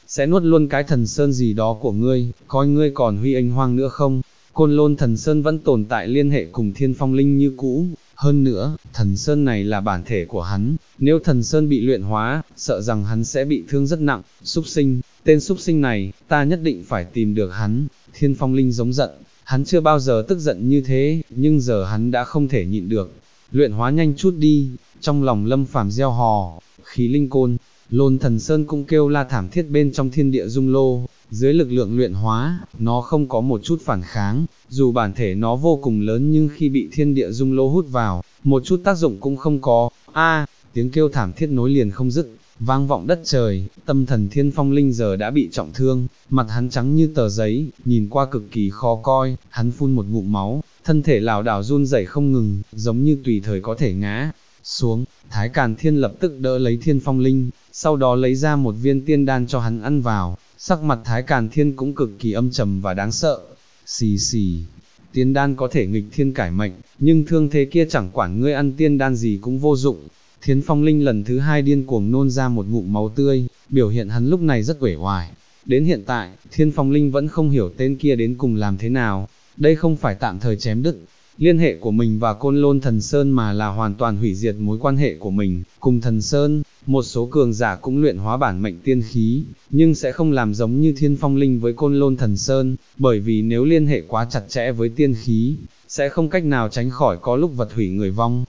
sẽ nuốt luôn cái thần sơn gì đó của ngươi, coi ngươi còn huy anh hoang nữa không? Côn Lôn thần sơn vẫn tồn tại liên hệ cùng Thiên Phong Linh như cũ, hơn nữa, thần sơn này là bản thể của hắn, nếu thần sơn bị luyện hóa, sợ rằng hắn sẽ bị thương rất nặng. Súc sinh, tên súc sinh này, ta nhất định phải tìm được hắn. Thiên Phong Linh giống giận, hắn chưa bao giờ tức giận như thế, nhưng giờ hắn đã không thể nhịn được. Luyện hóa nhanh chút đi, trong lòng Lâm Phàm gieo hò, khí linh côn, Lôn thần sơn cũng kêu la thảm thiết bên trong thiên địa dung lô, dưới lực lượng luyện hóa, nó không có một chút phản kháng, dù bản thể nó vô cùng lớn nhưng khi bị thiên địa dung lô hút vào, một chút tác dụng cũng không có. Tiếng kêu thảm thiết nối liền không dứt, vang vọng đất trời. Tâm thần Thiên Phong Linh giờ đã bị trọng thương, mặt hắn trắng như tờ giấy, nhìn qua cực kỳ khó coi, hắn phun một ngụm máu, thân thể lảo đảo run rẩy không ngừng, giống như tùy thời có thể ngã xuống. Thái Càn Thiên lập tức đỡ lấy Thiên Phong Linh, sau đó lấy ra một viên tiên đan cho hắn ăn vào, sắc mặt Thái Càn Thiên cũng cực kỳ âm trầm và đáng sợ. Xì xì, tiên đan có thể nghịch thiên cải mệnh, nhưng thương thế kia chẳng quản ngươi ăn tiên đan gì cũng vô dụng. Thiên Phong Linh lần thứ hai điên cuồng nôn ra một ngụm máu tươi, biểu hiện hắn lúc này rất uể oải. Đến hiện tại, Thiên Phong Linh vẫn không hiểu tên kia đến cùng làm thế nào, đây không phải tạm thời chém đứt liên hệ của mình và Côn Lôn thần sơn mà là hoàn toàn hủy diệt mối quan hệ của mình cùng thần sơn. Một số cường giả cũng luyện hóa bản mệnh tiên khí, nhưng sẽ không làm giống như Thiên Phong Linh với Côn Lôn thần sơn, bởi vì nếu liên hệ quá chặt chẽ với tiên khí, sẽ không cách nào tránh khỏi có lúc vật hủy người vong.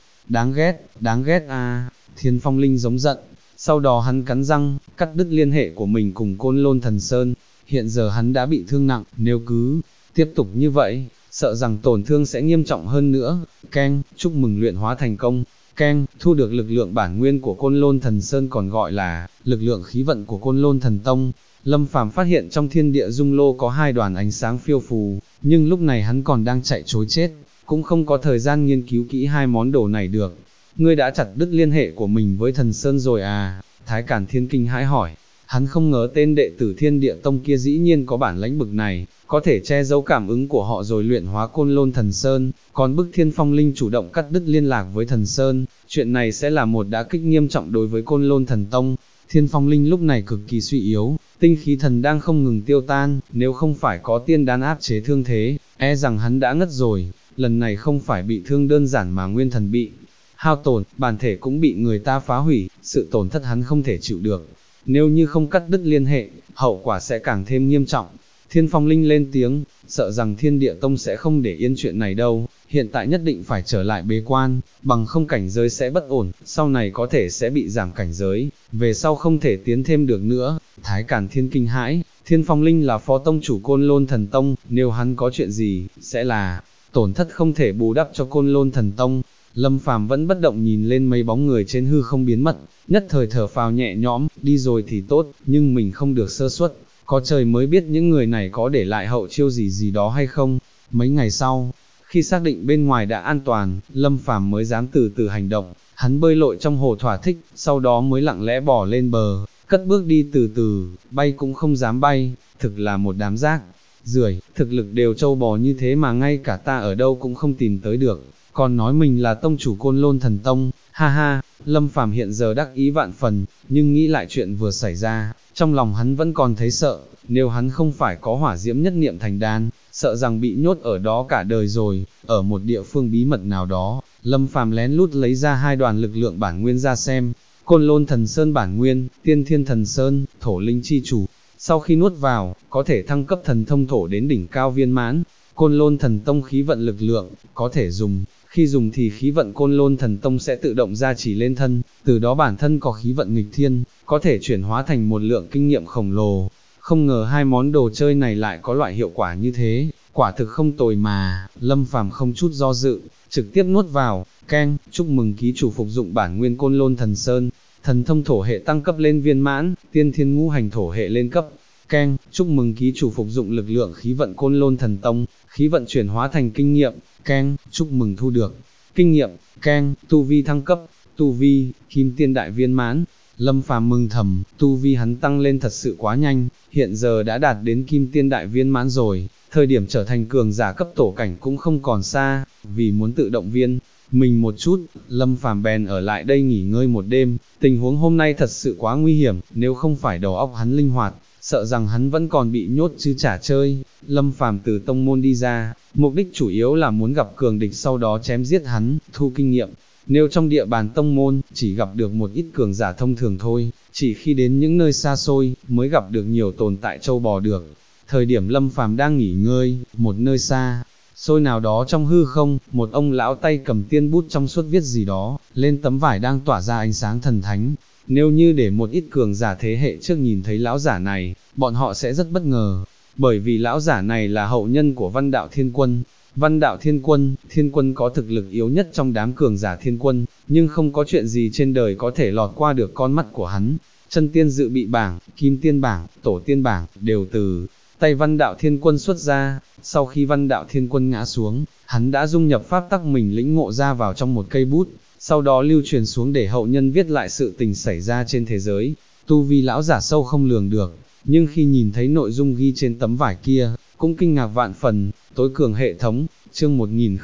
Đáng ghét a! Thiên Phong Linh giống giận, sau đó hắn cắn răng, cắt đứt liên hệ của mình cùng Côn Lôn thần sơn. Hiện giờ hắn đã bị thương nặng, nếu cứ tiếp tục như vậy, sợ rằng tổn thương sẽ nghiêm trọng hơn nữa. Keng, chúc mừng luyện hóa thành công. Keng, thu được lực lượng bản nguyên của Côn Lôn thần sơn, còn gọi là lực lượng khí vận của Côn Lôn thần tông. Lâm Phàm phát hiện trong thiên địa dung lô có hai đoàn ánh sáng phiêu phù, nhưng lúc này hắn còn đang chạy trối chết, cũng không có thời gian nghiên cứu kỹ hai món đồ này được. Ngươi đã chặt đứt liên hệ của mình với thần sơn rồi à? Thái Càn Thiên kinh hãi hỏi. Hắn không ngờ tên đệ tử Thiên Địa Tông kia dĩ nhiên có bản lãnh bực này, có thể che giấu cảm ứng của họ rồi luyện hóa Côn Lôn thần sơn, còn bức Thiên Phong Linh chủ động cắt đứt liên lạc với thần sơn, chuyện này sẽ là một đả kích nghiêm trọng đối với Côn Lôn thần tông. Thiên Phong Linh lúc này cực kỳ suy yếu, tinh khí thần đang không ngừng tiêu tan, nếu không phải có tiên đan áp chế thương thế, e rằng hắn đã ngất rồi. Lần này không phải bị thương đơn giản mà nguyên thần bị hao tổn, bản thể cũng bị người ta phá hủy, sự tổn thất hắn không thể chịu được. Nếu như không cắt đứt liên hệ, hậu quả sẽ càng thêm nghiêm trọng. Thiên Phong Linh lên tiếng, sợ rằng Thiên Địa Tông sẽ không để yên chuyện này đâu, hiện tại nhất định phải trở lại bế quan, bằng không cảnh giới sẽ bất ổn, sau này có thể sẽ bị giảm cảnh giới, về sau không thể tiến thêm được nữa. Thái Càn Thiên kinh hãi, Thiên Phong Linh là phó tông chủ Côn Lôn thần tông, nếu hắn có chuyện gì, sẽ là tổn thất không thể bù đắp cho Côn Lôn thần tông. Lâm Phàm vẫn bất động nhìn lên mấy bóng người trên hư không biến mất, nhất thời thở phào nhẹ nhõm, đi rồi thì tốt, nhưng mình không được sơ suất, có trời mới biết những người này có để lại hậu chiêu gì đó hay không. Mấy ngày sau, khi xác định bên ngoài đã an toàn, Lâm Phàm mới dám từ từ hành động, hắn bơi lội trong hồ thỏa thích, sau đó mới lặng lẽ bò lên bờ, cất bước đi từ từ, bay cũng không dám bay, thực là một đám rác rưởi, thực lực đều trâu bò như thế mà ngay cả ta ở đâu cũng không tìm tới được, còn nói mình là tông chủ Côn Lôn thần tông, ha ha. Lâm Phàm hiện giờ đắc ý vạn phần, nhưng nghĩ lại chuyện vừa xảy ra, trong lòng hắn vẫn còn thấy sợ, nếu hắn không phải có hỏa diễm nhất niệm thành đan, sợ rằng bị nhốt ở đó cả đời rồi. Ở một địa phương bí mật nào đó, Lâm Phàm lén lút lấy ra hai đoàn lực lượng bản nguyên ra xem. Côn Lôn thần sơn bản nguyên, Tiên Thiên thần sơn, thổ linh chi chủ, sau khi nuốt vào, có thể thăng cấp thần thông thổ đến đỉnh cao viên mãn. Côn Lôn thần tông khí vận lực lượng, có thể dùng, khi dùng thì khí vận Côn Lôn thần tông sẽ tự động gia trì lên thân, từ đó bản thân có khí vận nghịch thiên, có thể chuyển hóa thành một lượng kinh nghiệm khổng lồ. Không ngờ hai món đồ chơi này lại có loại hiệu quả như thế, quả thực không tồi mà. Lâm Phàm không chút do dự, trực tiếp nuốt vào. Keng, chúc mừng ký chủ phục dụng bản nguyên Côn Lôn thần sơn, thần thông thổ hệ tăng cấp lên viên mãn, tiên thiên ngũ hành thổ hệ lên cấp. Keng, chúc mừng ký chủ phục dụng lực lượng khí vận Côn Lôn thần tông, khí vận chuyển hóa thành kinh nghiệm. Keng, chúc mừng thu được kinh nghiệm. Keng, tu vi thăng cấp, tu vi Kim Tiên đại viên mãn. Lâm Phàm mừng thầm, tu vi hắn tăng lên thật sự quá nhanh, hiện giờ đã đạt đến Kim Tiên đại viên mãn rồi, thời điểm trở thành cường giả cấp tổ cảnh cũng không còn xa. Vì muốn tự động viên mình một chút, Lâm Phàm bèn ở lại đây nghỉ ngơi một đêm. Tình huống hôm nay thật sự quá nguy hiểm, nếu không phải đầu óc hắn linh hoạt, sợ rằng hắn vẫn còn bị nhốt chứ chả chơi. Lâm Phàm từ tông môn đi ra, mục đích chủ yếu là muốn gặp cường địch sau đó chém giết hắn, thu kinh nghiệm. Nếu trong địa bàn tông môn, chỉ gặp được một ít cường giả thông thường thôi, chỉ khi đến những nơi xa xôi, mới gặp được nhiều tồn tại châu bò được. Thời điểm Lâm Phàm đang nghỉ ngơi, một nơi xa xôi nào đó trong hư không, một ông lão tay cầm tiên bút trong suốt viết gì đó, lên tấm vải đang tỏa ra ánh sáng thần thánh. Nếu như để một ít cường giả thế hệ trước nhìn thấy lão giả này, bọn họ sẽ rất bất ngờ, bởi vì lão giả này là hậu nhân của Văn Đạo Thiên Quân. Văn Đạo Thiên Quân có thực lực yếu nhất trong đám cường giả thiên quân, nhưng không có chuyện gì trên đời có thể lọt qua được con mắt của hắn. Chân tiên dự bị bảng, kim tiên bảng, tổ tiên bảng, đều từ tay Văn Đạo Thiên Quân xuất ra. Sau khi Văn Đạo Thiên Quân ngã xuống, hắn đã dung nhập pháp tắc mình lĩnh ngộ ra vào trong một cây bút, sau đó lưu truyền xuống để hậu nhân viết lại sự tình xảy ra trên thế giới. Tu vi lão giả sâu không lường được, nhưng khi nhìn thấy nội dung ghi trên tấm vải kia, cũng kinh ngạc vạn phần. Tối cường hệ thống, chương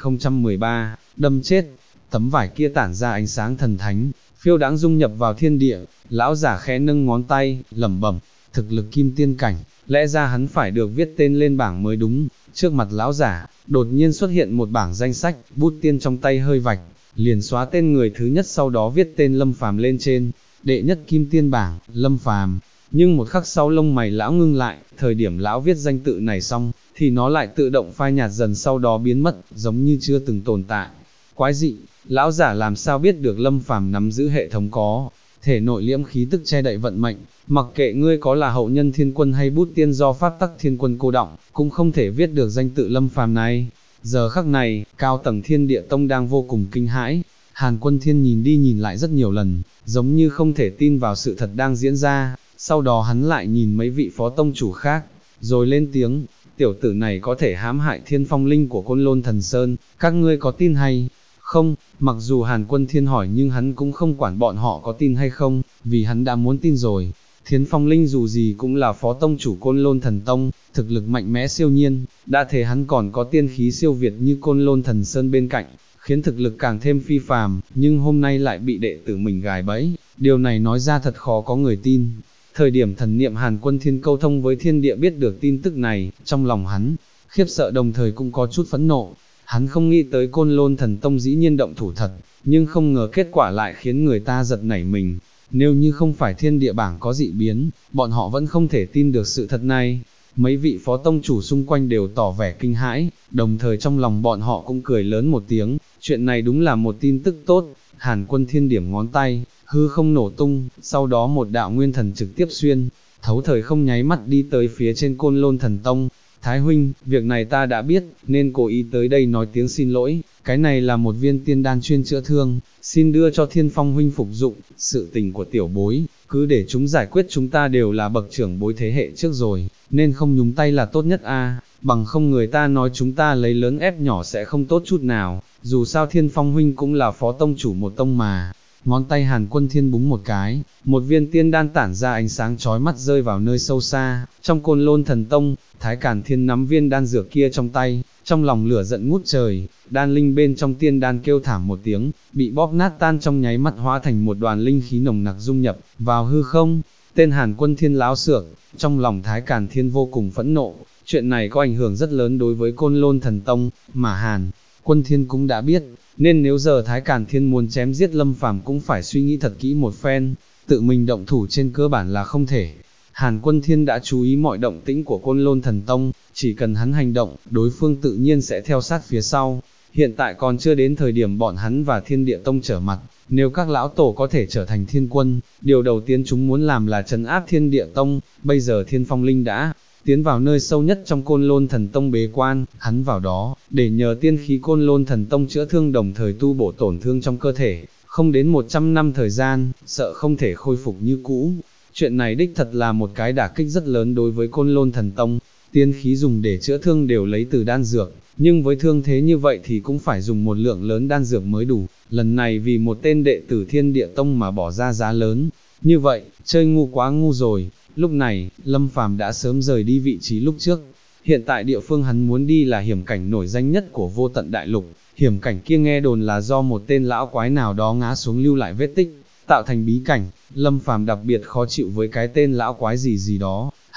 1013, đâm chết. Tấm vải kia tản ra ánh sáng thần thánh, phiêu đáng dung nhập vào thiên địa. Lão giả khẽ nâng ngón tay, lẩm bẩm, thực lực kim tiên cảnh, lẽ ra hắn phải được viết tên lên bảng mới đúng. Trước mặt lão giả, đột nhiên xuất hiện một bảng danh sách, bút tiên trong tay hơi vạch, liền xóa tên người thứ nhất, sau đó viết tên Lâm Phàm lên trên. Đệ nhất kim tiên bảng, Lâm Phàm. Nhưng một khắc sau lông mày lão ngưng lại, thời điểm lão viết danh tự này xong, thì nó lại tự động phai nhạt dần, sau đó biến mất, giống như chưa từng tồn tại. Quái dị, lão giả làm sao biết được Lâm Phàm nắm giữ hệ thống có thể nội liễm khí tức che đậy vận mệnh, mặc kệ ngươi có là hậu nhân thiên quân hay bút tiên do pháp tắc thiên quân cô đọng, cũng không thể viết được danh tự Lâm Phàm này. Giờ khắc này, cao tầng Thiên Địa Tông đang vô cùng kinh hãi. Hàn Quân Thiên nhìn đi nhìn lại rất nhiều lần, giống như không thể tin vào sự thật đang diễn ra. Sau đó hắn lại nhìn mấy vị phó tông chủ khác, rồi lên tiếng, tiểu tử này có thể hãm hại thiên phong linh của Côn Lôn Thần Sơn, các ngươi có tin hay không? Mặc dù Hàn Quân Thiên hỏi nhưng hắn cũng không quản bọn họ có tin hay không, vì hắn đã muốn tin rồi. Thiên phong linh dù gì cũng là phó tông chủ Côn Lôn Thần Tông, thực lực mạnh mẽ siêu nhiên, đã thế hắn còn có tiên khí siêu việt như Côn Lôn Thần Sơn bên cạnh, khiến thực lực càng thêm phi phàm, nhưng hôm nay lại bị đệ tử mình gài bẫy, điều này nói ra thật khó có người tin. Thời điểm thần niệm Hàn Quân Thiên câu thông với thiên địa biết được tin tức này, trong lòng hắn khiếp sợ đồng thời cũng có chút phẫn nộ. Hắn không nghĩ tới Côn Lôn Thần Tông dĩ nhiên động thủ thật, nhưng không ngờ kết quả lại khiến người ta giật nảy mình. Nếu như không phải thiên địa bảng có dị biến, bọn họ vẫn không thể tin được sự thật này. Mấy vị phó tông chủ xung quanh đều tỏ vẻ kinh hãi, đồng thời trong lòng bọn họ cũng cười lớn một tiếng, chuyện này đúng là một tin tức tốt. Hàn Quân Thiên điểm ngón tay, hư không nổ tung, sau đó một đạo nguyên thần trực tiếp xuyên thấu thời không nháy mắt đi tới phía trên Côn Lôn Thần Tông. Thái huynh, việc này ta đã biết, nên cố ý tới đây nói tiếng xin lỗi, cái này là một viên tiên đan chuyên chữa thương, xin đưa cho Thiên Phong huynh phục dụng. Sự tình của tiểu bối, cứ để chúng giải quyết, chúng ta đều là bậc trưởng bối thế hệ trước rồi, nên không nhúng tay là tốt nhất a. Bằng không người ta nói chúng ta lấy lớn ép nhỏ sẽ không tốt chút nào, dù sao Thiên Phong huynh cũng là phó tông chủ một tông mà. Ngón tay Hàn Quân Thiên búng một cái, một viên tiên đan tản ra ánh sáng chói mắt rơi vào nơi sâu xa, trong Côn Lôn Thần Tông. Thái Càn Thiên nắm viên đan dược kia trong tay, trong lòng lửa giận ngút trời, đan linh bên trong tiên đan kêu thảm một tiếng, bị bóp nát tan trong nháy mắt, hóa thành một đoàn linh khí nồng nặc dung nhập vào hư không. Tên Hàn Quân Thiên láo xược, trong lòng Thái Càn Thiên vô cùng phẫn nộ, chuyện này có ảnh hưởng rất lớn đối với Côn Lôn Thần Tông, mà Hàn Quân Thiên cũng đã biết, nên nếu giờ Thái Càn Thiên muốn chém giết Lâm Phàm cũng phải suy nghĩ thật kỹ một phen, tự mình động thủ trên cơ bản là không thể. Hàn Quân Thiên đã chú ý mọi động tĩnh của Côn Lôn Thần Tông, chỉ cần hắn hành động, đối phương tự nhiên sẽ theo sát phía sau. Hiện tại còn chưa đến thời điểm bọn hắn và Thiên Địa Tông trở mặt, nếu các lão tổ có thể trở thành thiên quân, điều đầu tiên chúng muốn làm là trấn áp Thiên Địa Tông. Bây giờ Thiên Phong Linh đã tiến vào nơi sâu nhất trong Côn Lôn Thần Tông bế quan, hắn vào đó, để nhờ tiên khí Côn Lôn Thần Tông chữa thương đồng thời tu bổ tổn thương trong cơ thể, không đến 100 năm thời gian, sợ không thể khôi phục như cũ. Chuyện này đích thật là một cái đả kích rất lớn đối với Côn Lôn Thần Tông, tiên khí dùng để chữa thương đều lấy từ đan dược, nhưng với thương thế như vậy thì cũng phải dùng một lượng lớn đan dược mới đủ, lần này vì một tên đệ tử Thiên Địa Tông mà bỏ ra giá lớn, như vậy, chơi ngu quá ngu rồi. Lúc này, Lâm Phàm đã sớm rời đi vị trí lúc trước, hiện tại địa phương hắn muốn đi là hiểm cảnh nổi danh nhất của Vô Tận Đại Lục, hiểm cảnh kia nghe đồn là do một tên lão quái nào đó ngã xuống lưu lại vết tích, tạo thành bí cảnh. Lâm Phàm đặc biệt khó chịu với cái tên lão quái gì gì đó,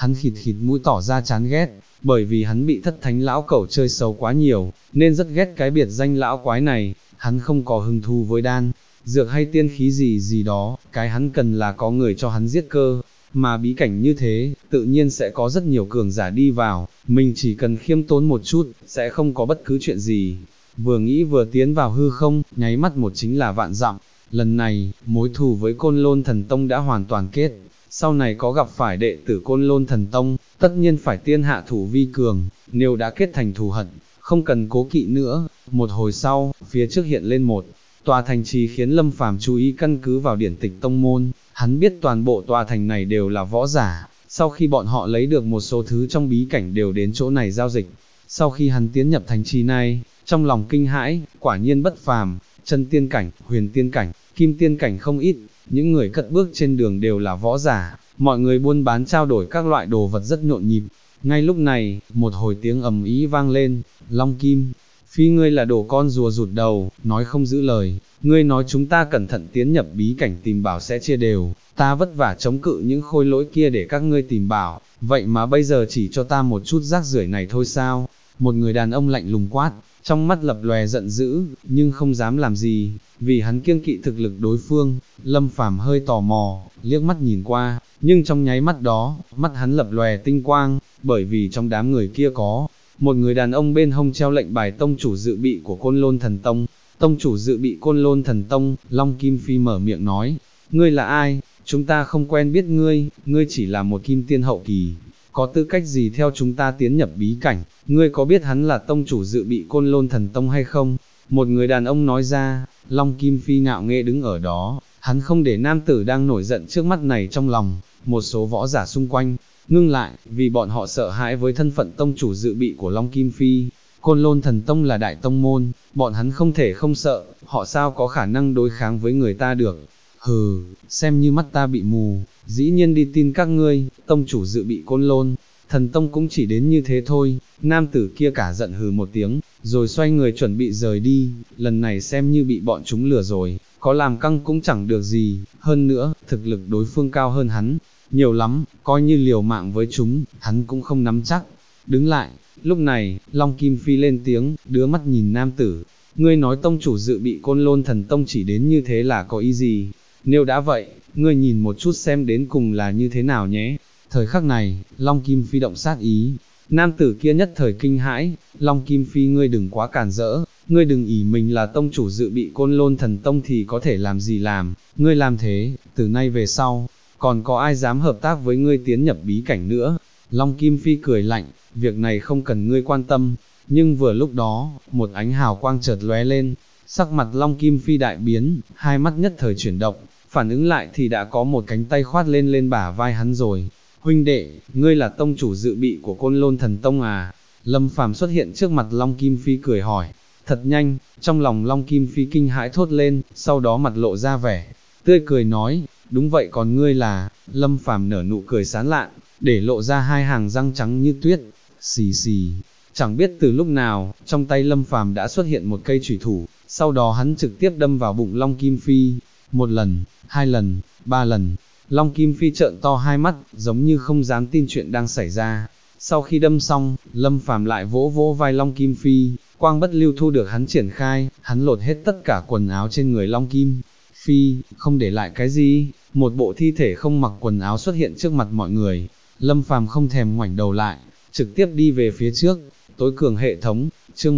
hắn khịt khịt mũi tỏ ra chán ghét, bởi vì hắn bị thất thánh lão cẩu chơi xấu quá nhiều, nên rất ghét cái biệt danh lão quái này, hắn không có hứng thú với đan, dược hay tiên khí gì gì đó, cái hắn cần là có người cho hắn giết cơ, mà bí cảnh như thế, tự nhiên sẽ có rất nhiều cường giả đi vào, mình chỉ cần khiêm tốn một chút, sẽ không có bất cứ chuyện gì. Vừa nghĩ vừa tiến vào hư không, nháy mắt một chính là vạn dặm, lần này, mối thù với Côn Lôn Thần Tông đã hoàn toàn kết, sau này có gặp phải đệ tử Côn Lôn Thần Tông, tất nhiên phải tiên hạ thủ vi cường, nếu đã kết thành thù hận, không cần cố kỵ nữa. Một hồi sau, phía trước hiện lên một tòa thành trì khiến Lâm Phàm chú ý, căn cứ vào điển tịch tông môn, hắn biết toàn bộ tòa thành này đều là võ giả, sau khi bọn họ lấy được một số thứ trong bí cảnh đều đến chỗ này giao dịch. Sau khi hắn tiến nhập thành trì này, trong lòng kinh hãi, quả nhiên bất phàm, chân tiên cảnh, huyền tiên cảnh, kim tiên cảnh không ít, những người cất bước trên đường đều là võ giả, mọi người buôn bán trao đổi các loại đồ vật rất nhộn nhịp. Ngay lúc này, một hồi tiếng ầm ĩ vang lên, Long Kim Phi, ngươi là đồ con rùa rụt đầu, nói không giữ lời, ngươi nói chúng ta cẩn thận tiến nhập bí cảnh tìm bảo sẽ chia đều, ta vất vả chống cự những khôi lỗi kia để các ngươi tìm bảo, vậy mà bây giờ chỉ cho ta một chút rác rưởi này thôi sao? Một người đàn ông lạnh lùng quát, trong mắt lập lòe giận dữ, nhưng không dám làm gì, vì hắn kiêng kỵ thực lực đối phương. Lâm Phàm hơi tò mò, liếc mắt nhìn qua, nhưng trong nháy mắt đó, mắt hắn lập lòe tinh quang, bởi vì trong đám người kia có một người đàn ông bên hông treo lệnh bài tông chủ dự bị của Côn Lôn Thần Tông. Tông chủ dự bị Côn Lôn Thần Tông, Long Kim Phi mở miệng nói, ngươi là ai? Chúng ta không quen biết ngươi, ngươi chỉ là một kim tiên hậu kỳ, có tư cách gì theo chúng ta tiến nhập bí cảnh, ngươi có biết hắn là tông chủ dự bị Côn Lôn Thần Tông hay không? Một người đàn ông nói ra. Long Kim Phi ngạo nghễ đứng ở đó, hắn không để nam tử đang nổi giận trước mắt này trong lòng. Một số võ giả xung quanh ngưng lại, vì bọn họ sợ hãi với thân phận tông chủ dự bị của Long Kim Phi. Côn Lôn Thần Tông là đại tông môn, bọn hắn không thể không sợ, họ sao có khả năng đối kháng với người ta được. Hừ, xem như mắt ta bị mù, dĩ nhiên đi tin các ngươi, tông chủ dự bị Côn Lôn Thần Tông cũng chỉ đến như thế thôi. Nam tử kia cả giận hừ một tiếng, rồi xoay người chuẩn bị rời đi, lần này xem như bị bọn chúng lừa rồi, có làm căng cũng chẳng được gì, hơn nữa, thực lực đối phương cao hơn hắn nhiều lắm, coi như liều mạng với chúng, hắn cũng không nắm chắc. Đứng lại, lúc này, Long Kim Phi lên tiếng, đưa mắt nhìn nam tử, ngươi nói tông chủ dự bị Côn Lôn Thần Tông chỉ đến như thế là có ý gì? Nếu đã vậy, ngươi nhìn một chút xem đến cùng là như thế nào nhé. Thời khắc này, Long Kim Phi động sát ý, nam tử kia nhất thời kinh hãi, Long Kim Phi ngươi đừng quá càn rỡ, ngươi đừng ỷ mình là tông chủ dự bị Côn Lôn Thần Tông thì có thể làm gì làm, ngươi làm thế, từ nay về sau, còn có ai dám hợp tác với ngươi tiến nhập bí cảnh nữa? Long Kim Phi cười lạnh, việc này không cần ngươi quan tâm. Nhưng vừa lúc đó, một ánh hào quang chợt lóe lên, sắc mặt Long Kim Phi đại biến, hai mắt nhất thời chuyển động, phản ứng lại thì đã có một cánh tay khoát lên bả vai hắn rồi. Huynh đệ, ngươi là tông chủ dự bị của Côn Lôn Thần Tông à? Lâm Phàm xuất hiện trước mặt Long Kim Phi cười hỏi, thật nhanh. Trong lòng Long Kim Phi kinh hãi thốt lên, sau đó mặt lộ ra vẻ tươi cười nói, đúng vậy còn ngươi là? Lâm Phàm nở nụ cười sán lạn, để lộ ra hai hàng răng trắng như tuyết. Xì xì, chẳng biết từ lúc nào, trong tay Lâm Phàm đã xuất hiện một cây chủy thủ, sau đó hắn trực tiếp đâm vào bụng Long Kim Phi. Một lần, hai lần, ba lần, Long Kim Phi trợn to hai mắt, giống như không dám tin chuyện đang xảy ra. Sau khi đâm xong, Lâm Phàm lại vỗ vỗ vai Long Kim Phi, quang bất lưu thu được hắn triển khai, hắn lột hết tất cả quần áo trên người Long Kim Phi, không để lại cái gì, một bộ thi thể không mặc quần áo xuất hiện trước mặt mọi người. Lâm Phàm không thèm ngoảnh đầu lại, trực tiếp đi về phía trước. Tối cường hệ thống, chương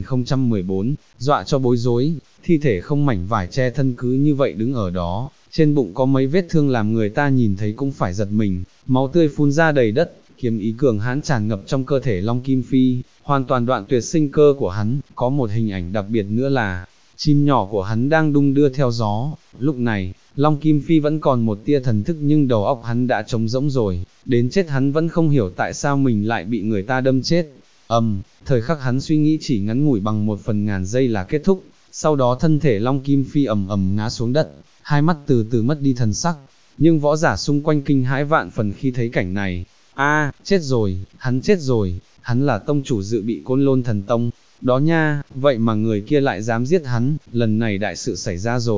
1014, dọa cho bối rối, thi thể không mảnh vải che thân cứ như vậy đứng ở đó, trên bụng có mấy vết thương làm người ta nhìn thấy cũng phải giật mình, máu tươi phun ra đầy đất, kiếm ý cường hãn tràn ngập trong cơ thể Long Kim Phi, hoàn toàn đoạn tuyệt sinh cơ của hắn. Có một hình ảnh đặc biệt nữa là, chim nhỏ của hắn đang đung đưa theo gió. Lúc này, Long Kim Phi vẫn còn một tia thần thức nhưng đầu óc hắn đã trống rỗng rồi, đến chết hắn vẫn không hiểu tại sao mình lại bị người ta đâm chết. Thời khắc hắn suy nghĩ chỉ ngắn ngủi bằng 1/1000 giây là kết thúc, sau đó thân thể Long Kim Phi ầm ngã xuống đất, hai mắt từ từ mất đi thần sắc, nhưng võ giả xung quanh kinh hãi vạn phần khi thấy cảnh này. Chết rồi, hắn là tông chủ dự bị Côn Lôn Thần Tông, đó nha, vậy mà người kia lại dám giết hắn, lần này đại sự xảy ra rồi.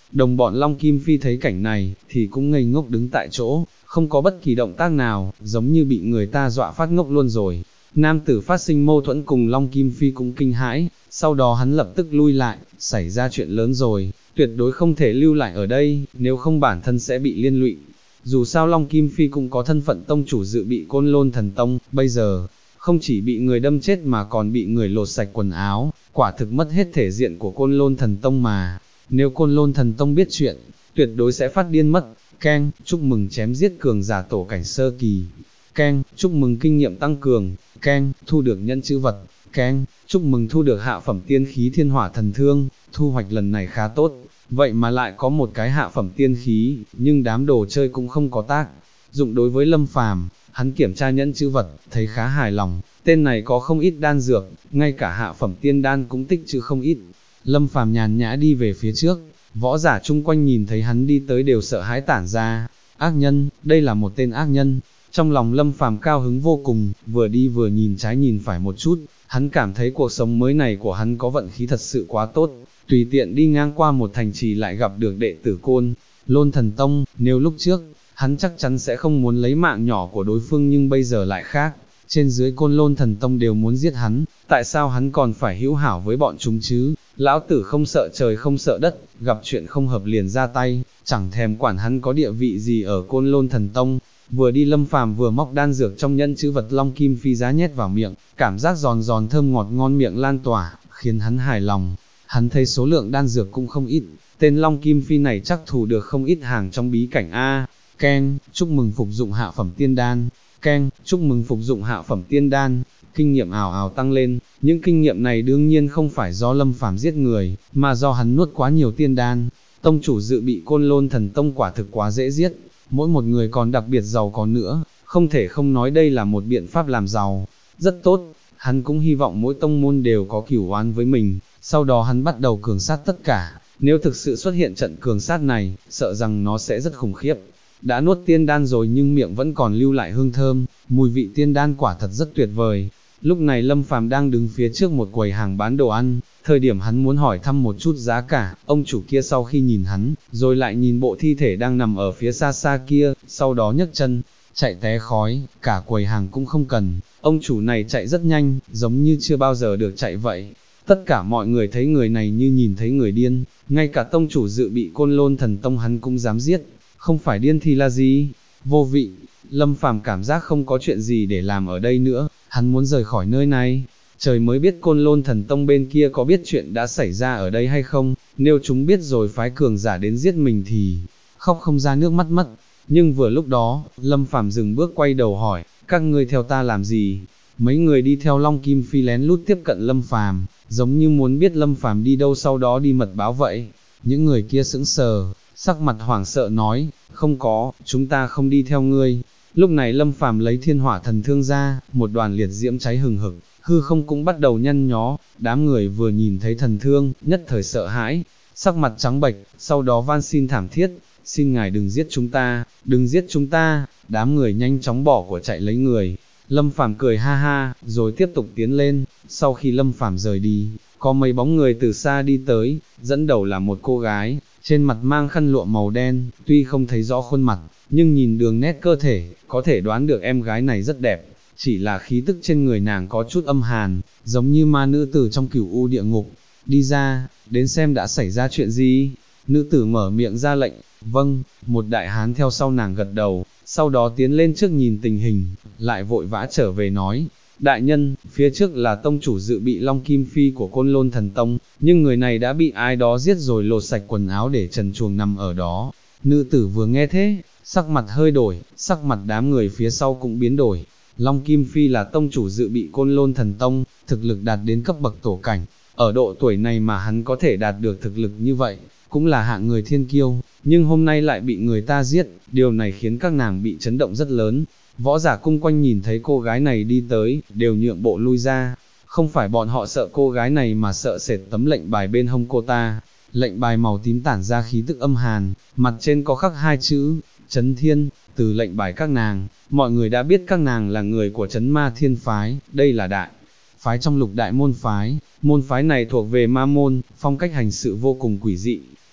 Đồng bọn Long Kim Phi thấy cảnh này, thì cũng ngây ngốc đứng tại chỗ, không có bất kỳ động tác nào, giống như bị người ta dọa phát ngốc luôn rồi. Nam tử phát sinh mâu thuẫn cùng Long Kim Phi cũng kinh hãi, sau đó hắn lập tức lui lại, xảy ra chuyện lớn rồi, tuyệt đối không thể lưu lại ở đây, nếu không bản thân sẽ bị liên lụy. Dù sao Long Kim Phi cũng có thân phận tông chủ dự bị Côn Lôn Thần Tông, bây giờ, không chỉ bị người đâm chết mà còn bị người lột sạch quần áo, quả thực mất hết thể diện của Côn Lôn Thần Tông mà. Nếu Côn Lôn Thần Tông biết chuyện, tuyệt đối sẽ phát điên mất. Keng, chúc mừng chém giết cường giả tổ cảnh sơ kỳ. Keng, chúc mừng kinh nghiệm tăng cường. Keng, thu được nhân chữ vật. Keng, chúc mừng thu được hạ phẩm tiên khí thiên hỏa thần thương. Thu hoạch lần này khá tốt, vậy mà lại có một cái hạ phẩm tiên khí, nhưng đám đồ chơi cũng không có tác dụng đối với Lâm Phàm. Hắn kiểm tra nhẫn chữ vật, thấy khá hài lòng, tên này có không ít đan dược, ngay cả hạ phẩm tiên đan cũng tích trữ không ít. Lâm Phàm nhàn nhã đi về phía trước, võ giả chung quanh nhìn thấy hắn đi tới đều sợ hãi tản ra. Ác nhân, đây là một tên ác nhân. Trong lòng Lâm Phàm cao hứng vô cùng, vừa đi vừa nhìn trái nhìn phải một chút, hắn cảm thấy cuộc sống mới này của hắn có vận khí thật sự quá tốt, tùy tiện đi ngang qua một thành trì lại gặp được đệ tử Côn Lôn Thần Tông, nếu lúc trước, hắn chắc chắn sẽ không muốn lấy mạng nhỏ của đối phương nhưng bây giờ lại khác, trên dưới Côn Lôn Thần Tông đều muốn giết hắn, tại sao hắn còn phải hữu hảo với bọn chúng chứ? Lão tử không sợ trời không sợ đất, gặp chuyện không hợp liền ra tay, chẳng thèm quản hắn có địa vị gì ở Côn Lôn Thần Tông. Vừa đi Lâm Phàm vừa móc đan dược trong nhẫn chữ vật Long Kim Phi giá nhét vào miệng, cảm giác giòn giòn thơm ngọt ngon miệng lan tỏa, khiến hắn hài lòng. Hắn thấy số lượng đan dược cũng không ít, tên Long Kim Phi này chắc thủ được không ít hàng trong bí cảnh A. Keng, chúc mừng phục dụng hạ phẩm tiên đan. Keng, chúc mừng phục dụng hạ phẩm tiên đan. Kinh nghiệm ào ào tăng lên, những kinh nghiệm này đương nhiên không phải do Lâm Phàm giết người, mà do hắn nuốt quá nhiều tiên đan. Tông chủ dự bị Côn Lôn Thần Tông quả thực quá dễ giết, mỗi một người còn đặc biệt giàu có nữa, không thể không nói đây là một biện pháp làm giàu, rất tốt. Hắn cũng hy vọng mỗi tông môn đều có cửu oán với mình, sau đó hắn bắt đầu cường sát tất cả, nếu thực sự xuất hiện trận cường sát này, sợ rằng nó sẽ rất khủng khiếp. Đã nuốt tiên đan rồi nhưng miệng vẫn còn lưu lại hương thơm, mùi vị tiên đan quả thật rất tuyệt vời. Lúc này Lâm Phàm đang đứng phía trước một quầy hàng bán đồ ăn, thời điểm hắn muốn hỏi thăm một chút giá cả, ông chủ kia sau khi nhìn hắn, rồi lại nhìn bộ thi thể đang nằm ở phía xa xa kia, sau đó nhấc chân, chạy té khói, cả quầy hàng cũng không cần, ông chủ này chạy rất nhanh, giống như chưa bao giờ được chạy vậy. Tất cả mọi người thấy người này như nhìn thấy người điên, ngay cả tông chủ dự bị Côn Lôn Thần Tông hắn cũng dám giết, không phải điên thì là gì? Vô vị. Lâm Phàm cảm giác không có chuyện gì để làm ở đây nữa, hắn muốn rời khỏi nơi này. Trời mới biết Côn Lôn Thần Tông bên kia có biết chuyện đã xảy ra ở đây hay không, nếu chúng biết rồi phái cường giả đến giết mình thì khóc không ra nước mắt mất. Nhưng vừa lúc đó, Lâm Phàm dừng bước quay đầu hỏi, các ngươi theo ta làm gì? Mấy người đi theo Long Kim Phi lén lút tiếp cận Lâm Phàm, giống như muốn biết Lâm Phàm đi đâu sau đó đi mật báo vậy. Những người kia sững sờ, sắc mặt hoảng sợ nói, không có, chúng ta không đi theo ngươi. Lúc này Lâm Phàm lấy thiên hỏa thần thương ra, một đoàn liệt diễm cháy hừng hực, hư không cũng bắt đầu nhăn nhó, đám người vừa nhìn thấy thần thương, nhất thời sợ hãi, sắc mặt trắng bệch, sau đó van xin thảm thiết, xin ngài đừng giết chúng ta, đừng giết chúng ta, đám người nhanh chóng bỏ của chạy lấy người. Lâm Phàm cười ha ha, rồi tiếp tục tiến lên, sau khi Lâm Phàm rời đi, có mấy bóng người từ xa đi tới, dẫn đầu là một cô gái, trên mặt mang khăn lụa màu đen, tuy không thấy rõ khuôn mặt, nhưng nhìn đường nét cơ thể, có thể đoán được em gái này rất đẹp, chỉ là khí tức trên người nàng có chút âm hàn, giống như ma nữ tử trong cửu u địa ngục. Đi ra, đến xem đã xảy ra chuyện gì. Nữ tử mở miệng ra lệnh, vâng, một đại hán theo sau nàng gật đầu, sau đó tiến lên trước nhìn tình hình, lại vội vã trở về nói, đại nhân, phía trước là tông chủ dự bị Long Kim Phi của Côn Lôn Thần Tông, nhưng người này đã bị ai đó giết rồi lột sạch quần áo để trần truồng nằm ở đó. Nữ tử vừa nghe thế, sắc mặt hơi đổi, sắc mặt đám người phía sau cũng biến đổi. Long Kim Phi là tông chủ dự bị Côn Lôn Thần Tông, thực lực đạt đến cấp bậc tổ cảnh, ở độ tuổi này mà hắn có thể đạt được thực lực như vậy, cũng là hạng người thiên kiêu, nhưng hôm nay lại bị người ta giết, điều này khiến các nàng bị chấn động rất lớn. Võ giả cung quanh nhìn thấy cô gái này đi tới, đều nhượng bộ lui ra, không phải bọn họ sợ cô gái này mà sợ sệt tấm lệnh bài bên hông cô ta. Lệnh bài màu tím tản ra khí tức âm hàn, mặt trên có khắc hai chữ, Chấn Thiên. Từ lệnh bài các nàng, mọi người đã biết các nàng là người của Chấn Ma Thiên Phái, đây là đại phái trong lục đại môn phái này thuộc về ma môn, phong cách hành sự vô cùng quỷ dị.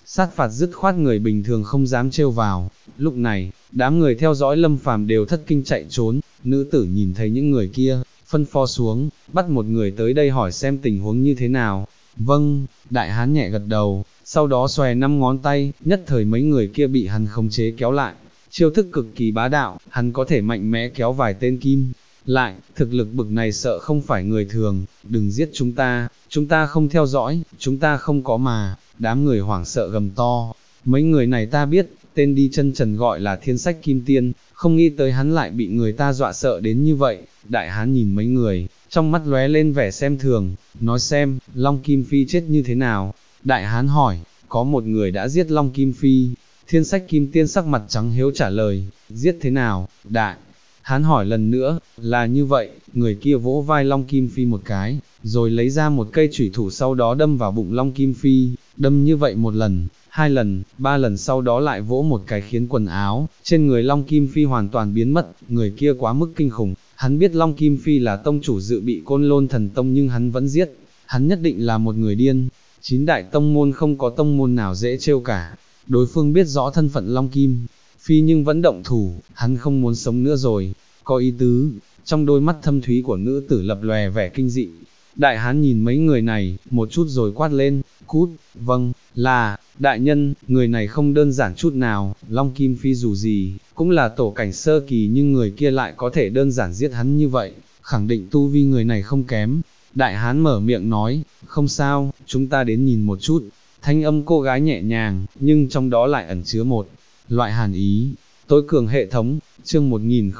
sát phạt dứt khoát người bình thường không dám trêu vào. Lúc này, đám người theo dõi Lâm Phàm đều thất kinh chạy trốn, nữ tử nhìn thấy những người kia, phân phó xuống, bắt một người tới đây hỏi xem tình huống như thế nào. Vâng, đại hán nhẹ gật đầu, sau đó xòe 5 ngón tay, nhất thời mấy người kia bị hắn khống chế kéo lại. Chiêu thức cực kỳ bá đạo, hắn có thể mạnh mẽ kéo vài tên kim lại, thực lực bực này sợ không phải người thường, đừng giết chúng ta không theo dõi, chúng ta không có mà. Đám người hoảng sợ gầm to, mấy người này ta biết, tên đi chân trần gọi là Thiên Sách Kim Tiên, không nghĩ tới hắn lại bị người ta dọa sợ đến như vậy. Đại hán nhìn mấy người, trong mắt lóe lên vẻ xem thường, nói xem, Long Kim Phi chết như thế nào. Đại hán hỏi, có một người đã giết Long Kim Phi. Thiên Sách Kim Tiên sắc mặt trắng hiếu trả lời, giết thế nào, đại hán hỏi lần nữa, là như vậy. Người kia vỗ vai Long Kim Phi một cái, rồi lấy ra một cây chủy thủ sau đó đâm vào bụng Long Kim Phi, đâm như vậy 1 lần, 2 lần, 3 lần sau đó lại vỗ một cái khiến quần áo trên người Long Kim Phi hoàn toàn biến mất. Người kia quá mức kinh khủng, hắn biết Long Kim Phi là tông chủ dự bị Côn Lôn Thần Tông nhưng hắn vẫn giết, hắn nhất định là một người điên. 9 đại tông môn không có tông môn nào dễ trêu cả, đối phương biết rõ thân phận Long Kim Phi nhưng vẫn động thủ, hắn không muốn sống nữa rồi, có ý tứ. Trong đôi mắt thâm thúy của nữ tử lập lòe vẻ kinh dị. Đại hán nhìn mấy người này, một chút rồi quát lên, cút. Vâng, là, đại nhân, người này không đơn giản chút nào, Long Kim Phi dù gì, cũng là tổ cảnh sơ kỳ nhưng người kia lại có thể đơn giản giết hắn như vậy, khẳng định tu vi người này không kém. Đại hán mở miệng nói, không sao, chúng ta đến nhìn một chút. Thanh âm cô gái nhẹ nhàng, nhưng trong đó lại ẩn chứa một loại hàn ý. Tối cường hệ thống, chương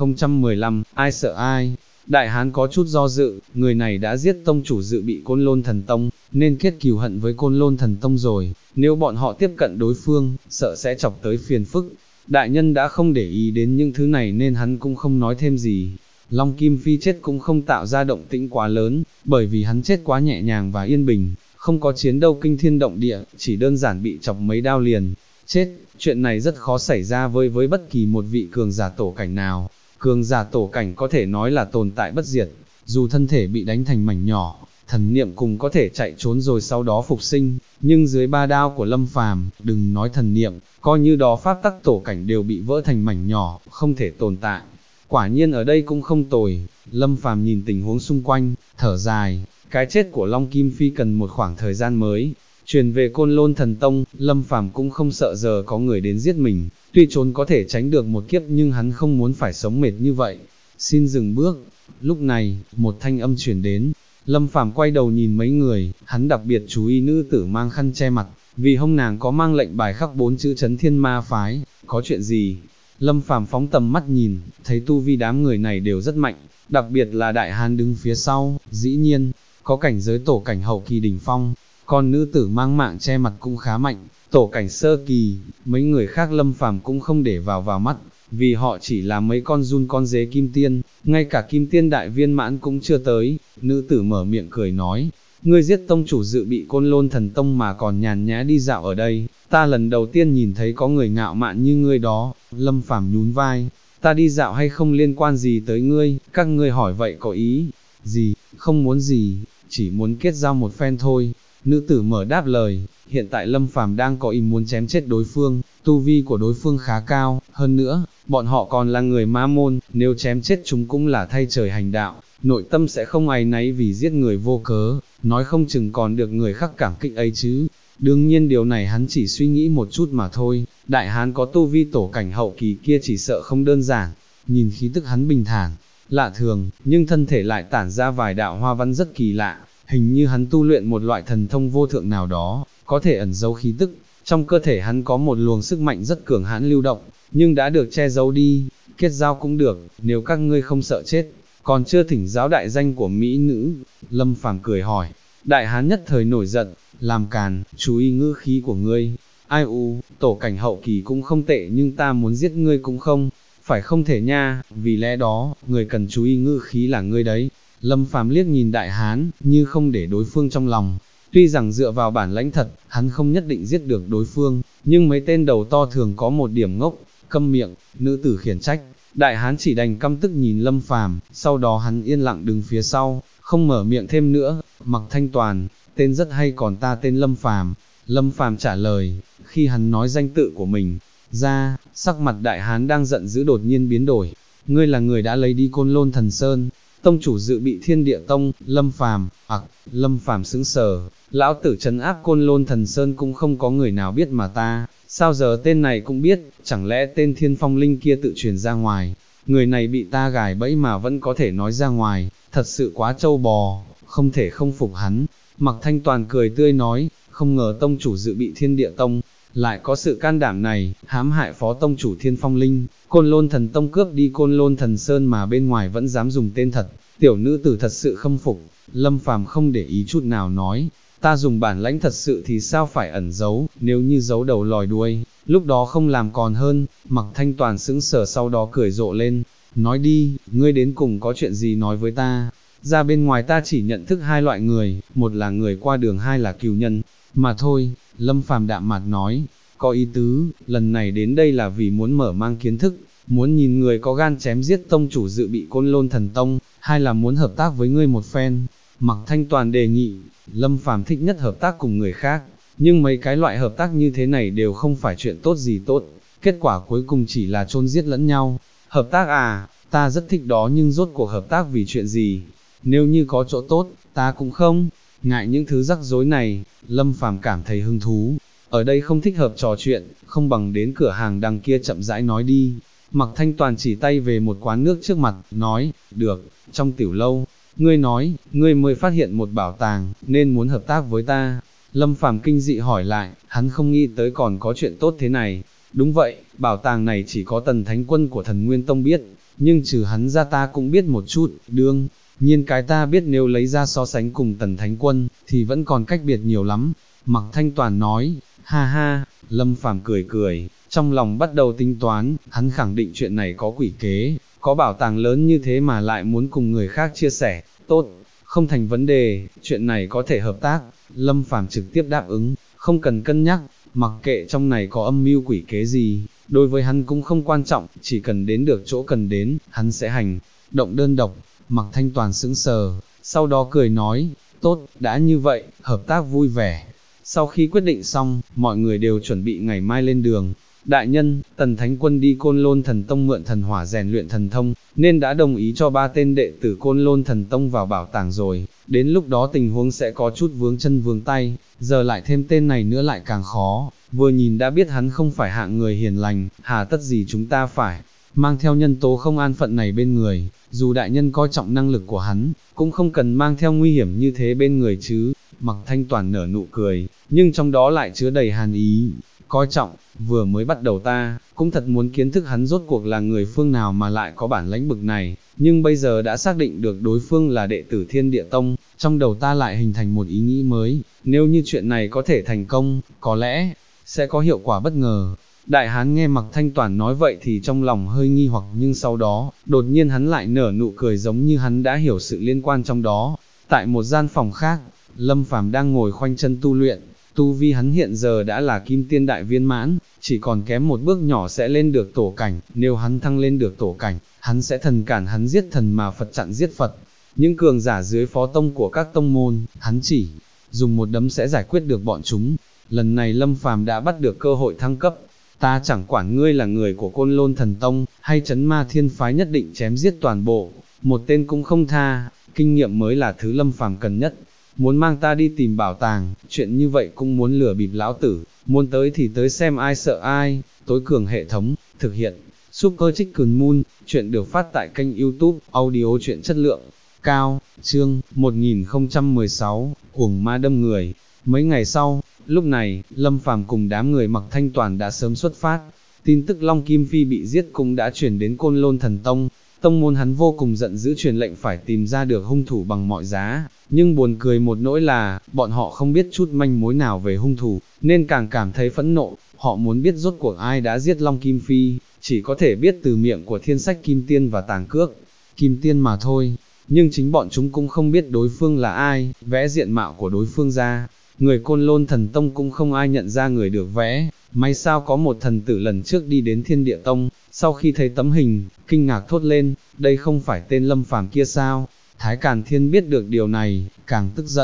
1015, ai sợ ai. Đại hán có chút do dự, người này đã giết tông chủ dự bị Côn Lôn Thần Tông, nên kết cừu hận với Côn Lôn Thần Tông rồi, nếu bọn họ tiếp cận đối phương, sợ sẽ chọc tới phiền phức. Đại nhân đã không để ý đến những thứ này nên hắn cũng không nói thêm gì. Long Kim Phi chết cũng không tạo ra động tĩnh quá lớn, bởi vì hắn chết quá nhẹ nhàng và yên bình, không có chiến đấu kinh thiên động địa, chỉ đơn giản bị chọc mấy đao liền chết. Chuyện này rất khó xảy ra với bất kỳ một vị cường giả tổ cảnh nào. Cường giả tổ cảnh có thể nói là tồn tại bất diệt, dù thân thể bị đánh thành mảnh nhỏ, thần niệm cùng có thể chạy trốn rồi sau đó phục sinh, nhưng dưới 3 đao của Lâm Phàm, đừng nói thần niệm, coi như đó pháp tắc tổ cảnh đều bị vỡ thành mảnh nhỏ, không thể tồn tại. Quả nhiên ở đây cũng không tồi. Lâm Phàm nhìn tình huống xung quanh, thở dài, cái chết của Long Kim Phi cần một khoảng thời gian mới truyền về Côn Lôn Thần Tông. Lâm Phàm cũng không sợ giờ có người đến giết mình, tuy trốn có thể tránh được một kiếp nhưng hắn không muốn phải sống mệt như vậy. Xin dừng bước. Lúc này, một thanh âm truyền đến. Lâm Phàm quay đầu nhìn mấy người, hắn đặc biệt chú ý nữ tử mang khăn che mặt, vì hông nàng có mang lệnh bài khắc 4 chữ Trấn Thiên Ma Phái. Có chuyện gì? Lâm Phàm phóng tầm mắt nhìn, thấy tu vi đám người này đều rất mạnh, đặc biệt là đại hán đứng phía sau, dĩ nhiên, có cảnh giới tổ cảnh hậu kỳ đỉnh phong, còn nữ tử mang mạng che mặt cũng khá mạnh, tổ cảnh sơ kỳ. Mấy người khác Lâm Phàm cũng không để vào mắt, vì họ chỉ là mấy con giun con dế kim tiên, ngay cả kim tiên đại viên mãn cũng chưa tới. Nữ tử mở miệng cười nói, ngươi giết tông chủ dự bị Côn Lôn Thần Tông mà còn nhàn nhã đi dạo ở đây, ta lần đầu tiên nhìn thấy có người ngạo mạn như ngươi đó. Lâm Phàm nhún vai, ta đi dạo hay không liên quan gì tới ngươi, các ngươi hỏi vậy có ý gì? Không muốn gì, chỉ muốn kết giao một phen thôi. Nữ tử mở đáp lời, hiện tại Lâm Phàm đang có ý muốn chém chết đối phương, tu vi của đối phương khá cao, hơn nữa, bọn họ còn là người ma môn, nếu chém chết chúng cũng là thay trời hành đạo, nội tâm sẽ không áy náy vì giết người vô cớ, nói không chừng còn được người khác cảm kích ấy chứ. Đương nhiên điều này hắn chỉ suy nghĩ một chút mà thôi, đại hán có tu vi tổ cảnh hậu kỳ kia chỉ sợ không đơn giản. Nhìn khí tức hắn bình thản, lạ thường, nhưng thân thể lại tản ra vài đạo hoa văn rất kỳ lạ, hình như hắn tu luyện một loại thần thông vô thượng nào đó, có thể ẩn giấu khí tức. Trong cơ thể hắn có một luồng sức mạnh rất cường hãn lưu động, nhưng đã được che giấu đi. Kết giao cũng được, nếu các ngươi không sợ chết, còn chưa thỉnh giáo đại danh của mỹ nữ. Lâm Phàm cười hỏi. Đại hán nhất thời nổi giận, làm càn, chú ý ngữ khí của ngươi. Ai u, tổ cảnh hậu kỳ cũng không tệ nhưng ta muốn giết ngươi cũng không phải không thể nha, vì lẽ đó, người cần chú ý ngữ khí là ngươi đấy. Lâm Phàm liếc nhìn đại hán, như không để đối phương trong lòng. Tuy rằng dựa vào bản lãnh thật, hắn không nhất định giết được đối phương, nhưng mấy tên đầu to thường có một điểm ngốc. Câm miệng. Nữ tử khiển trách. Đại hán chỉ đành căm tức nhìn Lâm Phàm, sau đó hắn yên lặng đứng phía sau, không mở miệng thêm nữa. Mặc Thanh Toàn, tên rất hay còn ta tên Lâm Phàm, Lâm Phàm trả lời, khi hắn nói danh tự của mình ra, sắc mặt đại hán đang giận dữ đột nhiên biến đổi. Ngươi là người đã lấy đi Côn Lôn Thần Sơn, tông chủ dự bị Thiên Địa Tông, Lâm Phàm. Lâm Phàm sững sờ, lão tử trấn áp Côn Lôn Thần Sơn cũng không có người nào biết mà ta, sao giờ tên này cũng biết, chẳng lẽ tên Thiên Phong Linh kia tự truyền ra ngoài, người này bị ta gài bẫy mà vẫn có thể nói ra ngoài, thật sự quá trâu bò, không thể không phục hắn. Mặc Thanh Toàn cười tươi nói, không ngờ tông chủ dự bị Thiên Địa Tông, lại có sự can đảm này, hãm hại phó tông chủ Thiên Phong Linh, Côn Lôn Thần Tông cướp đi Côn Lôn Thần Sơn mà bên ngoài vẫn dám dùng tên thật, tiểu nữ tử thật sự khâm phục. Lâm Phàm không để ý chút nào nói, ta dùng bản lãnh thật sự thì sao phải ẩn giấu, nếu như giấu đầu lòi đuôi, lúc đó không làm còn hơn. Mặc Thanh Toàn sững sờ sau đó cười rộ lên, nói đi, ngươi đến cùng có chuyện gì nói với ta. Ra bên ngoài ta chỉ nhận thức hai loại người, một là người qua đường, hai là cừu nhân, mà thôi. Lâm Phàm đạm mạc nói, có ý tứ, lần này đến đây là vì muốn mở mang kiến thức, muốn nhìn người có gan chém giết tông chủ dự bị Côn Lôn Thần Tông, hay là muốn hợp tác với ngươi một phen. Mặc Thanh Toàn đề nghị, Lâm Phàm thích nhất hợp tác cùng người khác, nhưng mấy cái loại hợp tác như thế này đều không phải chuyện tốt gì tốt, kết quả cuối cùng chỉ là chôn giết lẫn nhau. Hợp tác à, ta rất thích đó nhưng rốt cuộc hợp tác vì chuyện gì? Nếu như có chỗ tốt, ta cũng không ngại những thứ rắc rối này. Lâm Phàm cảm thấy hứng thú, ở đây không thích hợp trò chuyện, không bằng đến cửa hàng đằng kia chậm rãi nói đi. Mặc Thanh Toàn chỉ tay về một quán nước trước mặt, nói, được, trong tiểu lâu, ngươi nói, ngươi mới phát hiện một bảo tàng, nên muốn hợp tác với ta. Lâm Phàm kinh dị hỏi lại, hắn không nghĩ tới còn có chuyện tốt thế này. Đúng vậy, bảo tàng này chỉ có Tần Thánh Quân của Thần Nguyên Tông biết, nhưng trừ hắn ra ta cũng biết một chút, đương nhiên cái ta biết nếu lấy ra so sánh cùng Tần Thánh Quân, thì vẫn còn cách biệt nhiều lắm. Mặc Thanh Toàn nói, ha ha. Lâm Phàm cười cười, trong lòng bắt đầu tính toán, hắn khẳng định chuyện này có quỷ kế, có bảo tàng lớn như thế mà lại muốn cùng người khác chia sẻ, tốt, không thành vấn đề, chuyện này có thể hợp tác. Lâm Phàm trực tiếp đáp ứng, không cần cân nhắc, mặc kệ trong này có âm mưu quỷ kế gì, đối với hắn cũng không quan trọng, chỉ cần đến được chỗ cần đến, hắn sẽ hành động đơn độc. Mặc Thanh Toàn sững sờ, sau đó cười nói, tốt, đã như vậy, hợp tác vui vẻ. Sau khi quyết định xong, mọi người đều chuẩn bị ngày mai lên đường. Đại nhân, Tần Thánh Quân đi Côn Lôn Thần Tông mượn thần hỏa rèn luyện thần thông, nên đã đồng ý cho 3 tên đệ tử Côn Lôn Thần Tông vào bảo tàng rồi. Đến lúc đó tình huống sẽ có chút vướng chân vướng tay, giờ lại thêm tên này nữa lại càng khó. Vừa nhìn đã biết hắn không phải hạng người hiền lành, hà tất gì chúng ta phải mang theo nhân tố không an phận này bên người. Dù đại nhân coi trọng năng lực của hắn, cũng không cần mang theo nguy hiểm như thế bên người chứ. Mặc Thanh Toàn nở nụ cười, nhưng trong đó lại chứa đầy hàn ý. Coi trọng, vừa mới bắt đầu ta cũng thật muốn kiến thức hắn rốt cuộc là người phương nào mà lại có bản lãnh bực này, nhưng bây giờ đã xác định được đối phương là đệ tử Thiên Địa Tông, trong đầu ta lại hình thành một ý nghĩ mới, nếu như chuyện này có thể thành công, có lẽ sẽ có hiệu quả bất ngờ. Đại hán nghe Mặc Thanh Toàn nói vậy thì trong lòng hơi nghi hoặc, nhưng sau đó, đột nhiên hắn lại nở nụ cười giống như hắn đã hiểu sự liên quan trong đó. Tại một gian phòng khác, Lâm Phàm đang ngồi khoanh chân tu luyện, tu vi hắn hiện giờ đã là Kim Tiên đại viên mãn, chỉ còn kém một bước nhỏ sẽ lên được tổ cảnh, nếu hắn thăng lên được tổ cảnh, hắn sẽ thần cản hắn giết thần mà Phật chặn giết Phật. Những cường giả dưới phó tông của các tông môn, hắn chỉ dùng một đấm sẽ giải quyết được bọn chúng. Lần này Lâm Phàm đã bắt được cơ hội thăng cấp. Ta chẳng quản ngươi là người của Côn Lôn Thần Tông, hay Trấn Ma Thiên Phái, nhất định chém giết toàn bộ, một tên cũng không tha. Kinh nghiệm mới là thứ Lâm Phàm cần nhất. Muốn mang ta đi tìm bảo tàng, chuyện như vậy cũng muốn lừa bịp lão tử, muốn tới thì tới xem ai sợ ai. Tối cường hệ thống, thực hiện, Super Chicken Moon, chuyện được phát tại kênh YouTube, audio truyện chất lượng cao, chương 1016, Cuồng Ma đâm người. Mấy ngày sau, lúc này, Lâm Phàm cùng đám người Mặc Thanh Toàn đã sớm xuất phát. Tin tức Long Kim Phi bị giết cũng đã truyền đến Côn Lôn Thần Tông. Tông môn hắn vô cùng giận dữ, truyền lệnh phải tìm ra được hung thủ bằng mọi giá, nhưng buồn cười một nỗi là, bọn họ không biết chút manh mối nào về hung thủ, nên càng cảm thấy phẫn nộ. Họ muốn biết rốt cuộc ai đã giết Long Kim Phi, chỉ có thể biết từ miệng của Thiên Sách Kim Tiên và Tàng Cước Kim Tiên mà thôi, nhưng chính bọn chúng cũng không biết đối phương là ai, vẽ diện mạo của đối phương ra. Người Côn Lôn Thần Tông cũng không ai nhận ra người được vẽ, may sao có một thần tử lần trước đi đến Thiên Địa Tông, sau khi thấy tấm hình, kinh ngạc thốt lên, đây không phải tên Lâm Phàm kia sao? Thái Càn Thiên biết được điều này, càng tức giận,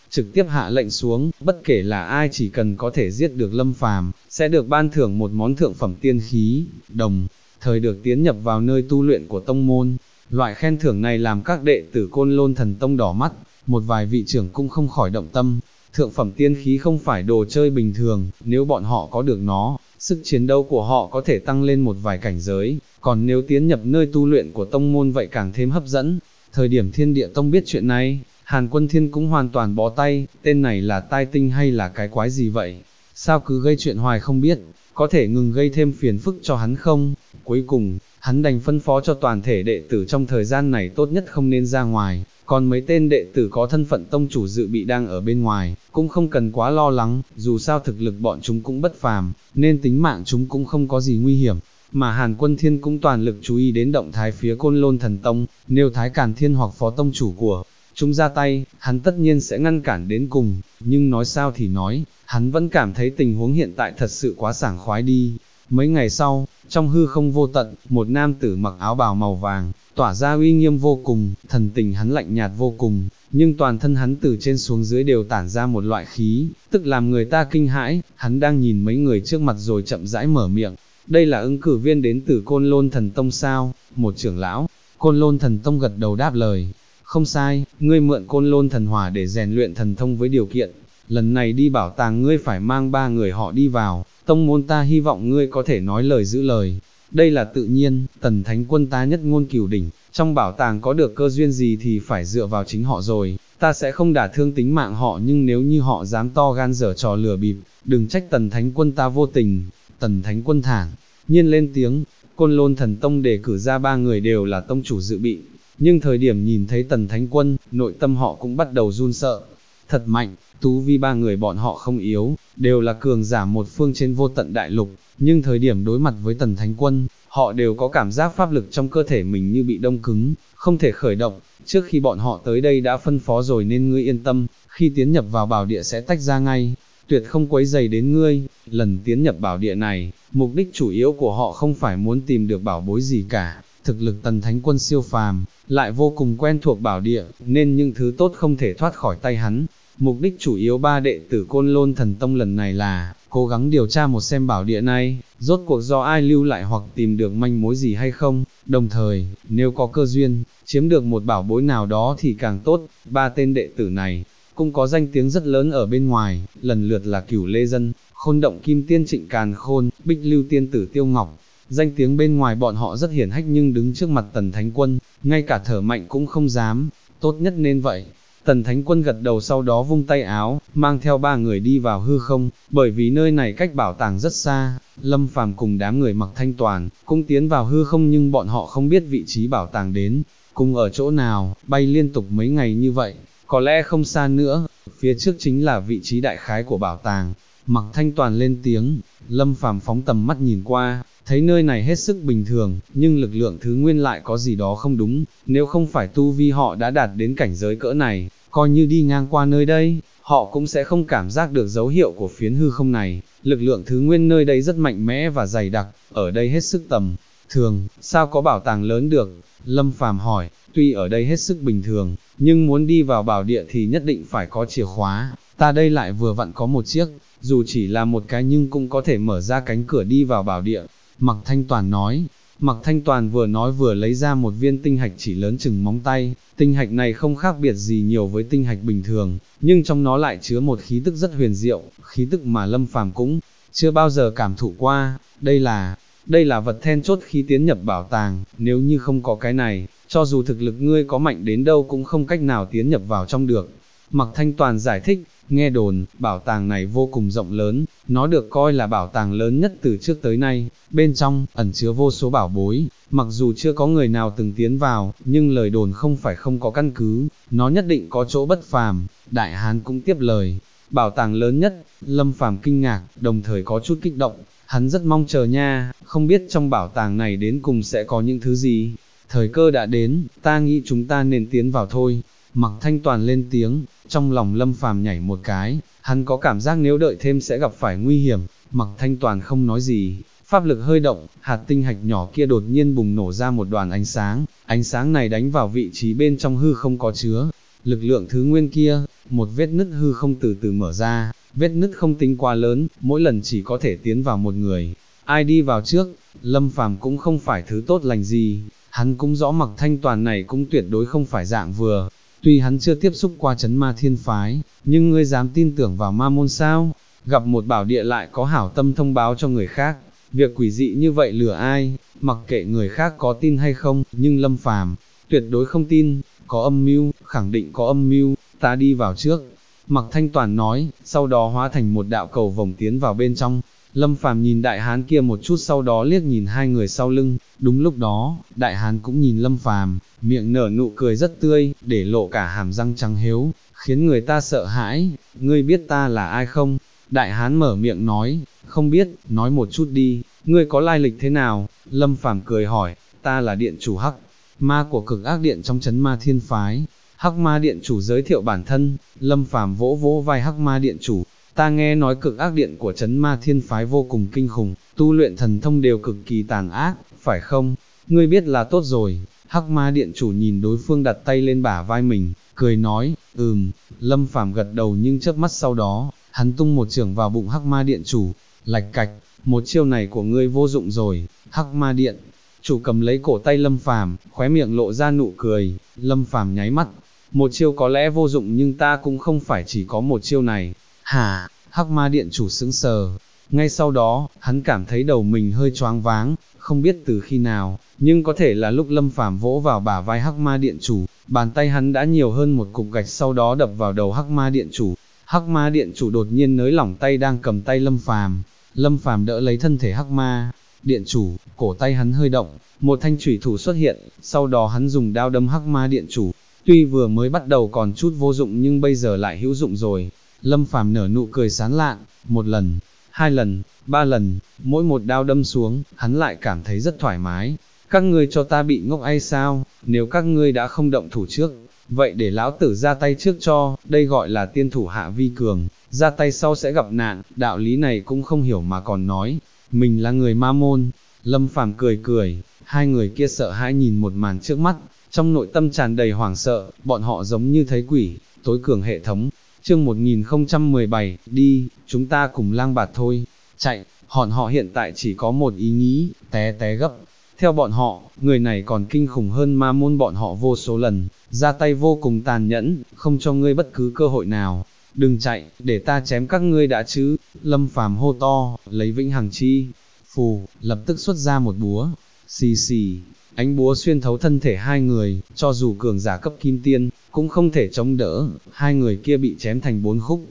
trực tiếp hạ lệnh xuống, bất kể là ai chỉ cần có thể giết được Lâm Phàm, sẽ được ban thưởng một món thượng phẩm tiên khí, đồng thời được tiến nhập vào nơi tu luyện của tông môn. Loại khen thưởng này làm các đệ tử Côn Lôn Thần Tông đỏ mắt, một vài vị trưởng cũng không khỏi động tâm. Thượng phẩm tiên khí không phải đồ chơi bình thường, nếu bọn họ có được nó, sức chiến đấu của họ có thể tăng lên một vài cảnh giới, còn nếu tiến nhập nơi tu luyện của tông môn vậy càng thêm hấp dẫn. Thời điểm Thiên Địa Tông biết chuyện này, Hàn Quân Thiên cũng hoàn toàn bó tay, tên này là tai tinh hay là cái quái gì vậy? Sao cứ gây chuyện hoài không biết, có thể ngừng gây thêm phiền phức cho hắn không? Cuối cùng, hắn đành phân phó cho toàn thể đệ tử trong thời gian này tốt nhất không nên ra ngoài, còn mấy tên đệ tử có thân phận tông chủ dự bị đang ở bên ngoài, cũng không cần quá lo lắng, dù sao thực lực bọn chúng cũng bất phàm, nên tính mạng chúng cũng không có gì nguy hiểm. Mà Hàn Quân Thiên cũng toàn lực chú ý đến động thái phía Côn Lôn Thần Tông, nếu Thái Càn Thiên hoặc phó tông chủ của chúng ra tay, hắn tất nhiên sẽ ngăn cản đến cùng, nhưng nói sao thì nói, hắn vẫn cảm thấy tình huống hiện tại thật sự quá sảng khoái đi. Mấy ngày sau, trong hư không vô tận, một nam tử mặc áo bào màu vàng, tỏa ra uy nghiêm vô cùng, thần tình hắn lạnh nhạt vô cùng, nhưng toàn thân hắn từ trên xuống dưới đều tản ra một loại khí, tức làm người ta kinh hãi. Hắn đang nhìn mấy người trước mặt rồi chậm rãi mở miệng, đây là ứng cử viên đến từ Côn Lôn Thần Tông sao? Một trưởng lão Côn Lôn Thần Tông gật đầu đáp lời, không sai, ngươi mượn Côn Lôn Thần Hỏa để rèn luyện thần thông với điều kiện, lần này đi bảo tàng ngươi phải mang 3 người họ đi vào, tông môn ta hy vọng ngươi có thể nói lời giữ lời. Đây là tự nhiên, Tần Thánh Quân ta nhất ngôn cửu đỉnh, trong bảo tàng có được cơ duyên gì thì phải dựa vào chính họ rồi, ta sẽ không đả thương tính mạng họ, nhưng nếu như họ dám to gan dở trò lừa bịp, đừng trách Tần Thánh Quân ta vô tình. Tần Thánh Quân thản nhiên lên tiếng, Côn Lôn Thần Tông đề cử ra 3 người đều là tông chủ dự bị, nhưng thời điểm nhìn thấy Tần Thánh Quân, nội tâm họ cũng bắt đầu run sợ. Thật mạnh, tú vi 3 người bọn họ không yếu, đều là cường giả một phương trên vô tận đại lục, nhưng thời điểm đối mặt với Tần Thánh Quân, họ đều có cảm giác pháp lực trong cơ thể mình như bị đông cứng, không thể khởi động. Trước khi bọn họ tới đây đã phân phó rồi nên ngươi yên tâm, khi tiến nhập vào bảo địa sẽ tách ra ngay, tuyệt không quấy rầy đến ngươi. Lần tiến nhập bảo địa này, mục đích chủ yếu của họ không phải muốn tìm được bảo bối gì cả, thực lực Tần Thánh Quân siêu phàm, lại vô cùng quen thuộc bảo địa, nên những thứ tốt không thể thoát khỏi tay hắn. Mục đích chủ yếu 3 đệ tử Côn Lôn Thần Tông lần này là cố gắng điều tra một xem bảo địa này, rốt cuộc do ai lưu lại hoặc tìm được manh mối gì hay không, đồng thời, nếu có cơ duyên, chiếm được một bảo bối nào đó thì càng tốt. 3 tên đệ tử này cũng có danh tiếng rất lớn ở bên ngoài, lần lượt là Cửu Lê Dân, Khôn Động Kim Tiên Trịnh Càn Khôn, Bích Lưu Tiên Tử Tiêu Ngọc. Danh tiếng bên ngoài bọn họ rất hiển hách, nhưng đứng trước mặt Tần Thánh Quân, ngay cả thở mạnh cũng không dám, tốt nhất nên vậy. Tần Thánh Quân gật đầu, sau đó vung tay áo, mang theo 3 người đi vào hư không, bởi vì nơi này cách bảo tàng rất xa. Lâm Phàm cùng đám người Mặc Thanh Toàn cũng tiến vào hư không, nhưng bọn họ không biết vị trí bảo tàng đến cùng ở chỗ nào, bay liên tục mấy ngày như vậy, có lẽ không xa nữa, phía trước chính là vị trí đại khái của bảo tàng. Mặc Thanh Toàn lên tiếng. Lâm Phàm phóng tầm mắt nhìn qua, thấy nơi này hết sức bình thường, nhưng lực lượng thứ nguyên lại có gì đó không đúng, nếu không phải tu vi họ đã đạt đến cảnh giới cỡ này, coi như đi ngang qua nơi đây, họ cũng sẽ không cảm giác được dấu hiệu của phiến hư không này. Lực lượng thứ nguyên nơi đây rất mạnh mẽ và dày đặc, ở đây hết sức tầm thường, sao có bảo tàng lớn được? Lâm Phàm hỏi. Tuy ở đây hết sức bình thường, nhưng muốn đi vào bảo địa thì nhất định phải có chìa khóa, ta đây lại vừa vặn có một chiếc, dù chỉ là một cái nhưng cũng có thể mở ra cánh cửa đi vào bảo địa. Mặc Thanh Toàn nói. Mặc Thanh Toàn vừa nói vừa lấy ra một viên tinh hạch chỉ lớn chừng móng tay. Tinh hạch này không khác biệt gì nhiều với tinh hạch bình thường, nhưng trong nó lại chứa một khí tức rất huyền diệu, khí tức mà Lâm Phàm cũng chưa bao giờ cảm thụ qua. Đây là vật then chốt khi tiến nhập bảo tàng, nếu như không có cái này, cho dù thực lực ngươi có mạnh đến đâu cũng không cách nào tiến nhập vào trong được. Mặc Thanh Toàn giải thích. Nghe đồn, bảo tàng này vô cùng rộng lớn, nó được coi là bảo tàng lớn nhất từ trước tới nay, bên trong ẩn chứa vô số bảo bối, mặc dù chưa có người nào từng tiến vào, nhưng lời đồn không phải không có căn cứ, nó nhất định có chỗ bất phàm. Đại Hán cũng tiếp lời, bảo tàng lớn nhất. Lâm Phàm kinh ngạc, đồng thời có chút kích động, hắn rất mong chờ nha, không biết trong bảo tàng này đến cùng sẽ có những thứ gì. Thời cơ đã đến, ta nghĩ chúng ta nên tiến vào thôi. Mặc Thanh Toàn lên tiếng. Trong lòng Lâm Phàm nhảy một cái, hắn có cảm giác nếu đợi thêm sẽ gặp phải nguy hiểm. Mặc Thanh Toàn không nói gì, pháp lực hơi động, hạt tinh hạch nhỏ kia đột nhiên bùng nổ ra một đoàn ánh sáng này đánh vào vị trí bên trong hư không có chứa. lực lượng thứ nguyên kia, một vết nứt hư không từ từ mở ra, vết nứt không tính quá lớn, mỗi lần chỉ có thể tiến vào một người. Ai đi vào trước, Lâm Phàm cũng không phải thứ tốt lành gì, hắn cũng rõ Mặc Thanh Toàn này cũng tuyệt đối không phải dạng vừa. Tuy hắn chưa tiếp xúc qua chấn ma thiên phái, nhưng ngươi dám tin tưởng vào ma môn sao? Gặp một bảo địa lại có hảo tâm thông báo cho người khác, việc quỷ dị như vậy lừa ai, mặc kệ người khác có tin hay không, nhưng Lâm Phàm tuyệt đối không tin, có âm mưu, khẳng định có âm mưu, ta đi vào trước. Mặc Thanh Toàn nói, sau đó hóa thành một đạo cầu vồng tiến vào bên trong. Lâm Phàm nhìn đại hán kia một chút sau đó liếc nhìn hai người sau lưng, đúng lúc đó, đại hán cũng nhìn Lâm Phàm, miệng nở nụ cười rất tươi, để lộ cả hàm răng trắng hiếu, khiến người ta sợ hãi, ngươi biết ta là ai không? Đại hán mở miệng nói, không biết, nói một chút đi, ngươi có lai lịch thế nào? Lâm Phàm cười hỏi, ta là điện chủ Hắc Ma của cực ác điện trong chấn ma thiên phái. Hắc Ma điện chủ giới thiệu bản thân. Lâm Phàm vỗ vỗ vai Hắc Ma điện chủ, ta nghe nói cực ác điện của chấn ma thiên phái vô cùng kinh khủng, tu luyện thần thông đều cực kỳ tàn ác, phải không? Ngươi biết là tốt rồi. Hắc Ma điện chủ nhìn đối phương đặt tay lên bả vai mình, cười nói, Lâm Phàm gật đầu nhưng chớp mắt sau đó, hắn tung một chưởng vào bụng Hắc Ma điện chủ, lạch cạch, một chiêu này của ngươi vô dụng rồi. Hắc Ma điện chủ cầm lấy cổ tay Lâm Phàm, khóe miệng lộ ra nụ cười. Lâm Phàm nháy mắt, một chiêu có lẽ vô dụng nhưng ta cũng không phải chỉ có một chiêu này. Hả? Hắc Ma điện chủ sững sờ. Ngay sau đó, hắn cảm thấy đầu mình hơi choáng váng, không biết từ khi nào, nhưng có thể là lúc Lâm Phàm vỗ vào bả vai Hắc Ma điện chủ, bàn tay hắn đã nhiều hơn một cục gạch sau đó đập vào đầu Hắc Ma điện chủ. Hắc Ma điện chủ đột nhiên nới lỏng tay đang cầm tay Lâm Phàm. Lâm Phàm đỡ lấy thân thể Hắc Ma điện chủ, cổ tay hắn hơi động, một thanh chủy thủ xuất hiện, sau đó hắn dùng đao đâm Hắc Ma điện chủ. Tuy vừa mới bắt đầu còn chút vô dụng nhưng bây giờ lại hữu dụng rồi. Lâm Phàm nở nụ cười sán lạn, một lần, hai lần, ba lần, mỗi một đao đâm xuống, hắn lại cảm thấy rất thoải mái. Các ngươi cho ta bị ngốc hay sao? Nếu các ngươi đã không động thủ trước, vậy để lão tử ra tay trước cho, đây gọi là tiên thủ hạ vi cường, ra tay sau sẽ gặp nạn, đạo lý này cũng không hiểu mà còn nói, mình là người ma môn. Lâm Phàm cười cười, hai người kia sợ hãi nhìn một màn trước mắt, trong nội tâm tràn đầy hoảng sợ, bọn họ giống như thấy quỷ, tối cường hệ thống. Chương 1017, đi, chúng ta cùng lang bạt thôi, chạy, họ hiện tại chỉ có một ý nghĩ, té té gấp. Theo bọn họ, người này còn kinh khủng hơn ma môn bọn họ vô số lần, ra tay vô cùng tàn nhẫn, không cho ngươi bất cứ cơ hội nào. Đừng chạy, để ta chém các ngươi đã chứ. Lâm Phàm hô to, lấy vĩnh hằng chi phù, lập tức xuất ra một búa, xì xì, ánh búa xuyên thấu thân thể hai người, cho dù cường giả cấp kim tiên, cũng không thể chống đỡ, hai người kia bị chém thành 4 khúc,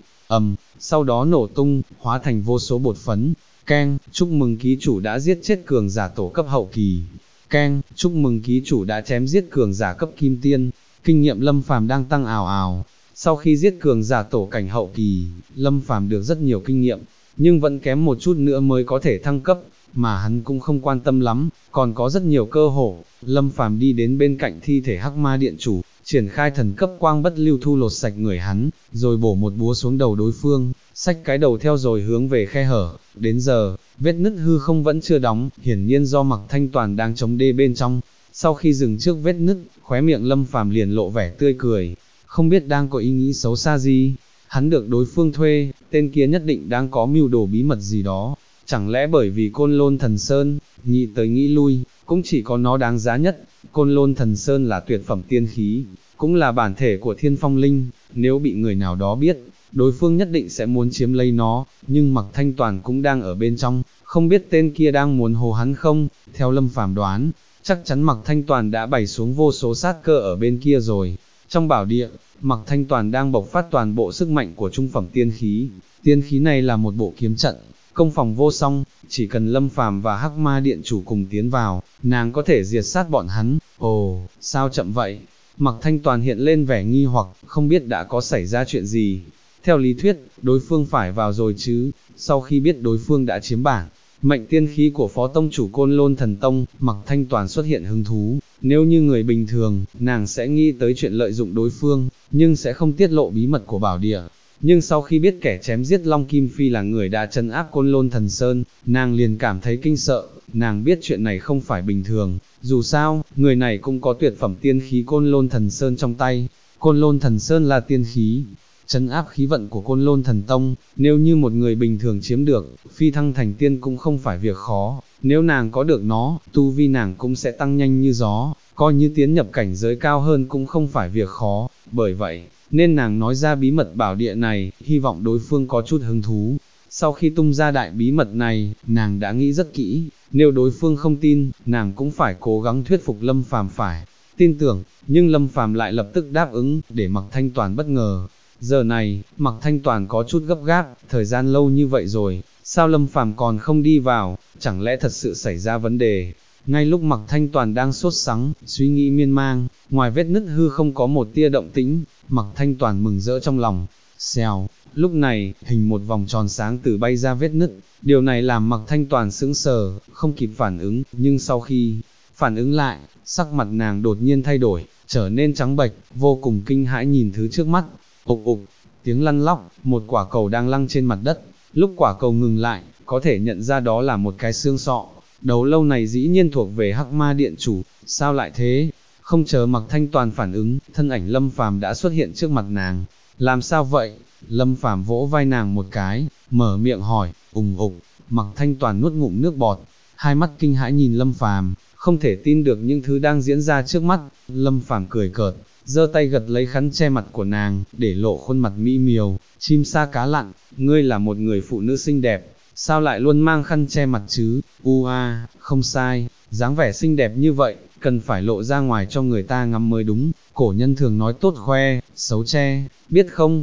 sau đó nổ tung, hóa thành vô số bột phấn. Keng, chúc mừng ký chủ đã giết chết cường giả tổ cấp hậu kỳ. Keng, chúc mừng ký chủ đã chém giết cường giả cấp kim tiên. Kinh nghiệm Lâm Phàm đang tăng ào ào. Sau khi giết cường giả tổ cảnh hậu kỳ, Lâm Phàm được rất nhiều kinh nghiệm, nhưng vẫn kém một chút nữa mới có thể thăng cấp, mà hắn cũng không quan tâm lắm, còn có rất nhiều cơ hội. Lâm Phàm đi đến bên cạnh thi thể Hắc Ma điện chủ, triển khai thần cấp quang bất lưu thu lột sạch người hắn, rồi bổ một búa xuống đầu đối phương, xách cái đầu theo rồi hướng về khe hở. Đến giờ, vết nứt hư không vẫn chưa đóng, hiển nhiên do Mặc Thanh Toàn đang chống đê bên trong. Sau khi dừng trước vết nứt, khóe miệng Lâm Phàm liền lộ vẻ tươi cười, không biết đang có ý nghĩ xấu xa gì. Hắn được đối phương thuê, tên kia nhất định đang có mưu đồ bí mật gì đó. Chẳng lẽ bởi vì Côn Lôn Thần Sơn, nghĩ tới nghĩ lui, cũng chỉ có nó đáng giá nhất. Côn Lôn Thần Sơn là tuyệt phẩm tiên khí, cũng là bản thể của Thiên Phong Linh, nếu bị người nào đó biết, đối phương nhất định sẽ muốn chiếm lấy nó, nhưng Mặc Thanh Toàn cũng đang ở bên trong, không biết tên kia đang muốn hồ hắn không. Theo Lâm Phàm đoán, chắc chắn Mặc Thanh Toàn đã bày xuống vô số sát cơ ở bên kia rồi. Trong bảo địa, Mặc Thanh Toàn đang bộc phát toàn bộ sức mạnh của trung phẩm tiên khí này là một bộ kiếm trận, công phòng vô song, chỉ cần Lâm Phàm và Hắc Ma điện chủ cùng tiến vào, nàng có thể diệt sát bọn hắn. Ồ, sao chậm vậy? Mặc Thanh Toàn hiện lên vẻ nghi hoặc, không biết đã có xảy ra chuyện gì. Theo lý thuyết, đối phương phải vào rồi chứ. Sau khi biết đối phương đã chiếm bản mệnh tiên khí của phó tông chủ Côn Lôn Thần Tông, Mặc Thanh Toàn xuất hiện hứng thú. Nếu như người bình thường, nàng sẽ nghĩ tới chuyện lợi dụng đối phương, nhưng sẽ không tiết lộ bí mật của bảo địa. Nhưng sau khi biết kẻ chém giết Long Kim Phi là người đã trấn áp Côn Lôn Thần Sơn, nàng liền cảm thấy kinh sợ. Nàng biết chuyện này không phải bình thường, dù sao, người này cũng có tuyệt phẩm tiên khí Côn Lôn Thần Sơn trong tay. Côn Lôn Thần Sơn là tiên khí, trấn áp khí vận của Côn Lôn Thần Tông, nếu như một người bình thường chiếm được, phi thăng thành tiên cũng không phải việc khó, nếu nàng có được nó, tu vi nàng cũng sẽ tăng nhanh như gió, coi như tiến nhập cảnh giới cao hơn cũng không phải việc khó, bởi vậy, nên nàng nói ra bí mật bảo địa này, hy vọng đối phương có chút hứng thú. Sau khi tung ra đại bí mật này, nàng đã nghĩ rất kỹ, nếu đối phương không tin, nàng cũng phải cố gắng thuyết phục Lâm Phàm phải tin tưởng, nhưng Lâm Phàm lại lập tức đáp ứng, để Mạc Thanh Toàn bất ngờ. Giờ này, Mạc Thanh Toàn có chút gấp gáp, thời gian lâu như vậy rồi, sao Lâm Phàm còn không đi vào, chẳng lẽ thật sự xảy ra vấn đề. Ngay lúc Mạc Thanh Toàn đang sốt sắng, suy nghĩ miên man, ngoài vết nứt hư không có một tia động tĩnh, Mạc Thanh Toàn mừng rỡ trong lòng. Xèo, lúc này, hình một vòng tròn sáng từ bay ra vết nứt, điều này làm Mạc Thanh Toàn sững sờ, không kịp phản ứng, nhưng sau khi phản ứng lại, sắc mặt nàng đột nhiên thay đổi, trở nên trắng bệch, vô cùng kinh hãi nhìn thứ trước mắt. Ục ục, tiếng lăn lóc, một quả cầu đang lăn trên mặt đất, lúc quả cầu ngừng lại, có thể nhận ra đó là một cái xương sọ. Đầu lâu này dĩ nhiên thuộc về Hắc Ma Điện Chủ, sao lại thế? Không chờ Mạc Thanh Toàn phản ứng, thân ảnh Lâm Phàm đã xuất hiện trước mặt nàng. Làm sao vậy? Lâm Phàm vỗ vai nàng một cái, mở miệng hỏi, ục. Mạc Thanh Toàn nuốt ngụm nước bọt, hai mắt kinh hãi nhìn Lâm Phàm, không thể tin được những thứ đang diễn ra trước mắt. Lâm Phàm cười cợt, giơ tay gật lấy khăn che mặt của nàng, để lộ khuôn mặt mỹ miều, chim sa cá lặn, ngươi là một người phụ nữ xinh đẹp, sao lại luôn mang khăn che mặt chứ? Không sai, dáng vẻ xinh đẹp như vậy, cần phải lộ ra ngoài cho người ta ngắm mới đúng, cổ nhân thường nói tốt khoe, xấu che, biết không,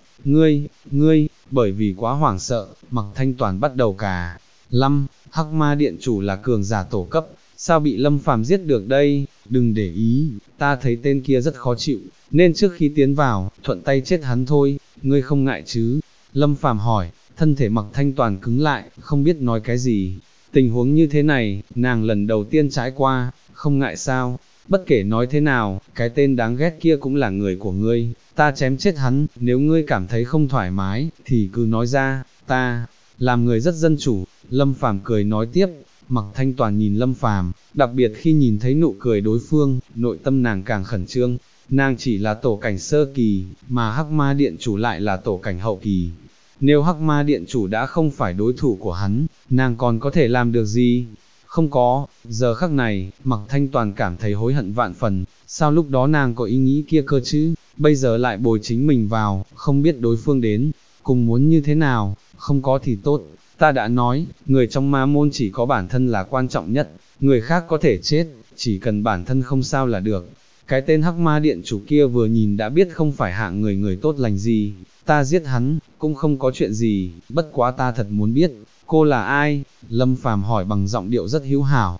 ngươi, bởi vì quá hoảng sợ, Mạc Thanh Toàn bắt đầu cả lăm, Hắc Ma Điện Chủ là cường giả tổ cấp, sao bị Lâm Phàm giết được đây, đừng để ý, ta thấy tên kia rất khó chịu, nên trước khi tiến vào, thuận tay chết hắn thôi, ngươi không ngại chứ? Lâm Phàm hỏi, thân thể Mạc Thanh Toàn cứng lại, không biết nói cái gì. Tình huống như thế này, nàng lần đầu tiên trải qua, không ngại sao? Bất kể nói thế nào, cái tên đáng ghét kia cũng là người của ngươi, ta chém chết hắn, nếu ngươi cảm thấy không thoải mái, thì cứ nói ra, ta làm người rất dân chủ. Lâm Phàm cười nói tiếp. Mạc Thanh Toàn nhìn Lâm Phàm, đặc biệt khi nhìn thấy nụ cười đối phương, nội tâm nàng càng khẩn trương. Nàng chỉ là tổ cảnh sơ kỳ, mà Hắc Ma Điện Chủ lại là tổ cảnh hậu kỳ. Nếu Hắc Ma Điện Chủ đã không phải đối thủ của hắn, nàng còn có thể làm được gì? Không có. Giờ khắc này, Mạc Thanh Toàn cảm thấy hối hận vạn phần, sao lúc đó nàng có ý nghĩ kia cơ chứ, bây giờ lại bồi chính mình vào, không biết đối phương đến cùng muốn như thế nào, không có thì tốt. Ta đã nói, người trong ma môn chỉ có bản thân là quan trọng nhất, người khác có thể chết, chỉ cần bản thân không sao là được. Cái tên Hắc Ma Điện Chủ kia vừa nhìn đã biết không phải hạng người tốt lành gì, ta giết hắn, cũng không có chuyện gì, bất quá ta thật muốn biết, cô là ai? Lâm Phàm hỏi bằng giọng điệu rất hữu hảo.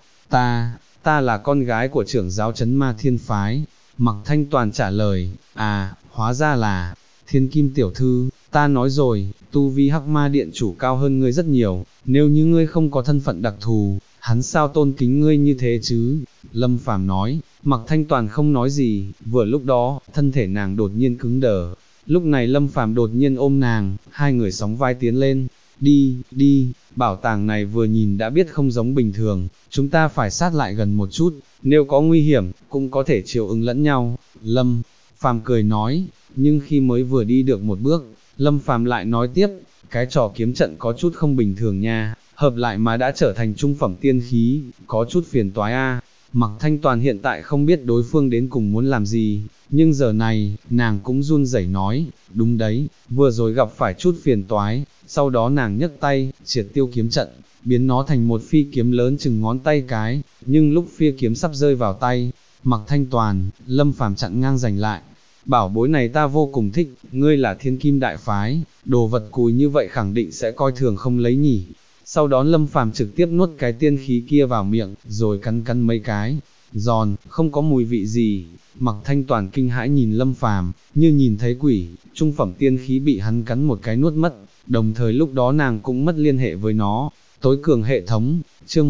Ta là con gái của trưởng giáo trấn Ma Thiên Phái. Mạc Thanh Toàn trả lời, hóa ra là Thiên Kim tiểu thư, ta nói rồi, tu vi Hắc Ma Điện Chủ cao hơn ngươi rất nhiều, nếu như ngươi không có thân phận đặc thù, hắn sao tôn kính ngươi như thế chứ? Lâm Phàm nói. Mạc Thanh Toàn không nói gì, vừa lúc đó, thân thể nàng đột nhiên cứng đờ. Lúc này Lâm Phàm đột nhiên ôm nàng, hai người sóng vai tiến lên. Đi, bảo tàng này vừa nhìn đã biết không giống bình thường, chúng ta phải sát lại gần một chút, nếu có nguy hiểm, cũng có thể chiều ứng lẫn nhau. Lâm Phàm cười nói, nhưng khi mới vừa đi được một bước, Lâm Phàm lại nói tiếp, cái trò kiếm trận có chút không bình thường nha, hợp lại mà đã trở thành trung phẩm tiên khí, có chút phiền toái a. Mạc Thanh Toàn hiện tại không biết đối phương đến cùng muốn làm gì, nhưng giờ này, nàng cũng run rẩy nói, đúng đấy, vừa rồi gặp phải chút phiền toái, sau đó nàng nhấc tay, triệt tiêu kiếm trận, biến nó thành một phi kiếm lớn chừng ngón tay cái, nhưng lúc phi kiếm sắp rơi vào tay, Mạc Thanh Toàn, Lâm Phàm chặn ngang giành lại. Bảo bối này ta vô cùng thích, ngươi là Thiên Kim đại phái, đồ vật cùi như vậy khẳng định sẽ coi thường không lấy nhỉ. Sau đó Lâm Phàm trực tiếp nuốt cái tiên khí kia vào miệng, rồi cắn mấy cái, giòn, không có mùi vị gì. Mạc Thanh Toàn kinh hãi nhìn Lâm Phàm, như nhìn thấy quỷ, trung phẩm tiên khí bị hắn cắn một cái nuốt mất, đồng thời lúc đó nàng cũng mất liên hệ với nó. Tối cường hệ thống, chương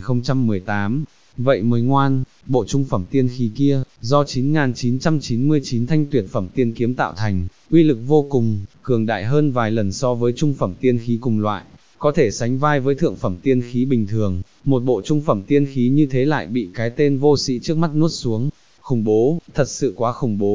1018, vậy mới ngoan. Bộ trung phẩm tiên khí kia, do 9.999 thanh tuyệt phẩm tiên kiếm tạo thành, uy lực vô cùng, cường đại hơn vài lần so với trung phẩm tiên khí cùng loại, có thể sánh vai với thượng phẩm tiên khí bình thường. Một bộ trung phẩm tiên khí như thế lại bị cái tên vô sĩ trước mắt nuốt xuống, khủng bố, thật sự quá khủng bố.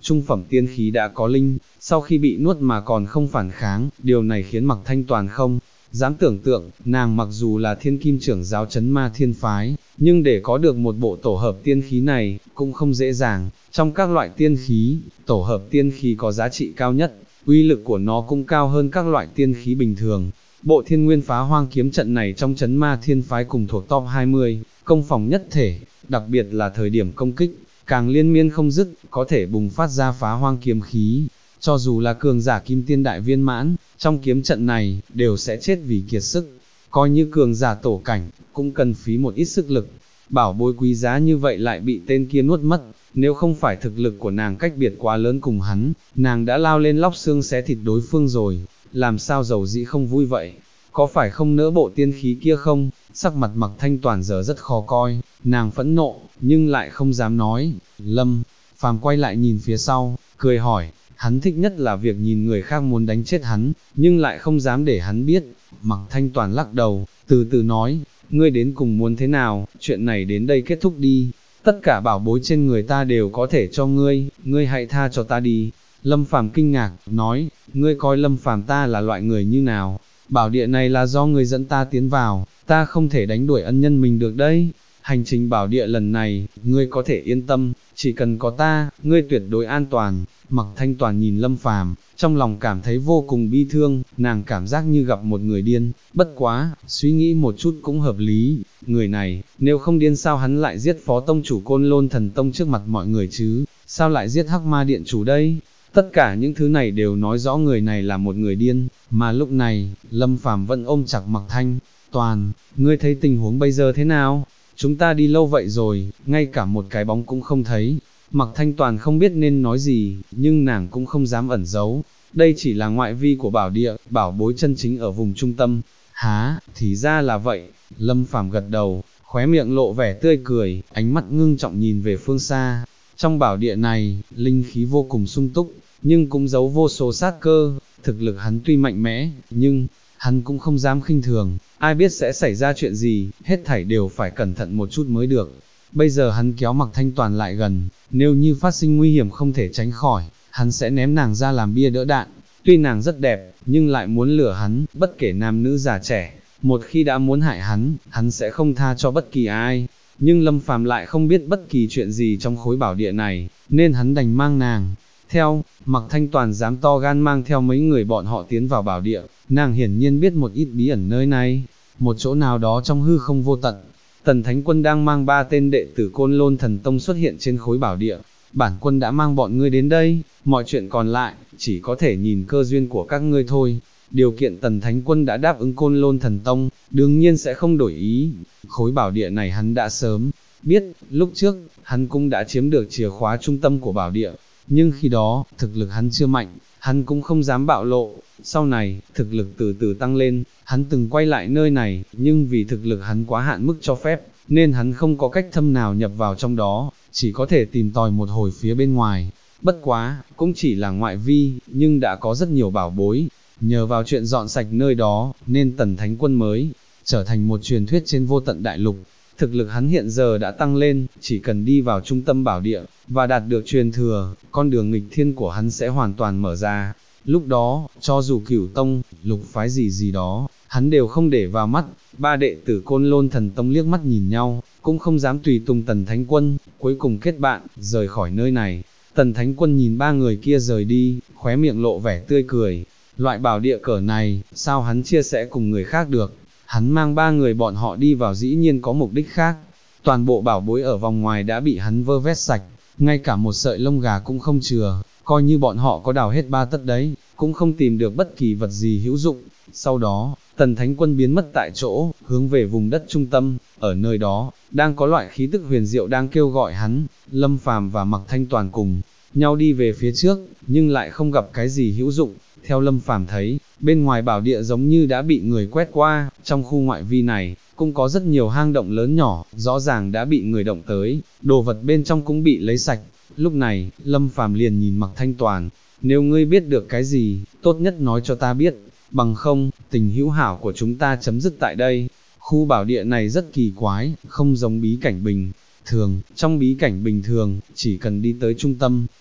trung phẩm tiên khí đã có linh, sau khi bị nuốt mà còn không phản kháng, điều này khiến Mạc Thanh Toàn không dám tưởng tượng, nàng mặc dù là thiên kim trưởng giáo trấn ma thiên phái, nhưng để có được một bộ tổ hợp tiên khí này, cũng không dễ dàng. Trong các loại tiên khí, tổ hợp tiên khí có giá trị cao nhất, uy lực của nó cũng cao hơn các loại tiên khí bình thường. Bộ thiên nguyên phá hoang kiếm trận này trong trấn ma thiên phái cùng thuộc top 20, công phòng nhất thể, đặc biệt là thời điểm công kích, càng liên miên không dứt, có thể bùng phát ra phá hoang kiếm khí. Cho dù là cường giả kim tiên đại viên mãn, trong kiếm trận này, đều sẽ chết vì kiệt sức. Coi như cường giả tổ cảnh, cũng cần phí một ít sức lực. Bảo bối quý giá như vậy lại bị tên kia nuốt mất, nếu không phải thực lực của nàng cách biệt quá lớn cùng hắn, nàng đã lao lên lóc xương xé thịt đối phương rồi, làm sao dầu dĩ không vui vậy, có phải không nỡ bộ tiên khí kia không? Sắc mặt Mạc Thanh Toàn giờ rất khó coi, nàng phẫn nộ, nhưng lại không dám nói. Lâm Phàm quay lại nhìn phía sau, cười hỏi, hắn thích nhất là việc nhìn người khác muốn đánh chết hắn, nhưng lại không dám để hắn biết. Mạc Thanh Toàn lắc đầu, từ từ nói, ngươi đến cùng muốn thế nào, chuyện này đến đây kết thúc đi, tất cả bảo bối trên người ta đều có thể cho ngươi hãy tha cho ta đi. Lâm Phàm kinh ngạc, nói, ngươi coi Lâm Phàm ta là loại người như nào, bảo địa này là do ngươi dẫn ta tiến vào, ta không thể đánh đuổi ân nhân mình được đấy. Hành trình bảo địa lần này, ngươi có thể yên tâm, chỉ cần có ta, ngươi tuyệt đối an toàn. Mạc Thanh Toàn nhìn Lâm Phàm, trong lòng cảm thấy vô cùng bi thương, nàng cảm giác như gặp một người điên, bất quá, suy nghĩ một chút cũng hợp lý, người này, nếu không điên sao hắn lại giết phó tông chủ Côn Lôn Thần Tông trước mặt mọi người chứ, sao lại giết Hắc Ma Điện chủ đây? Tất cả những thứ này đều nói rõ người này là một người điên, mà lúc này, Lâm Phàm vẫn ôm chặt Mạc Thanh Toàn, ngươi thấy tình huống bây giờ thế nào? Chúng ta đi lâu vậy rồi, ngay cả một cái bóng cũng không thấy. Mạc Thanh Toàn không biết nên nói gì, nhưng nàng cũng không dám ẩn giấu. Đây chỉ là ngoại vi của bảo địa, bảo bối chân chính ở vùng trung tâm. Há, thì ra là vậy. Lâm Phàm gật đầu, khóe miệng lộ vẻ tươi cười, ánh mắt ngưng trọng nhìn về phương xa. Trong bảo địa này, linh khí vô cùng sung túc, nhưng cũng giấu vô số sát cơ. Thực lực hắn tuy mạnh mẽ, nhưng hắn cũng không dám khinh thường. Ai biết sẽ xảy ra chuyện gì, hết thảy đều phải cẩn thận một chút mới được. Bây giờ hắn kéo Mạc Thanh Toàn lại gần, nếu như phát sinh nguy hiểm không thể tránh khỏi, hắn sẽ ném nàng ra làm bia đỡ đạn. Tuy nàng rất đẹp, nhưng lại muốn lừa hắn, bất kể nam nữ già trẻ, một khi đã muốn hại hắn sẽ không tha cho bất kỳ ai. Nhưng Lâm Phàm lại không biết bất kỳ chuyện gì trong khối bảo địa này, nên hắn đành mang nàng theo. Mạc Thanh Toàn dám to gan mang theo mấy người bọn họ tiến vào bảo địa, nàng hiển nhiên biết một ít bí ẩn nơi này, một chỗ nào đó trong hư không vô tận. Tần Thánh Quân đang mang 3 tên đệ tử Côn Lôn Thần Tông xuất hiện trên khối bảo địa, bản quân đã mang bọn ngươi đến đây, mọi chuyện còn lại, chỉ có thể nhìn cơ duyên của các ngươi thôi. Điều kiện Tần Thánh Quân đã đáp ứng Côn Lôn Thần Tông, đương nhiên sẽ không đổi ý. Khối bảo địa này hắn đã sớm biết, lúc trước, hắn cũng đã chiếm được chìa khóa trung tâm của bảo địa, nhưng khi đó, thực lực hắn chưa mạnh, hắn cũng không dám bạo lộ. Sau này, thực lực từ từ tăng lên, hắn từng quay lại nơi này, nhưng vì thực lực hắn quá hạn mức cho phép, nên hắn không có cách thâm nào nhập vào trong đó, chỉ có thể tìm tòi một hồi phía bên ngoài. Bất quá, cũng chỉ là ngoại vi, nhưng đã có rất nhiều bảo bối. Nhờ vào chuyện dọn sạch nơi đó, nên Tần Thánh Quân mới trở thành một truyền thuyết trên vô tận đại lục. Thực lực hắn hiện giờ đã tăng lên, chỉ cần đi vào trung tâm bảo địa, và đạt được truyền thừa, con đường nghịch thiên của hắn sẽ hoàn toàn mở ra. Lúc đó, cho dù Cửu Tông, Lục phái gì đó, hắn đều không để vào mắt. 3 đệ tử Côn Lôn Thần Tông liếc mắt nhìn nhau, cũng không dám tùy tùng Tần Thánh Quân, cuối cùng kết bạn, rời khỏi nơi này. Tần Thánh Quân nhìn 3 người kia rời đi, khóe miệng lộ vẻ tươi cười. Loại bảo địa cỡ này, sao hắn chia sẻ cùng người khác được? Hắn mang 3 người bọn họ đi vào dĩ nhiên có mục đích khác. Toàn bộ bảo bối ở vòng ngoài đã bị hắn vơ vét sạch, ngay cả một sợi lông gà cũng không chừa, coi như bọn họ có đào hết 3 tấc đấy, cũng không tìm được bất kỳ vật gì hữu dụng. Sau đó, Tần Thánh Quân biến mất tại chỗ, hướng về vùng đất trung tâm, ở nơi đó, đang có loại khí tức huyền diệu đang kêu gọi hắn. Lâm Phàm và Mạc Thanh Toàn cùng nhau đi về phía trước, nhưng lại không gặp cái gì hữu dụng. Theo Lâm Phàm thấy, bên ngoài bảo địa giống như đã bị người quét qua, trong khu ngoại vi này, cũng có rất nhiều hang động lớn nhỏ, rõ ràng đã bị người động tới, đồ vật bên trong cũng bị lấy sạch. Lúc này, Lâm Phàm liền nhìn Mạc Thanh Toàn, nếu ngươi biết được cái gì, tốt nhất nói cho ta biết, bằng không, tình hữu hảo của chúng ta chấm dứt tại đây. Khu bảo địa này rất kỳ quái, không giống bí cảnh bình thường, trong bí cảnh bình thường, chỉ cần đi tới trung tâm,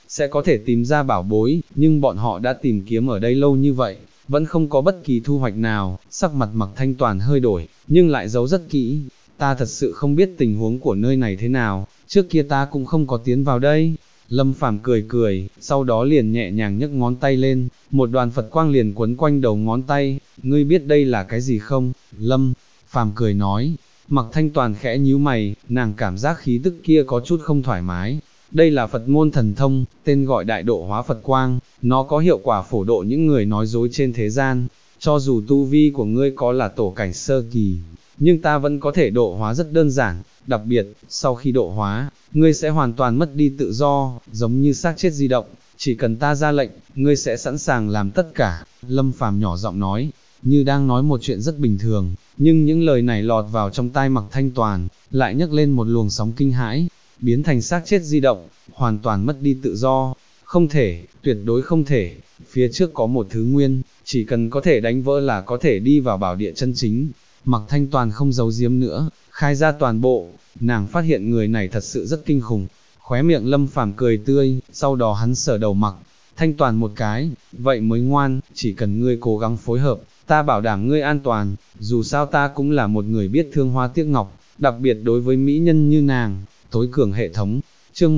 sẽ có thể tìm ra bảo bối, nhưng bọn họ đã tìm kiếm ở đây lâu như vậy, vẫn không có bất kỳ thu hoạch nào, sắc mặt Mạc Thanh Toàn hơi đổi, nhưng lại giấu rất kỹ, ta thật sự không biết tình huống của nơi này thế nào, trước kia ta cũng không có tiến vào đây. Lâm Phàm cười cười, sau đó liền nhẹ nhàng nhấc ngón tay lên, một đoàn Phật quang liền quấn quanh đầu ngón tay, ngươi biết đây là cái gì không? Lâm Phàm cười nói. Mạc Thanh Toàn khẽ nhíu mày, nàng cảm giác khí tức kia có chút không thoải mái. Đây là Phật môn thần thông, tên gọi đại độ hóa Phật quang, nó có hiệu quả phổ độ những người nói dối trên thế gian. Cho dù tu vi của ngươi có là tổ cảnh sơ kỳ, nhưng ta vẫn có thể độ hóa rất đơn giản, đặc biệt, sau khi độ hóa, ngươi sẽ hoàn toàn mất đi tự do, giống như xác chết di động, chỉ cần ta ra lệnh, ngươi sẽ sẵn sàng làm tất cả. Lâm Phàm nhỏ giọng nói, như đang nói một chuyện rất bình thường, nhưng những lời này lọt vào trong tai Mạc Thanh Toàn, lại nhấc lên một luồng sóng kinh hãi, biến thành xác chết di động, hoàn toàn mất đi tự do, không thể, tuyệt đối không thể, phía trước có một thứ nguyên, chỉ cần có thể đánh vỡ là có thể đi vào bảo địa chân chính. Mạc Thanh Toàn không giấu giếm nữa, khai ra toàn bộ, nàng phát hiện người này thật sự rất kinh khủng, khóe miệng Lâm Phàm cười tươi, sau đó hắn sờ đầu Mạc Thanh Toàn một cái, vậy mới ngoan, chỉ cần ngươi cố gắng phối hợp, ta bảo đảm ngươi an toàn, dù sao ta cũng là một người biết thương hoa tiếc ngọc, đặc biệt đối với mỹ nhân như nàng, tối cường hệ thống. Chương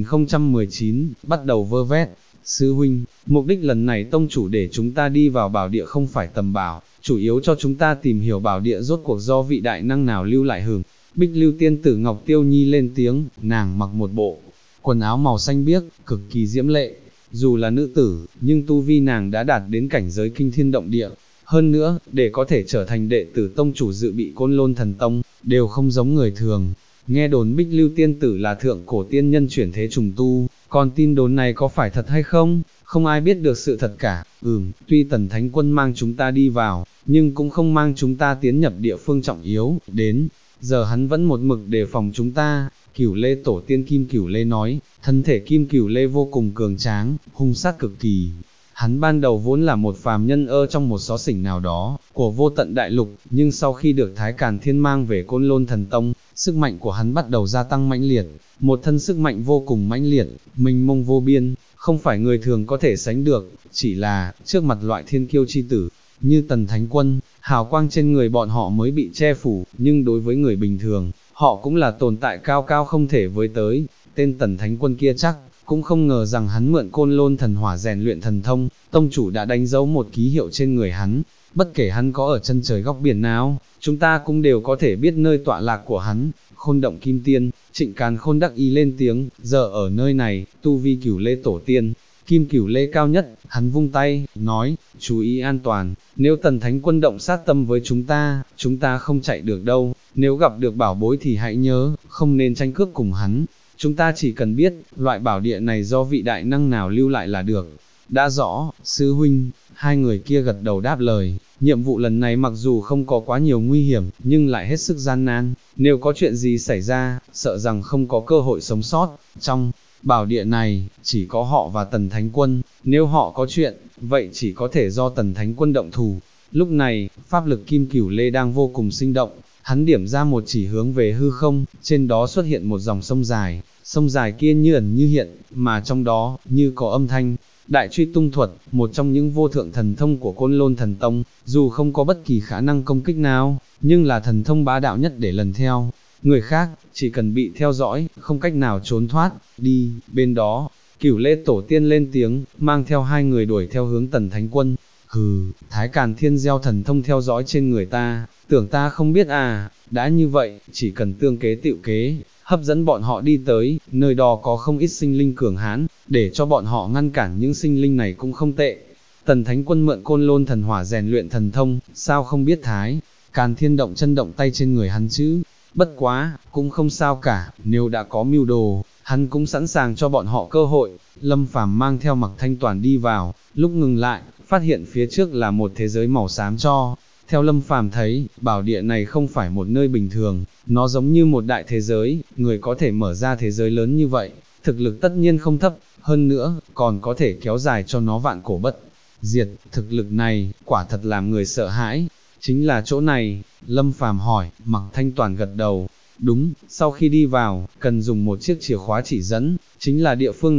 1019, bắt đầu vơ vét. Sư huynh, mục đích lần này tông chủ để chúng ta đi vào bảo địa không phải tầm bảo, chủ yếu cho chúng ta tìm hiểu bảo địa rốt cuộc do vị đại năng nào lưu lại hưởng. Bích Lưu tiên tử Ngọc Tiêu Nhi lên tiếng, nàng mặc một bộ quần áo màu xanh biếc, cực kỳ diễm lệ, dù là nữ tử, nhưng tu vi nàng đã đạt đến cảnh giới kinh thiên động địa. Hơn nữa, để có thể trở thành đệ tử tông chủ dự bị Côn Lôn Thần Tông, đều không giống người thường. Nghe đồn Bích Lưu tiên tử là thượng cổ tiên nhân chuyển thế trùng tu, còn tin đồn này có phải thật hay không? Không ai biết được sự thật cả. Tuy Tần Thánh Quân mang chúng ta đi vào, nhưng cũng không mang chúng ta tiến nhập địa phương trọng yếu, đến giờ hắn vẫn một mực đề phòng chúng ta. Cửu Lê tổ tiên Kim Cửu Lê nói, thân thể Kim Cửu Lê vô cùng cường tráng, hung sát cực kỳ. Hắn ban đầu vốn là một phàm nhân trong một xó xỉnh nào đó, của vô tận đại lục, nhưng sau khi được Thái Càn Thiên mang về Côn Lôn Thần Tông, sức mạnh của hắn bắt đầu gia tăng mãnh liệt, một thân sức mạnh vô cùng mãnh liệt, mênh mông vô biên, không phải người thường có thể sánh được, chỉ là, trước mặt loại thiên kiêu chi tử, như Tần Thánh Quân, hào quang trên người bọn họ mới bị che phủ, nhưng đối với người bình thường, họ cũng là tồn tại cao cao không thể với tới. Tên Tần Thánh Quân kia chắc cũng không ngờ rằng hắn mượn Côn Lôn thần hỏa rèn luyện thần thông, tông chủ đã đánh dấu một ký hiệu trên người hắn, bất kể hắn có ở chân trời góc biển nào, chúng ta cũng đều có thể biết nơi tọa lạc của hắn. Khôn động kim tiên, Trịnh Càn Khôn đắc ý lên tiếng, giờ ở nơi này, tu vi Cửu Lê tổ tiên, Kim Cửu Lê cao nhất, hắn vung tay, nói, chú ý an toàn, nếu Tần Thánh Quân động sát tâm với chúng ta không chạy được đâu, nếu gặp được bảo bối thì hãy nhớ, không nên tranh cướp cùng hắn, chúng ta chỉ cần biết, loại bảo địa này do vị đại năng nào lưu lại là được. Đã rõ, sư huynh, hai người kia gật đầu đáp lời, nhiệm vụ lần này mặc dù không có quá nhiều nguy hiểm, nhưng lại hết sức gian nan, nếu có chuyện gì xảy ra, sợ rằng không có cơ hội sống sót. Trong bảo địa này, chỉ có họ và Tần Thánh Quân, nếu họ có chuyện, vậy chỉ có thể do Tần Thánh Quân động thủ. Lúc này, pháp lực Kim Cửu Lê đang vô cùng sinh động, hắn điểm ra một chỉ hướng về hư không, trên đó xuất hiện một dòng sông dài kia như ẩn như hiện, mà trong đó, như có âm thanh. Đại truy tung thuật, một trong những vô thượng thần thông của Côn Lôn Thần Tông, dù không có bất kỳ khả năng công kích nào, nhưng là thần thông bá đạo nhất để lần theo. Người khác, chỉ cần bị theo dõi, không cách nào trốn thoát, đi, bên đó, Cửu Lê tổ tiên lên tiếng, mang theo hai người đuổi theo hướng Tần Thánh Quân. Hừ, Thái Càn Thiên gieo thần thông theo dõi trên người ta, tưởng ta không biết à, đã như vậy, chỉ cần tương kế tựu kế, hấp dẫn bọn họ đi tới, nơi đó có không ít sinh linh cường hãn, để cho bọn họ ngăn cản những sinh linh này cũng không tệ. Tần Thánh Quân mượn Côn Lôn thần hỏa rèn luyện thần thông, sao không biết Thái Càn Thiên động chân động tay trên người hắn chứ? Bất quá, cũng không sao cả, nếu đã có mưu đồ, hắn cũng sẵn sàng cho bọn họ cơ hội. Lâm Phàm mang theo Mạc Thanh Toàn đi vào, lúc ngừng lại, phát hiện phía trước là một thế giới màu xám cho. Theo Lâm Phàm thấy, bảo địa này không phải một nơi bình thường, nó giống như một đại thế giới, người có thể mở ra thế giới lớn như vậy, thực lực tất nhiên không thấp, hơn nữa, còn có thể kéo dài cho nó vạn cổ bất diệt, thực lực này, quả thật làm người sợ hãi. Chính là chỗ này, Lâm Phàm hỏi, Mạc Thanh Toàn gật đầu, đúng, sau khi đi vào, cần dùng một chiếc chìa khóa chỉ dẫn, chính là địa phương này.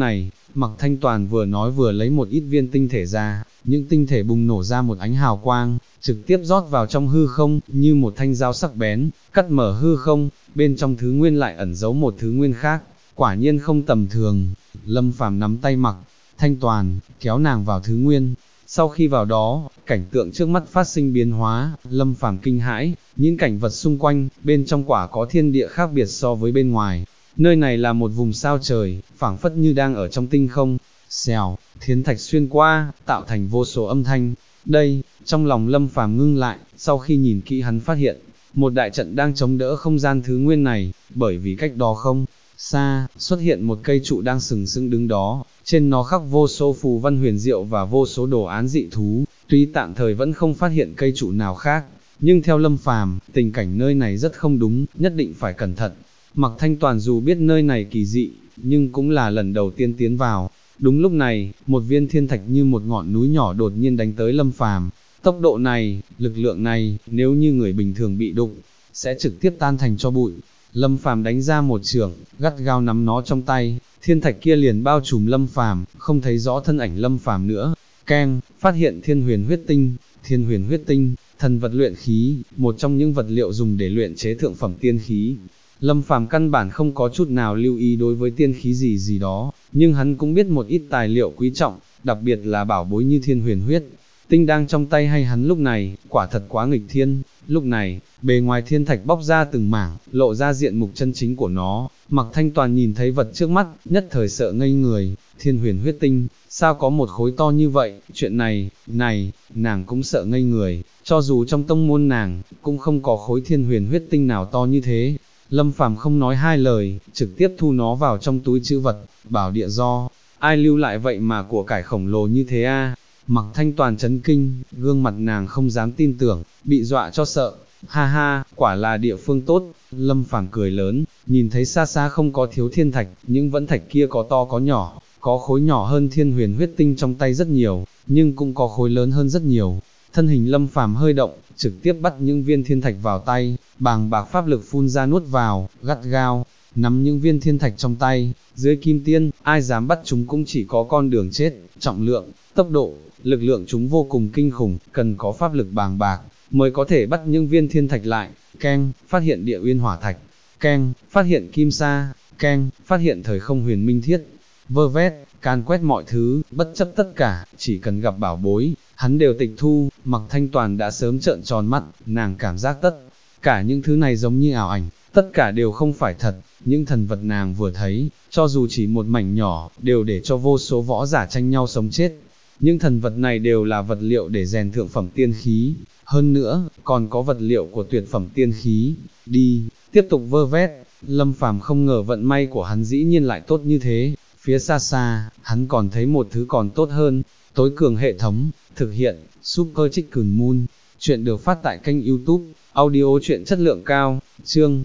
Mặc Thanh Toàn vừa nói vừa lấy một ít viên tinh thể ra, những tinh thể bùng nổ ra một ánh hào quang, trực tiếp rót vào trong hư không, như một thanh dao sắc bén, cắt mở hư không, bên trong thứ nguyên lại ẩn giấu một thứ nguyên khác, quả nhiên không tầm thường. Lâm Phàm nắm tay Mặc Thanh Toàn, kéo nàng vào thứ nguyên. Sau khi vào đó, cảnh tượng trước mắt phát sinh biến hóa, Lâm Phàm kinh hãi, những cảnh vật xung quanh, bên trong quả có thiên địa khác biệt so với bên ngoài. Nơi này là một vùng sao trời, phảng phất như đang ở trong tinh không. Xèo, thiên thạch xuyên qua, tạo thành vô số âm thanh. Đây, trong lòng Lâm Phàm ngưng lại, sau khi nhìn kỹ hắn phát hiện, một đại trận đang chống đỡ không gian thứ nguyên này, bởi vì cách đó không xa, xuất hiện một cây trụ đang sừng sững đứng đó, trên nó khắc vô số phù văn huyền diệu và vô số đồ án dị thú, tuy tạm thời vẫn không phát hiện cây trụ nào khác, nhưng theo Lâm Phàm, tình cảnh nơi này rất không đúng, nhất định phải cẩn thận. Mặc Thanh Toàn dù biết nơi này kỳ dị, nhưng cũng là lần đầu tiên tiến vào. Đúng lúc này, một viên thiên thạch như một ngọn núi nhỏ đột nhiên đánh tới Lâm Phàm. Tốc độ này, lực lượng này, nếu như người bình thường bị đụng, sẽ trực tiếp tan thành cho bụi. Lâm Phàm đánh ra một chưởng, gắt gao nắm nó trong tay, thiên thạch kia liền bao trùm Lâm Phàm, không thấy rõ thân ảnh Lâm Phàm nữa. Keng, phát hiện thiên huyền huyết tinh. Thiên huyền huyết tinh, thần vật luyện khí, một trong những vật liệu dùng để luyện chế thượng phẩm tiên khí. Lâm Phàm căn bản không có chút nào lưu ý đối với tiên khí gì gì đó, nhưng hắn cũng biết một ít tài liệu quý trọng, đặc biệt là bảo bối như thiên huyền huyết tinh đang trong tay hay hắn lúc này, quả thật quá nghịch thiên. Lúc này, bề ngoài thiên thạch bóc ra từng mảng, lộ ra diện mục chân chính của nó. Mặc Thanh Toàn nhìn thấy vật trước mắt, nhất thời sợ ngây người. Thiên huyền huyết tinh, sao có một khối to như vậy? Chuyện này, nàng cũng sợ ngây người, cho dù trong tông môn nàng, cũng không có khối thiên huyền huyết tinh nào to như thế. Lâm Phàm không nói hai lời, trực tiếp thu nó vào trong túi trữ vật, bảo địa do, ai lưu lại vậy mà của cải khổng lồ như thế a? Mặc Thanh Toàn chấn kinh, gương mặt nàng không dám tin tưởng, bị dọa cho sợ. Ha ha, quả là địa phương tốt. Lâm Phàm cười lớn, nhìn thấy xa xa không có thiếu thiên thạch, những vẫn thạch kia có to có nhỏ, có khối nhỏ hơn thiên huyền huyết tinh trong tay rất nhiều, nhưng cũng có khối lớn hơn rất nhiều. Thân hình Lâm Phàm hơi động, trực tiếp bắt những viên thiên thạch vào tay, bàng bạc pháp lực phun ra nuốt vào, gắt gao, nắm những viên thiên thạch trong tay. Dưới kim tiên, ai dám bắt chúng cũng chỉ có con đường chết. Trọng lượng, tốc độ, lực lượng chúng vô cùng kinh khủng, cần có pháp lực bàng bạc, mới có thể bắt những viên thiên thạch lại. Keng, phát hiện địa uyên hỏa thạch. Keng, phát hiện kim sa. Keng, phát hiện thời không huyền minh thiết. Vơ vét, can quét mọi thứ, bất chấp tất cả, chỉ cần gặp bảo bối, hắn đều tịch thu. Mặc Thanh Toàn đã sớm trợn tròn mắt, nàng cảm giác tất cả những thứ này giống như ảo ảnh, tất cả đều không phải thật. Những thần vật nàng vừa thấy, cho dù chỉ một mảnh nhỏ, đều để cho vô số võ giả tranh nhau sống chết. Những thần vật này đều là vật liệu để rèn thượng phẩm tiên khí, hơn nữa, còn có vật liệu của tuyệt phẩm tiên khí. Đi, tiếp tục vơ vét. Lâm Phàm không ngờ vận may của hắn dĩ nhiên lại tốt như thế. Phía xa xa, hắn còn thấy một thứ còn tốt hơn. Tối cường hệ thống, thực hiện, Super Chicken Moon. Chuyện được phát tại kênh YouTube, audio truyện chất lượng cao, chương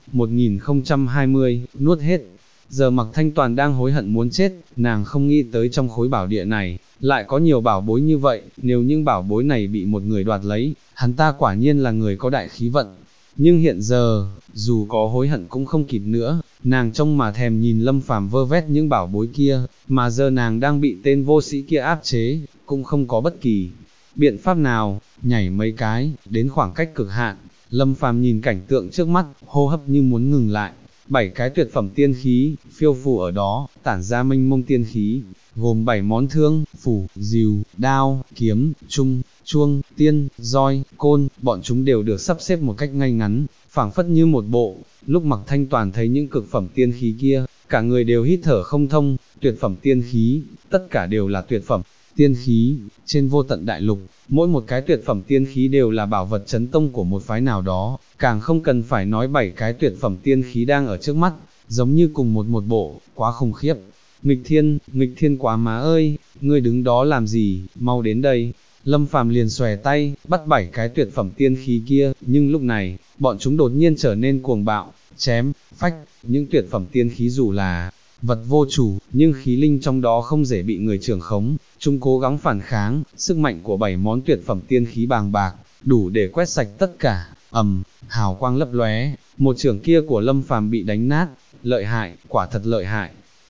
1020, nuốt hết. Giờ Mặc Thanh Toàn đang hối hận muốn chết, nàng không nghĩ tới trong khối bảo địa này, lại có nhiều bảo bối như vậy. Nếu những bảo bối này bị một người đoạt lấy, hắn ta quả nhiên là người có đại khí vận. Nhưng hiện giờ, dù có hối hận cũng không kịp nữa, nàng trông mà thèm nhìn Lâm Phàm vơ vét những bảo bối kia, mà giờ nàng đang bị tên vô sĩ kia áp chế, cũng không có bất kỳ biện pháp nào. Nhảy mấy cái, đến khoảng cách cực hạn, Lâm Phàm nhìn cảnh tượng trước mắt, hô hấp như muốn ngừng lại. 7 cái tuyệt phẩm tiên khí, phiêu phù ở đó, tản ra mênh mông tiên khí, gồm 7 món thương, phủ, rìu, đao, kiếm, trung, chuông, tiên, roi, côn, bọn chúng đều được sắp xếp một cách ngay ngắn, phảng phất như một bộ. Lúc Mặc Thanh Toàn thấy những cực phẩm tiên khí kia, cả người đều hít thở không thông. Tuyệt phẩm tiên khí, tất cả đều là tuyệt phẩm tiên khí. Trên vô tận đại lục, mỗi một cái tuyệt phẩm tiên khí đều là bảo vật chấn tông của một phái nào đó, càng không cần phải nói 7 cái tuyệt phẩm tiên khí đang ở trước mắt, giống như cùng một bộ, quá khủng khiếp. Nghịch thiên quá má ơi, ngươi đứng đó làm gì, mau đến đây. Lâm Phàm liền xòe tay, bắt 7 cái tuyệt phẩm tiên khí kia, nhưng lúc này, bọn chúng đột nhiên trở nên cuồng bạo, chém, phách. Những tuyệt phẩm tiên khí dù là vật vô chủ, nhưng khí linh trong đó không dễ bị người trưởng khống, chúng cố gắng phản kháng. Sức mạnh của 7 món tuyệt phẩm tiên khí bàng bạc, đủ để quét sạch tất cả. Hào quang lấp lóe, một chưởng kia của Lâm Phàm bị đánh nát. Lợi hại, quả thật lợi hại.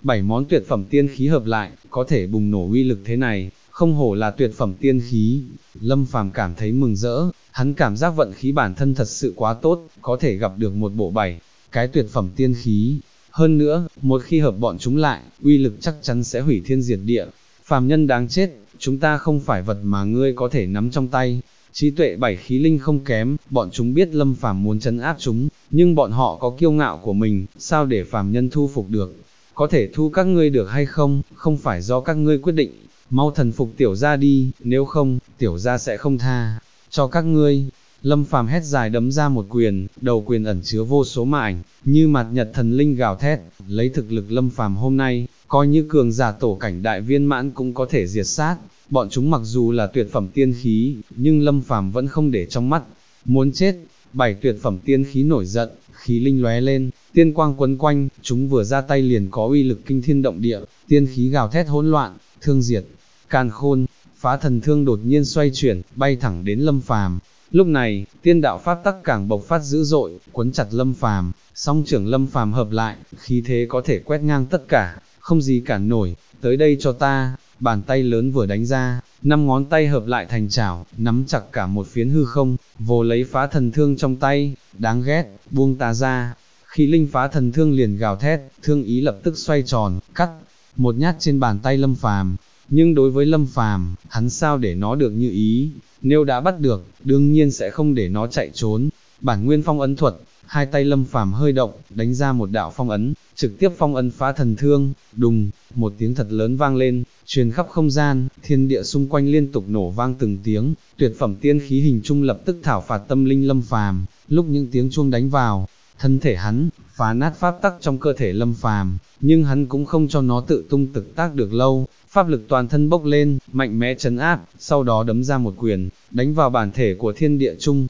7 món tuyệt phẩm tiên khí hợp lại, có thể bùng nổ uy lực thế này, không hổ là tuyệt phẩm tiên khí. Lâm Phàm cảm thấy mừng rỡ, hắn cảm giác vận khí bản thân thật sự quá tốt, có thể gặp được một bộ 7 cái tuyệt phẩm tiên khí. Hơn nữa, một khi hợp bọn chúng lại, uy lực chắc chắn sẽ hủy thiên diệt địa. Phàm nhân đáng chết, chúng ta không phải vật mà ngươi có thể nắm trong tay. Trí tuệ 7 khí linh không kém, bọn chúng biết Lâm Phàm muốn trấn áp chúng, nhưng bọn họ có kiêu ngạo của mình, sao để phàm nhân thu phục được? Có thể thu các ngươi được hay không, không phải do các ngươi quyết định, mau thần phục tiểu gia đi, nếu không, tiểu gia sẽ không tha cho các ngươi. Lâm Phàm hét dài đấm ra một quyền, đầu quyền ẩn chứa vô số ma ảnh, như mặt nhật thần linh gào thét, lấy thực lực Lâm Phàm hôm nay, coi như cường giả tổ cảnh đại viên mãn cũng có thể diệt sát. Bọn chúng mặc dù là tuyệt phẩm tiên khí, nhưng Lâm Phàm vẫn không để trong mắt. Muốn chết, 7 tuyệt phẩm tiên khí nổi giận, khí linh lóe lên, tiên quang quấn quanh, chúng vừa ra tay liền có uy lực kinh thiên động địa, tiên khí gào thét hỗn loạn, thương diệt, càn khôn, phá thần thương đột nhiên xoay chuyển, bay thẳng đến Lâm Phàm. Lúc này, tiên đạo pháp tắc càng bộc phát dữ dội, quấn chặt Lâm Phàm, song trưởng Lâm Phàm hợp lại, khí thế có thể quét ngang tất cả, không gì cản nổi, tới đây cho ta. Bàn tay lớn vừa đánh ra, 5 ngón tay hợp lại thành chảo, nắm chặt cả một phiến hư không, vồ lấy phá thần thương trong tay, đáng ghét, buông ta ra. Khí linh phá thần thương liền gào thét, thương ý lập tức xoay tròn, cắt một nhát trên bàn tay Lâm Phàm. Nhưng đối với Lâm Phàm, hắn sao để nó được như ý, nếu đã bắt được, đương nhiên sẽ không để nó chạy trốn. Bản nguyên phong ấn thuật, hai tay Lâm Phàm hơi động, đánh ra một đạo phong ấn, trực tiếp phong ấn phá thần thương, đùng, một tiếng thật lớn vang lên, truyền khắp không gian, thiên địa xung quanh liên tục nổ vang từng tiếng, tuyệt phẩm tiên khí hình trung lập tức thảo phạt tâm linh Lâm Phàm. Lúc những tiếng chuông đánh vào thân thể hắn, phá nát pháp tắc trong cơ thể Lâm Phàm, nhưng hắn cũng không cho nó tự tung tự tác được lâu, pháp lực toàn thân bốc lên, mạnh mẽ trấn áp, sau đó đấm ra một quyền, đánh vào bản thể của thiên địa chung,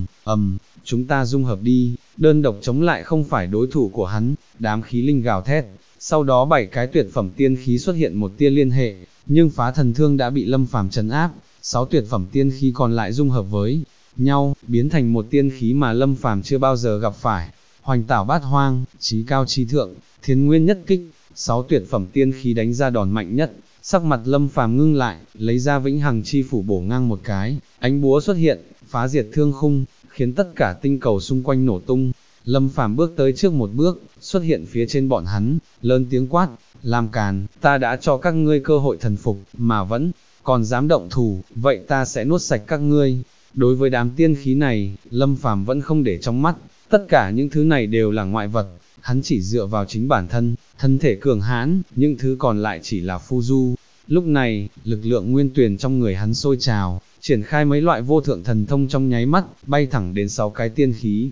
chúng ta dung hợp đi, đơn độc chống lại không phải đối thủ của hắn. Đám khí linh gào thét, sau đó 7 cái tuyệt phẩm tiên khí xuất hiện một tia liên hệ, nhưng phá thần thương đã bị Lâm Phàm trấn áp, 6 tuyệt phẩm tiên khí còn lại dung hợp với nhau, biến thành một tiên khí mà Lâm Phàm chưa bao giờ gặp phải. Hoành tảo bát hoang, chí cao chí thượng, thiên nguyên nhất kích, 6 tuyệt phẩm tiên khí đánh ra đòn mạnh nhất. Sắc mặt Lâm Phàm ngưng lại, lấy ra vĩnh hằng chi phủ bổ ngang một cái, ánh búa xuất hiện, phá diệt thương khung, khiến tất cả tinh cầu xung quanh nổ tung. Lâm Phàm bước tới trước một bước, xuất hiện phía trên bọn hắn, lớn tiếng quát, làm càn, ta đã cho các ngươi cơ hội thần phục, mà vẫn còn dám động thủ, vậy ta sẽ nuốt sạch các ngươi. Đối với đám tiên khí này, Lâm Phàm vẫn không để trong mắt, tất cả những thứ này đều là ngoại vật, hắn chỉ dựa vào chính bản thân, thân thể cường hãn, những thứ còn lại chỉ là phù du. Lúc này, lực lượng nguyên tuyền trong người hắn sôi trào, triển khai mấy loại vô thượng thần thông trong nháy mắt, bay thẳng đến 6 cái tiên khí.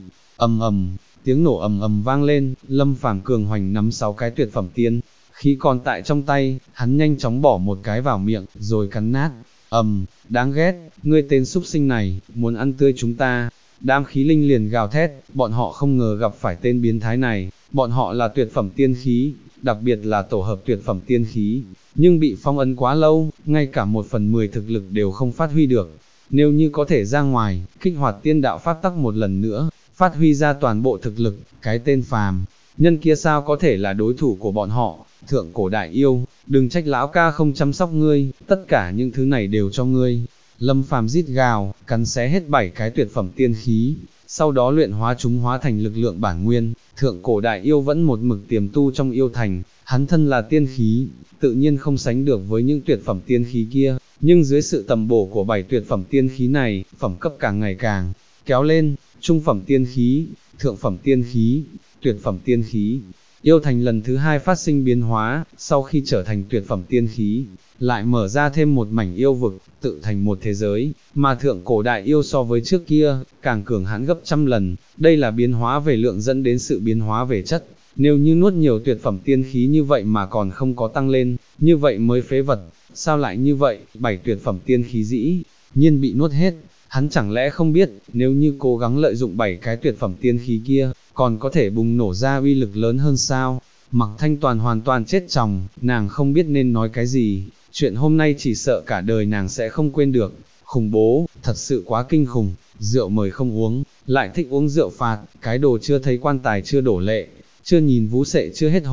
Tiếng nổ vang lên, Lâm Phàm cường hoành nắm 6 cái tuyệt phẩm tiên khí còn tại trong tay, hắn nhanh chóng bỏ một cái vào miệng, rồi cắn nát. Đáng ghét, ngươi tên súc sinh này, muốn ăn tươi chúng ta. Đám khí linh liền gào thét, bọn họ không ngờ gặp phải tên biến thái này, bọn họ là tuyệt phẩm tiên khí, đặc biệt là tổ hợp tuyệt phẩm tiên khí, nhưng bị phong ấn quá lâu, ngay cả 1/10 thực lực đều không phát huy được. Nếu như có thể ra ngoài, kích hoạt tiên đạo pháp tắc một lần nữa, phát huy ra toàn bộ thực lực, cái tên phàm nhân kia sao có thể là đối thủ của bọn họ. Thượng cổ đại yêu, đừng trách lão ca không chăm sóc ngươi, tất cả những thứ này đều cho ngươi. Lâm Phàm rít gào, cắn xé hết 7 cái tuyệt phẩm tiên khí, sau đó luyện hóa chúng hóa thành lực lượng bản nguyên. Thượng cổ đại yêu vẫn một mực tiềm tu trong yêu thành, hắn thân là tiên khí, tự nhiên không sánh được với những tuyệt phẩm tiên khí kia, nhưng dưới sự tầm bổ của 7 tuyệt phẩm tiên khí này, phẩm cấp càng ngày càng kéo lên, trung phẩm tiên khí, thượng phẩm tiên khí, tuyệt phẩm tiên khí. Yêu thành lần thứ 2 phát sinh biến hóa, sau khi trở thành tuyệt phẩm tiên khí, lại mở ra thêm một mảnh yêu vực, tự thành một thế giới, mà thượng cổ đại yêu so với trước kia, càng cường hãn gấp trăm lần. Đây là biến hóa về lượng dẫn đến sự biến hóa về chất. Nếu như nuốt nhiều tuyệt phẩm tiên khí như vậy mà còn không có tăng lên, như vậy mới phế vật. Sao lại như vậy? 7 tuyệt phẩm tiên khí dĩ nhiên bị nuốt hết. Hắn chẳng lẽ không biết, nếu như cố gắng lợi dụng 7 cái tuyệt phẩm tiên khí kia, còn có thể bùng nổ ra uy lực lớn hơn sao? Mặc Thanh Toàn hoàn toàn chết chòng, nàng không biết nên nói cái gì, chuyện hôm nay chỉ sợ cả đời nàng sẽ không quên được. Khủng bố, thật sự quá kinh khủng, rượu mời không uống, lại thích uống rượu phạt, cái đồ chưa thấy quan tài chưa đổ lệ, chưa nhìn vú sệ chưa hết hồn,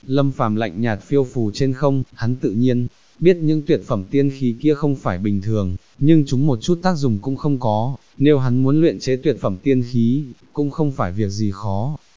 Lâm Phàm lạnh nhạt phiêu phù trên không, hắn tự nhiên biết những tuyệt phẩm tiên khí kia không phải bình thường, nhưng chúng một chút tác dụng cũng không có, nếu hắn muốn luyện chế tuyệt phẩm tiên khí, cũng không phải việc gì khó.